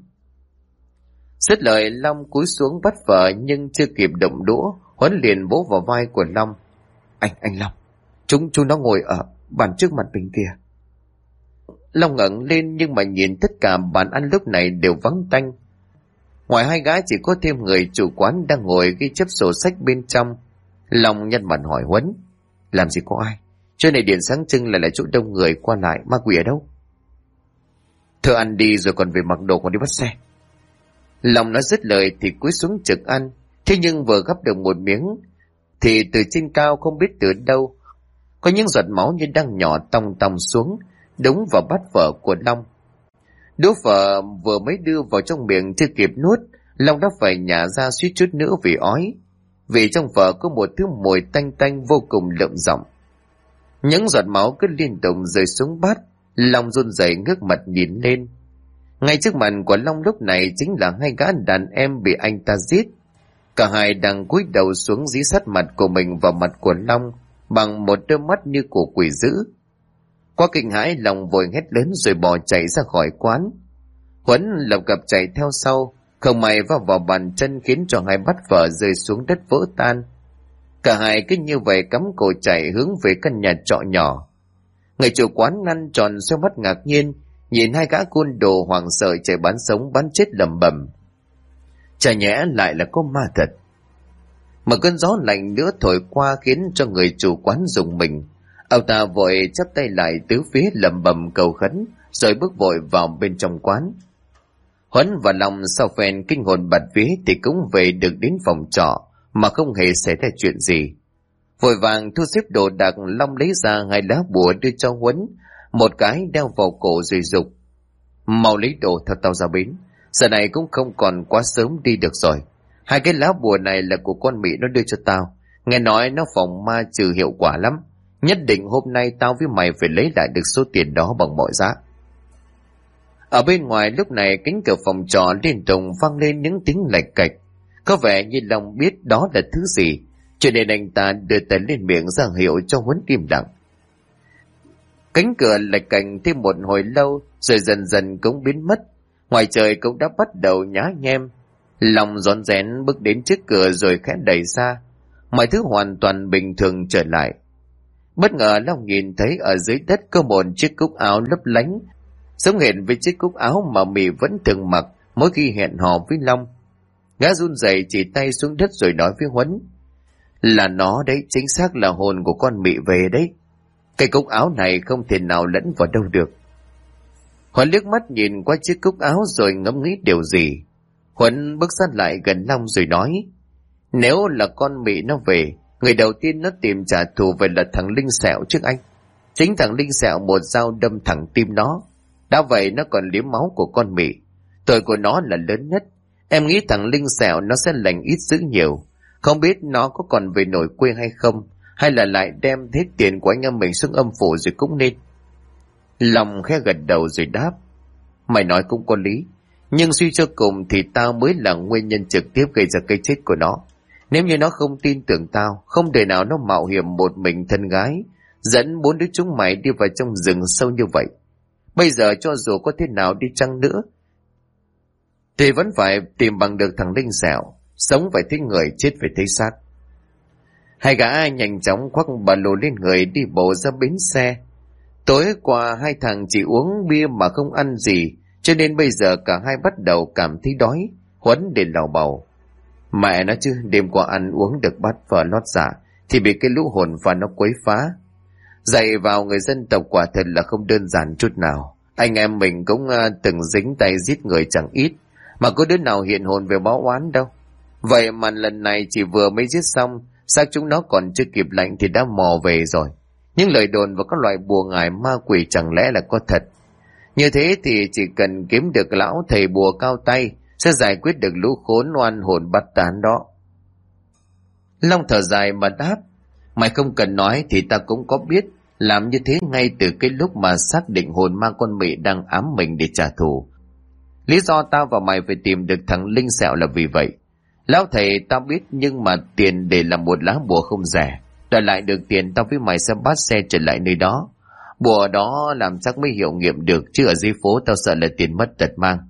Dứt lời Long cúi xuống bắt vợ, nhưng chưa kịp động đũa, Huấn liền vỗ vào vai của Long: Anh Long, chúng nó ngồi ở bàn trước mặt mình kìa. Long ngẩng lên nhưng mà nhìn tất cả bàn ăn lúc này đều vắng tanh. Ngoài hai gái chỉ có thêm người chủ quán đang ngồi ghi chép sổ sách bên trong. Long nhân mặt hỏi Huấn: Làm gì có ai? Chỗ này điện sáng trưng lại là chỗ đông người qua lại, ma quỷ ở đâu? Thưa ăn đi rồi còn về mặc đồ còn đi bắt xe. Long nói dứt lời thì cúi xuống trực ăn. Thế nhưng vừa gắp được một miếng thì từ trên cao không biết từ đâu có những giọt máu như đang nhỏ tòng tòng xuống, đúng vào bát phở của Long. Đũa phở vừa mới đưa vào trong miệng chưa kịp nuốt, Long đã phải nhả ra suýt chút nữa vì ói. Vì trong phở có một thứ mùi tanh tanh vô cùng lợm giọng. Những giọt máu cứ liên tục rơi xuống bát. Long run rẩy ngước mặt nhìn lên. Ngay trước mặt của Long lúc này chính là hai gã đàn em bị anh ta giết. Cả hai đang cúi đầu xuống dí sát mặt của mình vào mặt của Long bằng một đôi mắt như của quỷ dữ. Quá kinh hãi, Long vội hét lớn rồi bỏ chạy ra khỏi quán. Huấn lập cập chạy theo sau, không may va vào bàn chân khiến cho hai bát phở rơi xuống đất vỡ tan. Cả hai cứ như vậy cắm cổ chạy hướng về căn nhà trọ nhỏ. Người chủ quán năn tròn xoay mắt ngạc nhiên, nhìn hai gã côn đồ hoảng sợ chạy bán sống bán chết lẩm bẩm: Chả nhẽ lại là có ma thật. Một cơn gió lạnh nữa thổi qua khiến cho người chủ quán rùng mình. Ông ta vội chắp tay lại tứ phía lẩm bẩm cầu khấn, rồi bước vội vào bên trong quán. Huấn và Long sau phen kinh hồn bạt vía thì cũng về được đến phòng trọ mà không hề xảy ra chuyện gì. Vội vàng thu xếp đồ đạc, Long lấy ra 2 lá bùa đưa cho Huấn, một cái đeo vào cổ rồi dục: Mau lấy đồ theo tao ra bến. Giờ này cũng không còn quá sớm đi được rồi. 2 cái lá bùa này là của con Mị nó đưa cho tao. Nghe nói nó phòng ma trừ hiệu quả lắm. Nhất định hôm nay tao với mày phải lấy lại được số tiền đó bằng mọi giá. Ở bên ngoài lúc này cánh cửa phòng trọ liên tục vang lên những tiếng lạch cạch. Có vẻ như Long biết đó là thứ gì, cho nên anh ta đưa tay lên miệng ra hiệu cho Huấn im lặng. Cánh cửa lạch cành thêm một hồi lâu rồi dần dần cũng biến mất. Ngoài trời cũng đã bắt đầu nhá nhem. Long rón rén bước đến trước cửa rồi khẽ đẩy ra. Mọi thứ hoàn toàn bình thường trở lại. Bất ngờ Long nhìn thấy ở dưới đất có một chiếc cúc áo lấp lánh, giống hệt với chiếc cúc áo mà Mị vẫn thường mặc mỗi khi hẹn hò với Long. Gã run rẩy chỉ tay xuống đất rồi nói với Huấn: Là nó đấy, chính xác là hồn của con Mị về đấy. Cái cúc áo này không thể nào lẫn vào đâu được. Huấn liếc mắt nhìn qua chiếc cúc áo rồi ngẫm nghĩ điều gì. Huấn bước sát lại gần Long rồi nói: Nếu là con Mị nó về, người đầu tiên nó tìm trả thù về là thằng Linh Sẹo trước anh. Chính thằng Linh Sẹo một dao đâm thẳng tim nó. Đã vậy nó còn liếm máu của con Mị. Tội của nó là lớn nhất. Em nghĩ thằng Linh Sẹo nó sẽ lành ít dữ nhiều. Không biết nó có còn về nổi quê hay không, hay là lại đem hết tiền của anh em mình xuống âm phủ rồi cũng nên. Long khẽ gật đầu rồi đáp: Mày nói cũng có lý, nhưng suy cho cùng thì tao mới là nguyên nhân trực tiếp gây ra cái chết của nó. Nếu như nó không tin tưởng tao, không thể nào nó mạo hiểm một mình thân gái dẫn 4 đứa chúng mày đi vào trong rừng sâu như vậy. Bây giờ cho dù có thế nào đi chăng nữa thì vẫn phải tìm bằng được thằng Linh Sẹo. Sống phải thấy người, chết phải thấy xác. Hai gã nhanh chóng khoác ba lô lên người đi bộ ra bến xe. Tối qua 2 thằng chỉ uống bia mà không ăn gì, cho nên bây giờ cả hai bắt đầu cảm thấy đói. Huấn để lào bầu: Mẹ nó chứ, đêm qua ăn uống được bát phở lót dạ thì bị cái lũ hồn và nó quấy phá. Dạy vào người dân tộc quả thật là không đơn giản chút nào. Anh em mình cũng từng dính tay giết người chẳng ít, mà có đứa nào hiện hồn về báo oán đâu. Vậy mà lần này chỉ vừa mới giết xong, xác chúng nó còn chưa kịp lạnh thì đã mò về rồi. Những lời đồn và các loại bùa ngải ma quỷ chẳng lẽ là có thật? Như thế thì chỉ cần kiếm được lão thầy bùa cao tay sẽ giải quyết được lũ khốn oan hồn bắt tán đó. Long thở dài mà đáp: Mày không cần nói thì ta cũng có biết. Làm như thế ngay từ cái lúc mà xác định hồn ma con Mị đang ám mình để trả thù. Lý do tao và mày phải tìm được thằng Linh Sẹo là vì vậy. Lão thầy tao biết, nhưng mà tiền để làm một lá bùa không rẻ. Đòi lại được tiền tao với mày sẽ bắt xe trở lại nơi đó. Bùa đó làm chắc mới hiệu nghiệm được, chứ ở dưới phố tao sợ là tiền mất tật mang.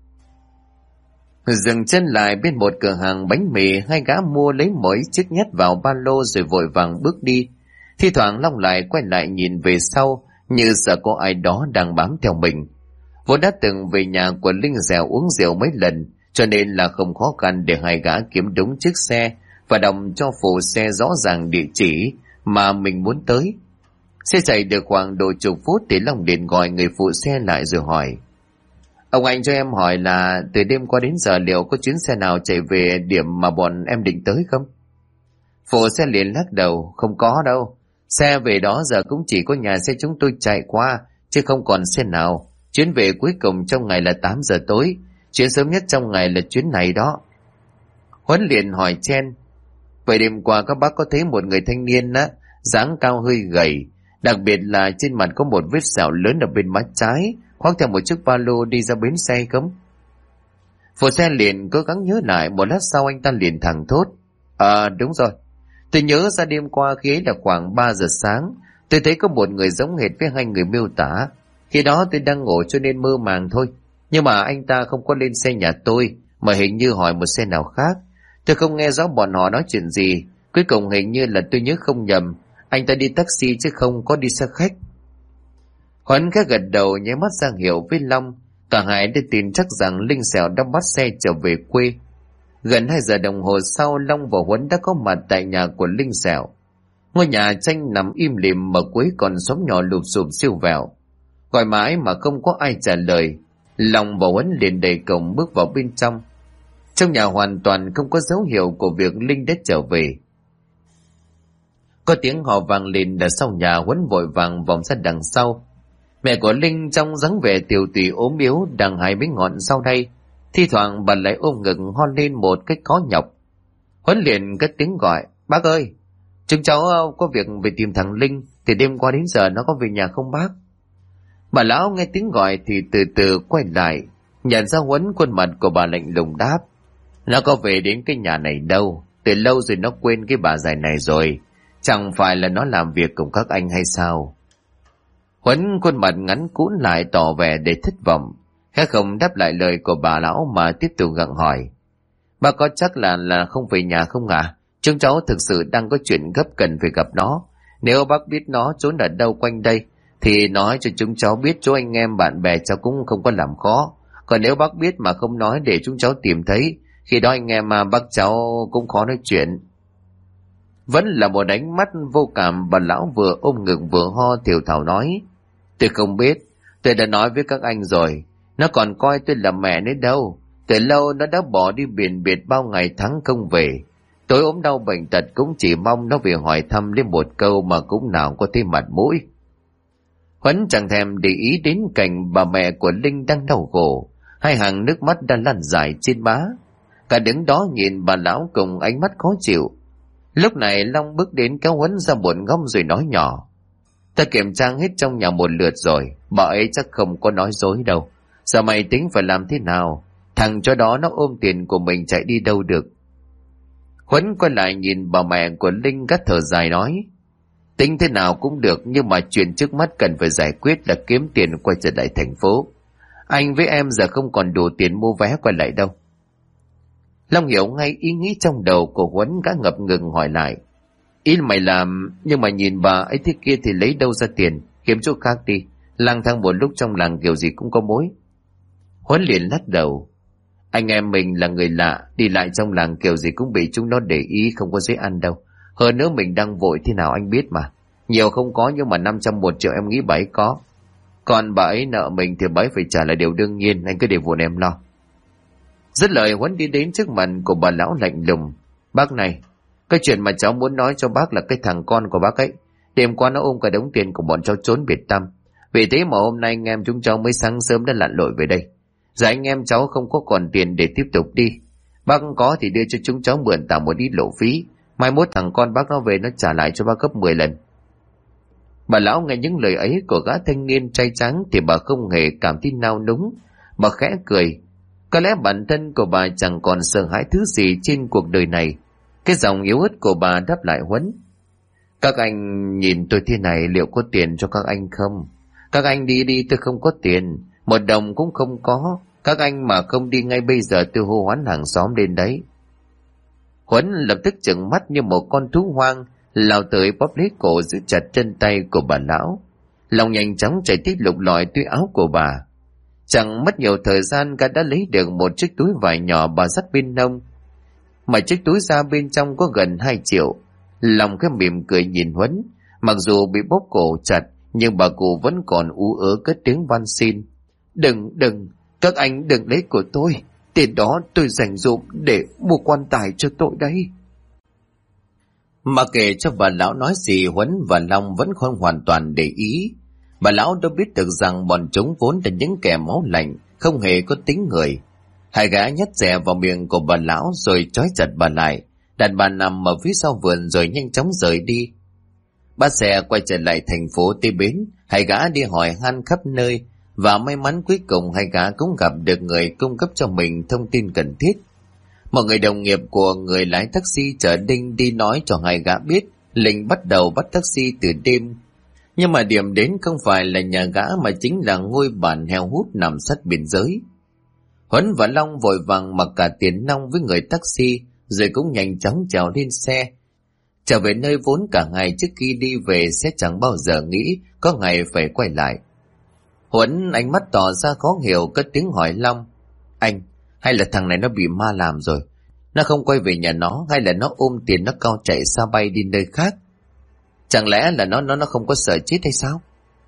Dừng chân lại bên một cửa hàng bánh mì, hai gã mua lấy mỗi chiếc nhét vào ba lô rồi vội vàng bước đi. Thi thoảng Long lại quay lại nhìn về sau, như sợ có ai đó đang bám theo mình. Vốn đã từng về nhà của Linh Dẻo uống rượu mấy lần, cho nên là không khó khăn để hai gã kiếm đúng chiếc xe và đọc cho phụ xe rõ ràng địa chỉ mà mình muốn tới. Xe chạy được khoảng độ chục phút thì Long liền gọi người phụ xe lại rồi hỏi: Ông anh cho em hỏi là từ đêm qua đến giờ liệu có chuyến xe nào chạy về điểm mà bọn em định tới không? Phụ xe liền lắc đầu: Không có đâu. Xe về đó giờ cũng chỉ có nhà xe chúng tôi chạy qua, chứ không còn xe nào. Chuyến về cuối cùng trong ngày là 8 giờ tối. Chuyến sớm nhất trong ngày là chuyến này đó. Huấn liền hỏi chen: Vậy đêm qua các bác có thấy một người thanh niên á, dáng cao hơi gầy, đặc biệt là trên mặt có một vết sẹo lớn ở bên má trái, khoác theo một chiếc ba lô đi ra bến xe không? Phụ xe liền cố gắng nhớ lại, một lát sau anh ta liền thẳng thốt: Đúng rồi. Tôi nhớ ra đêm qua khi ấy là khoảng 3 giờ sáng, tôi thấy có một người giống hệt với hai người miêu tả. Khi đó tôi đang ngủ cho nên mơ màng thôi. Nhưng mà anh ta không có lên xe nhà tôi, mà hình như hỏi một xe nào khác. Tôi không nghe rõ bọn họ nói chuyện gì. Cuối cùng hình như là tôi nhớ không nhầm, anh ta đi taxi chứ không có đi xe khách. Huấn khẽ gật đầu nháy mắt ra hiệu với Long. Cả hai đã tin chắc rằng Linh Sẹo đã bắt xe trở về quê. Gần 2 giờ đồng hồ sau, Long và Huấn đã có mặt tại nhà của Linh Sẹo. Ngôi nhà tranh nằm im lìm mà cuối còn xóm nhỏ lụp xụp siêu vẹo. Gọi mãi mà không có ai trả lời. Long và Huấn liền đẩy cổng bước vào bên trong. Trong nhà hoàn toàn không có dấu hiệu của việc Linh đã trở về. Có tiếng hò vang lên ở sau nhà. Huấn vội vàng vòng ra đằng sau. Mẹ của Linh trong dáng vẻ tiều tụy ốm yếu đang hái mấy ngọn sau đây, thi thoảng bà lại ôm ngực hon lên một cách khó nhọc. Huấn liền cất tiếng gọi: "Bác ơi, chúng cháu có việc về tìm thằng Linh, thì đêm qua đến giờ nó có về nhà không bác?" Bà lão nghe tiếng gọi thì từ từ quay lại, nhận ra Huấn, khuôn mặt của bà lạnh lùng đáp: "Nó có về đến cái nhà này đâu, từ lâu rồi nó quên cái bà già này rồi, chẳng phải là nó làm việc cùng các anh hay sao?" Huấn khuôn mặt ngắn cũn lại tỏ vẻ để thất vọng, khẽ không đáp lại lời của bà lão mà tiếp tục gặng hỏi: "Bác có chắc là không về nhà không ạ? Chúng cháu thực sự đang có chuyện gấp cần phải gặp nó. Nếu bác biết nó trốn ở đâu quanh đây thì nói cho chúng cháu biết, chỗ anh em bạn bè cháu cũng không có làm khó. Còn nếu bác biết mà không nói để chúng cháu tìm thấy, khi đó anh em bác cháu cũng khó nói chuyện." Vẫn là một ánh mắt vô cảm, bà lão vừa ôm ngực vừa ho thều thào nói: "Tôi không biết, tôi đã nói với các anh rồi, nó còn coi tôi là mẹ nữa đâu. Từ lâu nó đã bỏ đi biển biệt bao ngày tháng không về. Tôi ốm đau bệnh tật cũng chỉ mong nó về hỏi thăm đến một câu mà cũng nào có thêm mặt mũi." Huấn chẳng thèm để ý đến cảnh bà mẹ của Linh đang đau khổ, hai hàng nước mắt đang lăn dài trên má. Cả đứng đó nhìn bà lão cùng ánh mắt khó chịu. Lúc này Long bước đến kéo Huấn ra một góc rồi nói nhỏ: "Ta kiểm tra hết trong nhà một lượt rồi, bà ấy chắc không có nói dối đâu. Giờ mày tính phải làm thế nào? Thằng chó đó nó ôm tiền của mình chạy đi đâu được?" Huấn quay lại nhìn bà mẹ của Linh gắt thở dài nói: "Tính thế nào cũng được, nhưng mà chuyện trước mắt cần phải giải quyết là kiếm tiền quay trở lại thành phố. Anh với em giờ không còn đủ tiền mua vé quay lại đâu." Long hiểu ngay ý nghĩ trong đầu của Huấn, gã ngập ngừng hỏi lại: "Ý mày làm, nhưng mà nhìn bà ấy thế kia thì lấy đâu ra tiền? Kiếm chỗ khác đi, lang thang một lúc trong làng kiểu gì cũng có mối." Huấn liền lắc đầu: "Anh em mình là người lạ, đi lại trong làng kiểu gì cũng bị chúng nó để ý, không có dễ ăn đâu. Hơn nữa mình đang vội thế nào anh biết mà. Nhiều không có, nhưng mà 500 1 triệu em nghĩ bà ấy có. Còn bà ấy nợ mình thì bà ấy phải trả là điều đương nhiên, anh cứ để vụn em lo." Dứt lời, Huấn đi đến trước mặt của bà lão lạnh lùng: "Bác này, cái chuyện mà cháu muốn nói cho bác là cái thằng con của bác ấy, đêm qua nó ôm cả đống tiền của bọn cháu trốn biệt tăm. Vì thế mà hôm nay anh em chúng cháu mới sáng sớm đã lặn lội về đây. Giờ anh em cháu không có còn tiền để tiếp tục đi. Bác có thì đưa cho chúng cháu mượn tạm một ít lộ phí. Mai mốt thằng con bác nó về nó trả lại cho bác gấp 10 lần. Bà lão nghe những lời ấy của gã thanh niên trai trắng thì bà không hề cảm thấy nao núng. Bà khẽ cười. Có lẽ bản thân của bà chẳng còn sợ hãi thứ gì trên cuộc đời này. Cái giọng yếu ớt của bà đáp lại Huấn: "Các anh nhìn tôi thế này liệu có tiền cho các anh không? Các anh đi tôi không có tiền, 1 đồng cũng không có. Các anh mà không đi ngay bây giờ tôi hô hoán hàng xóm lên đấy." Huấn lập tức trừng mắt như một con thú hoang, lao tới bóp lấy cổ giữ chặt chân tay của bà lão. Lòng nhanh chóng chảy tít lục lọi túi áo của bà. Chẳng mất nhiều thời gian, gã đã lấy được một chiếc túi vải nhỏ bà dắt bên hông. Mà chiếc túi ra bên trong có gần 2 triệu. Lòng cái mỉm cười nhìn Huấn. Mặc dù bị bóp cổ chặt, nhưng bà cụ vẫn còn ú ớ cất tiếng van xin: Đừng, các anh đừng lấy của tôi. Tiền đó tôi dành dụm để mua quan tài cho tôi đấy." Mà kể cho bà lão nói gì, Huấn và Long vẫn không hoàn toàn để ý. Bà lão đâu biết được rằng bọn chúng vốn là những kẻ máu lạnh, không hề có tính người. Hai gã nhét dẻ vào miệng của bà lão rồi trói chặt bà lại, đặt bà nằm ở phía sau vườn rồi nhanh chóng rời đi. Bắt xe quay trở lại thành phố Tây Bến, hai gã đi hỏi han khắp nơi, và may mắn cuối cùng hai gã cũng gặp được người cung cấp cho mình thông tin cần thiết. Một người đồng nghiệp của người lái taxi chở Đinh đi nói cho hai gã biết Linh bắt đầu bắt taxi từ đêm. Nhưng mà điểm đến không phải là nhà gã mà chính là ngôi bản heo hút nằm sát biên giới. Huấn và Long vội vàng mặc cả tiền nong với người taxi, rồi cũng nhanh chóng trèo lên xe. Trở về nơi vốn cả ngày trước khi đi về sẽ chẳng bao giờ nghĩ có ngày phải quay lại. Huấn ánh mắt tỏ ra khó hiểu, cất tiếng hỏi Long: "Anh, hay là thằng này nó bị ma làm rồi? Nó không quay về nhà nó, hay là nó ôm tiền nó cao chạy xa bay đi nơi khác? Chẳng lẽ là nó không có sợ chết hay sao?"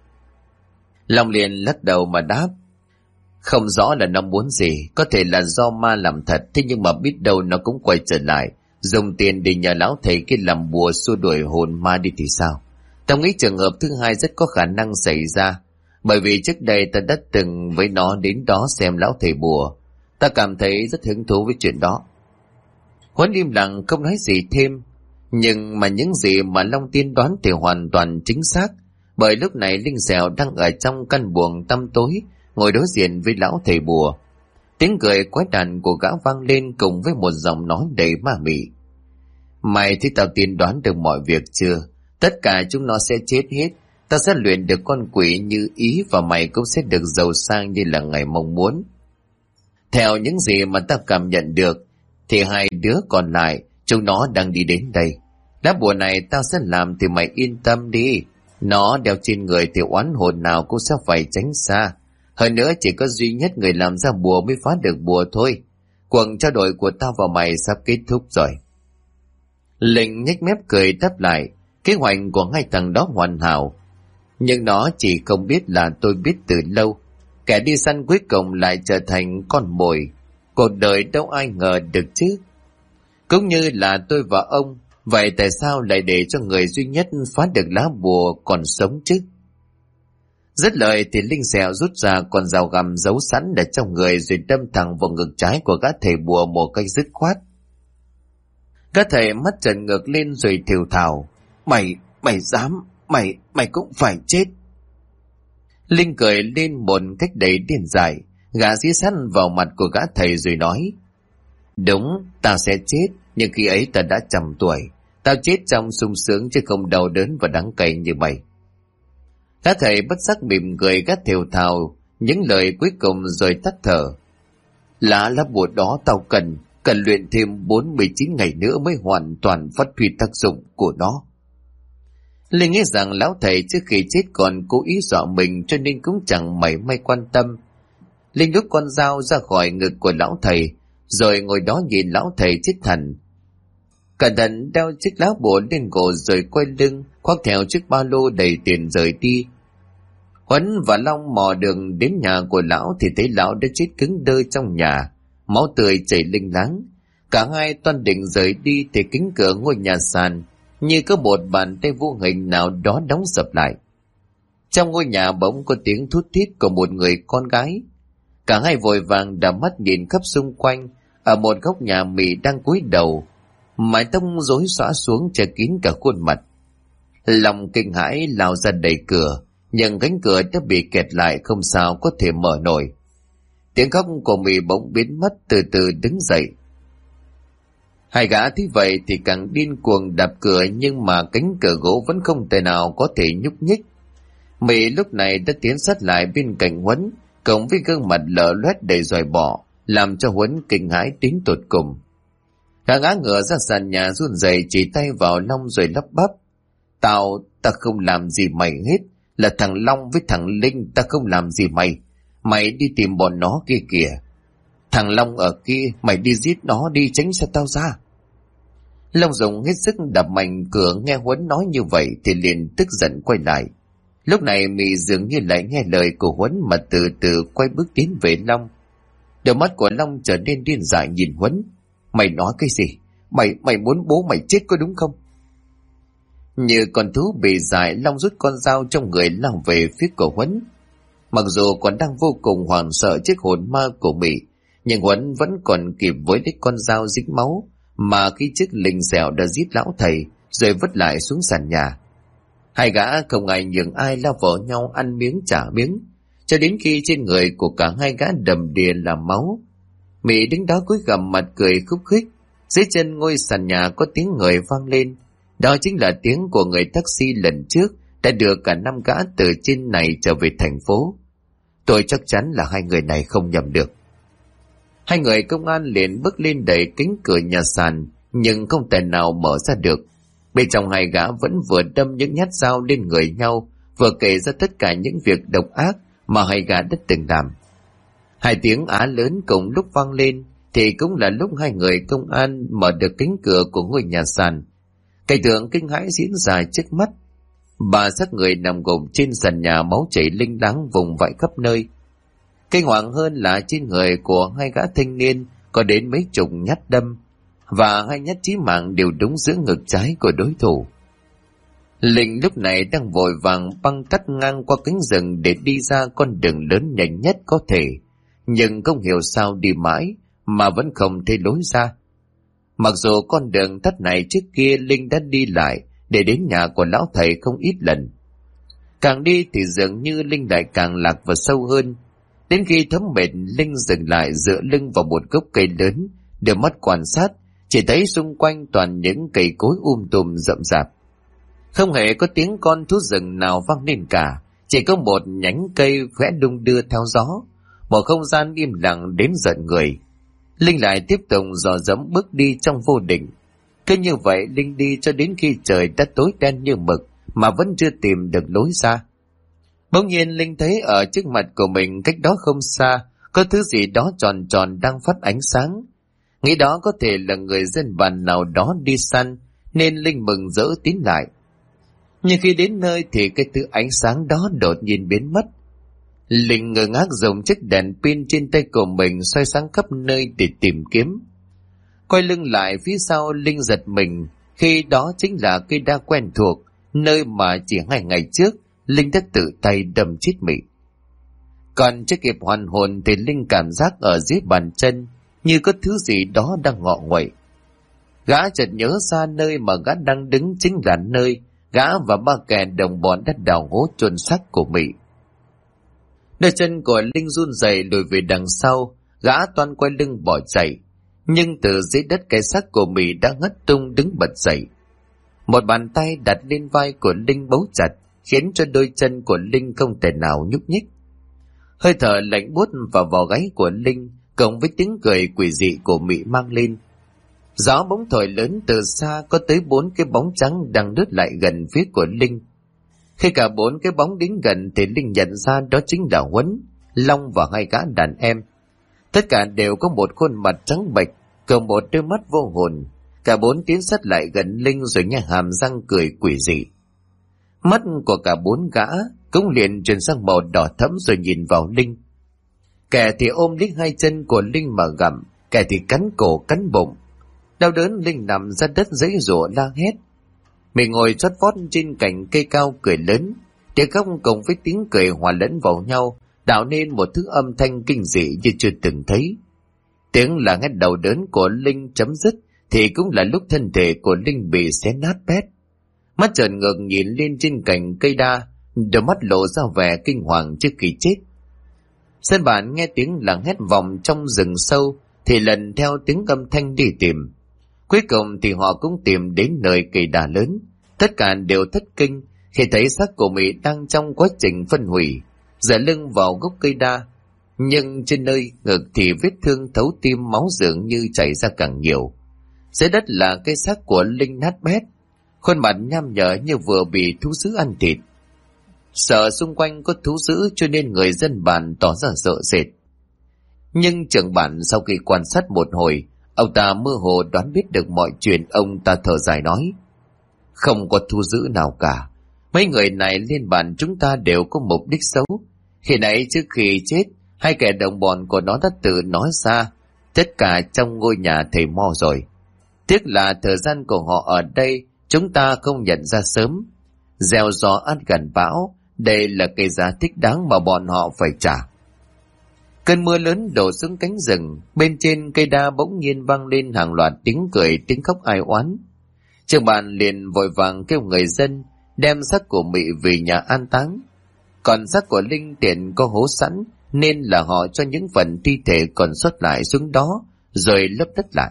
Long liền lắc đầu mà đáp: "Không rõ là nó muốn gì, có thể là do ma làm thật, thế nhưng mà biết đâu nó cũng quay trở lại, dùng tiền để nhờ lão thầy kia làm bùa xua đuổi hồn ma đi thì sao? Tao nghĩ trường hợp thứ hai rất có khả năng xảy ra. bởi vì trước đây ta đã từng với nó đến đó xem lão thầy bùa. Ta cảm thấy rất hứng thú với chuyện đó. Huấn im lặng không nói gì thêm, nhưng mà những gì mà Long tiên đoán thì hoàn toàn chính xác, bởi lúc này Linh Dẻo đang ở trong căn buồng tăm tối, ngồi đối diện với lão thầy bùa. Tiếng cười quái đản của gã vang lên cùng với một giọng nói đầy ma mị. Mày thấy tao tiên đoán được mọi việc chưa? Tất cả chúng nó sẽ chết hết. Ta sẽ luyện được con quỷ như ý và mày cũng sẽ được giàu sang như là ngày mong muốn. Theo những gì mà ta cảm nhận được thì hai đứa còn lại chúng nó đang đi đến đây. Lá bùa này tao sẽ làm thì mày yên tâm đi. Nó đeo trên người thì oán hồn nào cũng sẽ phải tránh xa. Hơn nữa chỉ có duy nhất người làm ra bùa mới phá được bùa thôi. Cuộc trao đổi của tao và mày sắp kết thúc rồi. Linh nhếch mép cười đáp lại. Kế hoạch của hai thằng đó hoàn hảo, nhưng nó chỉ không biết là tôi biết từ lâu. Kẻ đi săn cuối cùng lại trở thành con mồi. Cuộc đời đâu ai ngờ được chứ. Cũng như là tôi và ông, vậy tại sao lại để cho người duy nhất phá được lá bùa còn sống chứ? Dứt lời thì Linh Dẻo rút ra con dao găm giấu sẵn ở trong người rồi đâm thẳng vào ngực trái của gã thầy bùa một cách dứt khoát. Gã thầy mắt trợn ngược lên rồi thều thào: Mày dám, mày cũng phải chết. Linh cười lên một cách đầy điên dại, gã dí sát vào mặt của gã thầy rồi nói: Đúng, tao sẽ chết, nhưng khi ấy ta đã trăm tuổi. Tao chết trong sung sướng chứ không đau đớn và đắng cay như mày. Gã thầy bất giác mỉm cười, gã thều thào những lời cuối cùng rồi tắt thở. Lá bùa đó tao cần luyện thêm 49 ngày nữa mới hoàn toàn phát huy tác dụng của nó. Linh nghĩ rằng lão thầy trước khi chết còn cố ý dọa mình, cho nên cũng chẳng mảy may quan tâm. Linh rút con dao ra khỏi ngực của lão thầy, rồi ngồi đó nhìn lão thầy chết thẳng. Cẩn thận đeo chiếc lá bùa lên cổ rồi quay lưng, khoác theo chiếc ba lô đầy tiền rời đi. Huấn và Long mò đường đến nhà của lão thì thấy lão đã chết cứng đơ trong nhà, máu tươi chảy linh láng. Cả hai toan định rời đi thì cánh cửa ngôi nhà sàn như có một bàn tay vô hình nào đó đóng sập lại. Trong ngôi nhà bỗng có tiếng thút thít của một người con gái. Cả hai vội vàng đảo mắt nhìn khắp xung quanh. Ở một góc nhà Mỹ đang cúi đầu, mái tóc rối xõa xuống che kín cả khuôn mặt. Lòng kinh hãi lao ra đẩy cửa, nhưng cánh cửa đã bị kẹt lại, không sao có thể mở nổi. Tiếng khóc của Mỹ bỗng biến mất, từ từ đứng dậy. Hai gã thấy vậy thì càng điên cuồng đạp cửa, nhưng mà cánh cửa gỗ vẫn không thể nào có thể nhúc nhích. Mỹ lúc này đã tiến sát lại bên cạnh Huấn, cộng với gương mặt lở loét đầy dòi bỏ, làm cho Huấn kinh hãi đến tột cùng. Gã ngã ngửa ra sàn nhà run rẩy chỉ tay vào Long rồi lắp bắp: Ta không làm gì mày hết, là thằng Long với thằng Linh, ta không làm gì mày. Mày đi tìm bọn nó kia kìa. Thằng Long ở kia, mày đi giết nó đi, tránh cho tao ra. Long dùng hết sức đập mạnh cửa, nghe Huấn nói như vậy thì liền tức giận quay lại. Lúc này Mị dường như lại nghe lời của Huấn mà từ từ quay bước tiến về Long. Đôi mắt của Long trở nên điên dại nhìn Huấn. Mày nói cái gì? Mày muốn bố mày chết có đúng không? Như con thú bị dại, Long rút con dao trong người lao về phía của Huấn. Mặc dù còn đang vô cùng hoảng sợ trước hồn ma của Mị, nhưng Huấn vẫn còn kịp với đích con dao dính máu mà khi chiếc Linh Dẻo đã giết lão thầy rồi vứt lại xuống sàn nhà. Hai gã không ai nhường ai lao vào nhau ăn miếng trả miếng, cho đến khi trên người của cả hai gã đầm đìa là máu. Mị đứng đó cúi gằm mặt cười khúc khích. Dưới chân ngôi sàn nhà có tiếng người vang lên, đó chính là tiếng của người taxi lần trước đã đưa cả 5 gã từ trên này trở về thành phố. Tôi chắc chắn là hai người này không nhầm được. Hai người công an liền bước lên đẩy cánh cửa nhà sàn, nhưng không thể nào mở ra được. Bên trong hai gã vẫn vừa đâm những nhát dao lên người nhau, vừa kể ra tất cả những việc độc ác mà hai gã đã từng làm. Hai tiếng á lớn cùng lúc vang lên thì cũng là lúc hai người công an mở được cánh cửa của ngôi nhà sàn. Cảnh tượng kinh hãi diễn ra trước mắt. Ba xác người nằm gục trên sàn nhà, máu chảy linh láng vùng vãi khắp nơi. Kinh hoàng hơn là trên người của hai gã thanh niên có đến mấy chục nhát đâm, và hai nhát chí mạng đều đúng giữa ngực trái của đối thủ. Linh lúc này đang vội vàng băng cắt ngang qua cánh rừng để đi ra con đường lớn nhanh nhất có thể, nhưng không hiểu sao đi mãi mà vẫn không thấy lối ra. Mặc dù con đường tắt này trước kia Linh đã đi lại để đến nhà của lão thầy không ít lần. Càng đi thì dường như Linh lại càng lạc vào sâu hơn. Đến khi thấm mệt, Linh dừng lại dựa lưng vào một gốc cây lớn, đưa mắt quan sát, chỉ thấy xung quanh toàn những cây cối tùm rậm rạp. Không hề có tiếng con thú rừng nào vang lên cả, chỉ có một nhánh cây khẽ đung đưa theo gió, một không gian im lặng đến giận người. Linh lại tiếp tục dò dẫm bước đi trong vô định. Cứ như vậy Linh đi cho đến khi trời đã tối đen như mực mà vẫn chưa tìm được lối ra. Bỗng nhiên Linh thấy ở trước mặt của mình cách đó không xa có thứ gì đó tròn tròn đang phát ánh sáng. Nghĩ đó có thể là người dân bản nào đó đi săn, nên Linh mừng rỡ tiến lại. Nhưng khi đến nơi thì cái thứ ánh sáng đó đột nhiên biến mất. Linh ngơ ngác dùng chiếc đèn pin trên tay của mình soi sáng khắp nơi để tìm kiếm. Quay lưng lại phía sau, Linh giật mình khi đó chính là cây đa quen thuộc, nơi mà chỉ 2 ngày trước Linh đã tự tay đâm chết mình. Còn chưa kịp hoàn hồn thì Linh cảm giác ở dưới bàn chân như có thứ gì đó đang ngọ nguậy. Gã chợt nhớ ra nơi mà gã đang đứng chính là nơi gã và 3 kẻ đồng bọn đã đào hố chôn xác của Mỹ. Đôi chân của Linh run rẩy lùi về đằng sau, gã toan quay lưng bỏ chạy, nhưng từ dưới đất cái xác của Mỹ đã ngất tung đứng bật dậy. Một bàn tay đặt lên vai của Linh bấu chặt, khiến cho đôi chân của Linh không thể nào nhúc nhích. Hơi thở lạnh buốt vào vỏ gáy của Linh, cộng với tiếng cười quỷ dị của Mỹ mang lên. Gió bỗng thổi lớn, từ xa có tới 4 cái bóng trắng đang lướt lại gần phía của Linh. Khi cả 4 cái bóng đến gần thì Linh nhận ra đó chính là Huấn, Long và 2 gã đàn em. Tất cả đều có một khuôn mặt trắng bệch, cùng một đôi mắt vô hồn. Cả 4 tiến sát lại gần Linh rồi nhả hàm răng cười quỷ dị. Mắt của cả 4 gã cũng liền chuyển sang màu đỏ thẫm rồi nhìn vào Linh. Kẻ thì ôm lấy 2 chân của Linh mà gặm, kẻ thì cắn cổ cắn bụng. Đau đớn, Linh nằm ra đất giãy giụa la hét. Mình ngồi chót vót trên cành cây cao cười lớn, tiếng khóc cùng với tiếng cười hòa lẫn vào nhau, tạo nên một thứ âm thanh kinh dị như chưa từng thấy. Tiếng là hét đau đớn của Linh chấm dứt thì cũng là lúc thân thể của Linh bị xé nát bét. Mắt trợn ngược nhìn lên trên cành cây đa, đôi mắt lộ ra vẻ kinh hoàng trước khi chết. Dân bản nghe tiếng làng hét vòng trong rừng sâu thì lần theo tiếng âm thanh đi tìm. Cuối cùng thì họ cũng tìm đến nơi cây đa lớn. Tất cả đều thất kinh khi thấy xác của Mỹ đang trong quá trình phân hủy, dựa lưng vào gốc cây đa. Nhưng trên nơi ngực thì vết thương thấu tim, máu dường như chảy ra càng nhiều. Dưới đất là cái xác của Linh nát bét, khuôn mặt nham nhở như vừa bị thú dữ ăn thịt. Sợ xung quanh có thú dữ cho nên người dân bản tỏ ra sợ sệt. Nhưng trưởng bản sau khi quan sát một hồi, ông ta mơ hồ đoán biết được mọi chuyện. Ông ta thở dài nói: không có thú dữ nào cả. Mấy người này lên bản chúng ta đều có mục đích xấu. Khi nãy trước khi chết, 2 kẻ đồng bọn của nó đã tự nói ra tất cả trong ngôi nhà thầy Mo rồi. Tiếc là thời gian của họ ở đây chúng ta không nhận ra sớm. Gieo gió ăn gần bão, đây là cái giá thích đáng mà bọn họ phải trả. Cơn mưa lớn đổ xuống cánh rừng, bên trên cây đa bỗng nhiên vang lên hàng loạt tiếng cười, tiếng khóc ai oán. Trưởng bản liền vội vàng kêu người dân đem xác của Mỹ về nhà an táng. Còn xác của Linh tiện có hố sẵn nên là họ cho những phần thi thể còn sót lại xuống đó rồi lấp đất lại.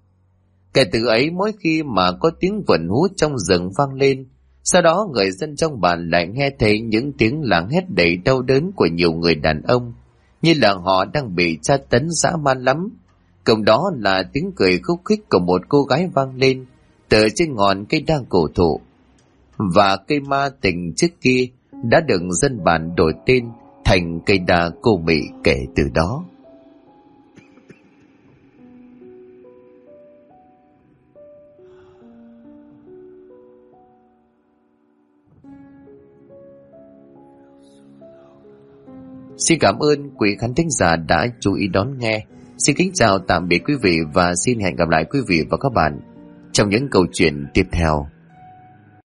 Kể từ ấy, mỗi khi mà có tiếng vượn hú trong rừng vang lên, sau đó người dân trong bản lại nghe thấy những tiếng làng hét đầy đau đớn của nhiều người đàn ông, như là họ đang bị tra tấn dã man lắm. Cùng đó là tiếng cười khúc khích của một cô gái vang lên từ trên ngọn cây đa cổ thụ. Và cây ma tình trước kia đã được dân bản đổi tên thành cây đa cô Mị kể từ đó. Xin cảm ơn quý khán thính giả đã chú ý đón nghe. Xin kính chào tạm biệt quý vị và xin hẹn gặp lại quý vị và các bạn trong những câu chuyện tiếp theo.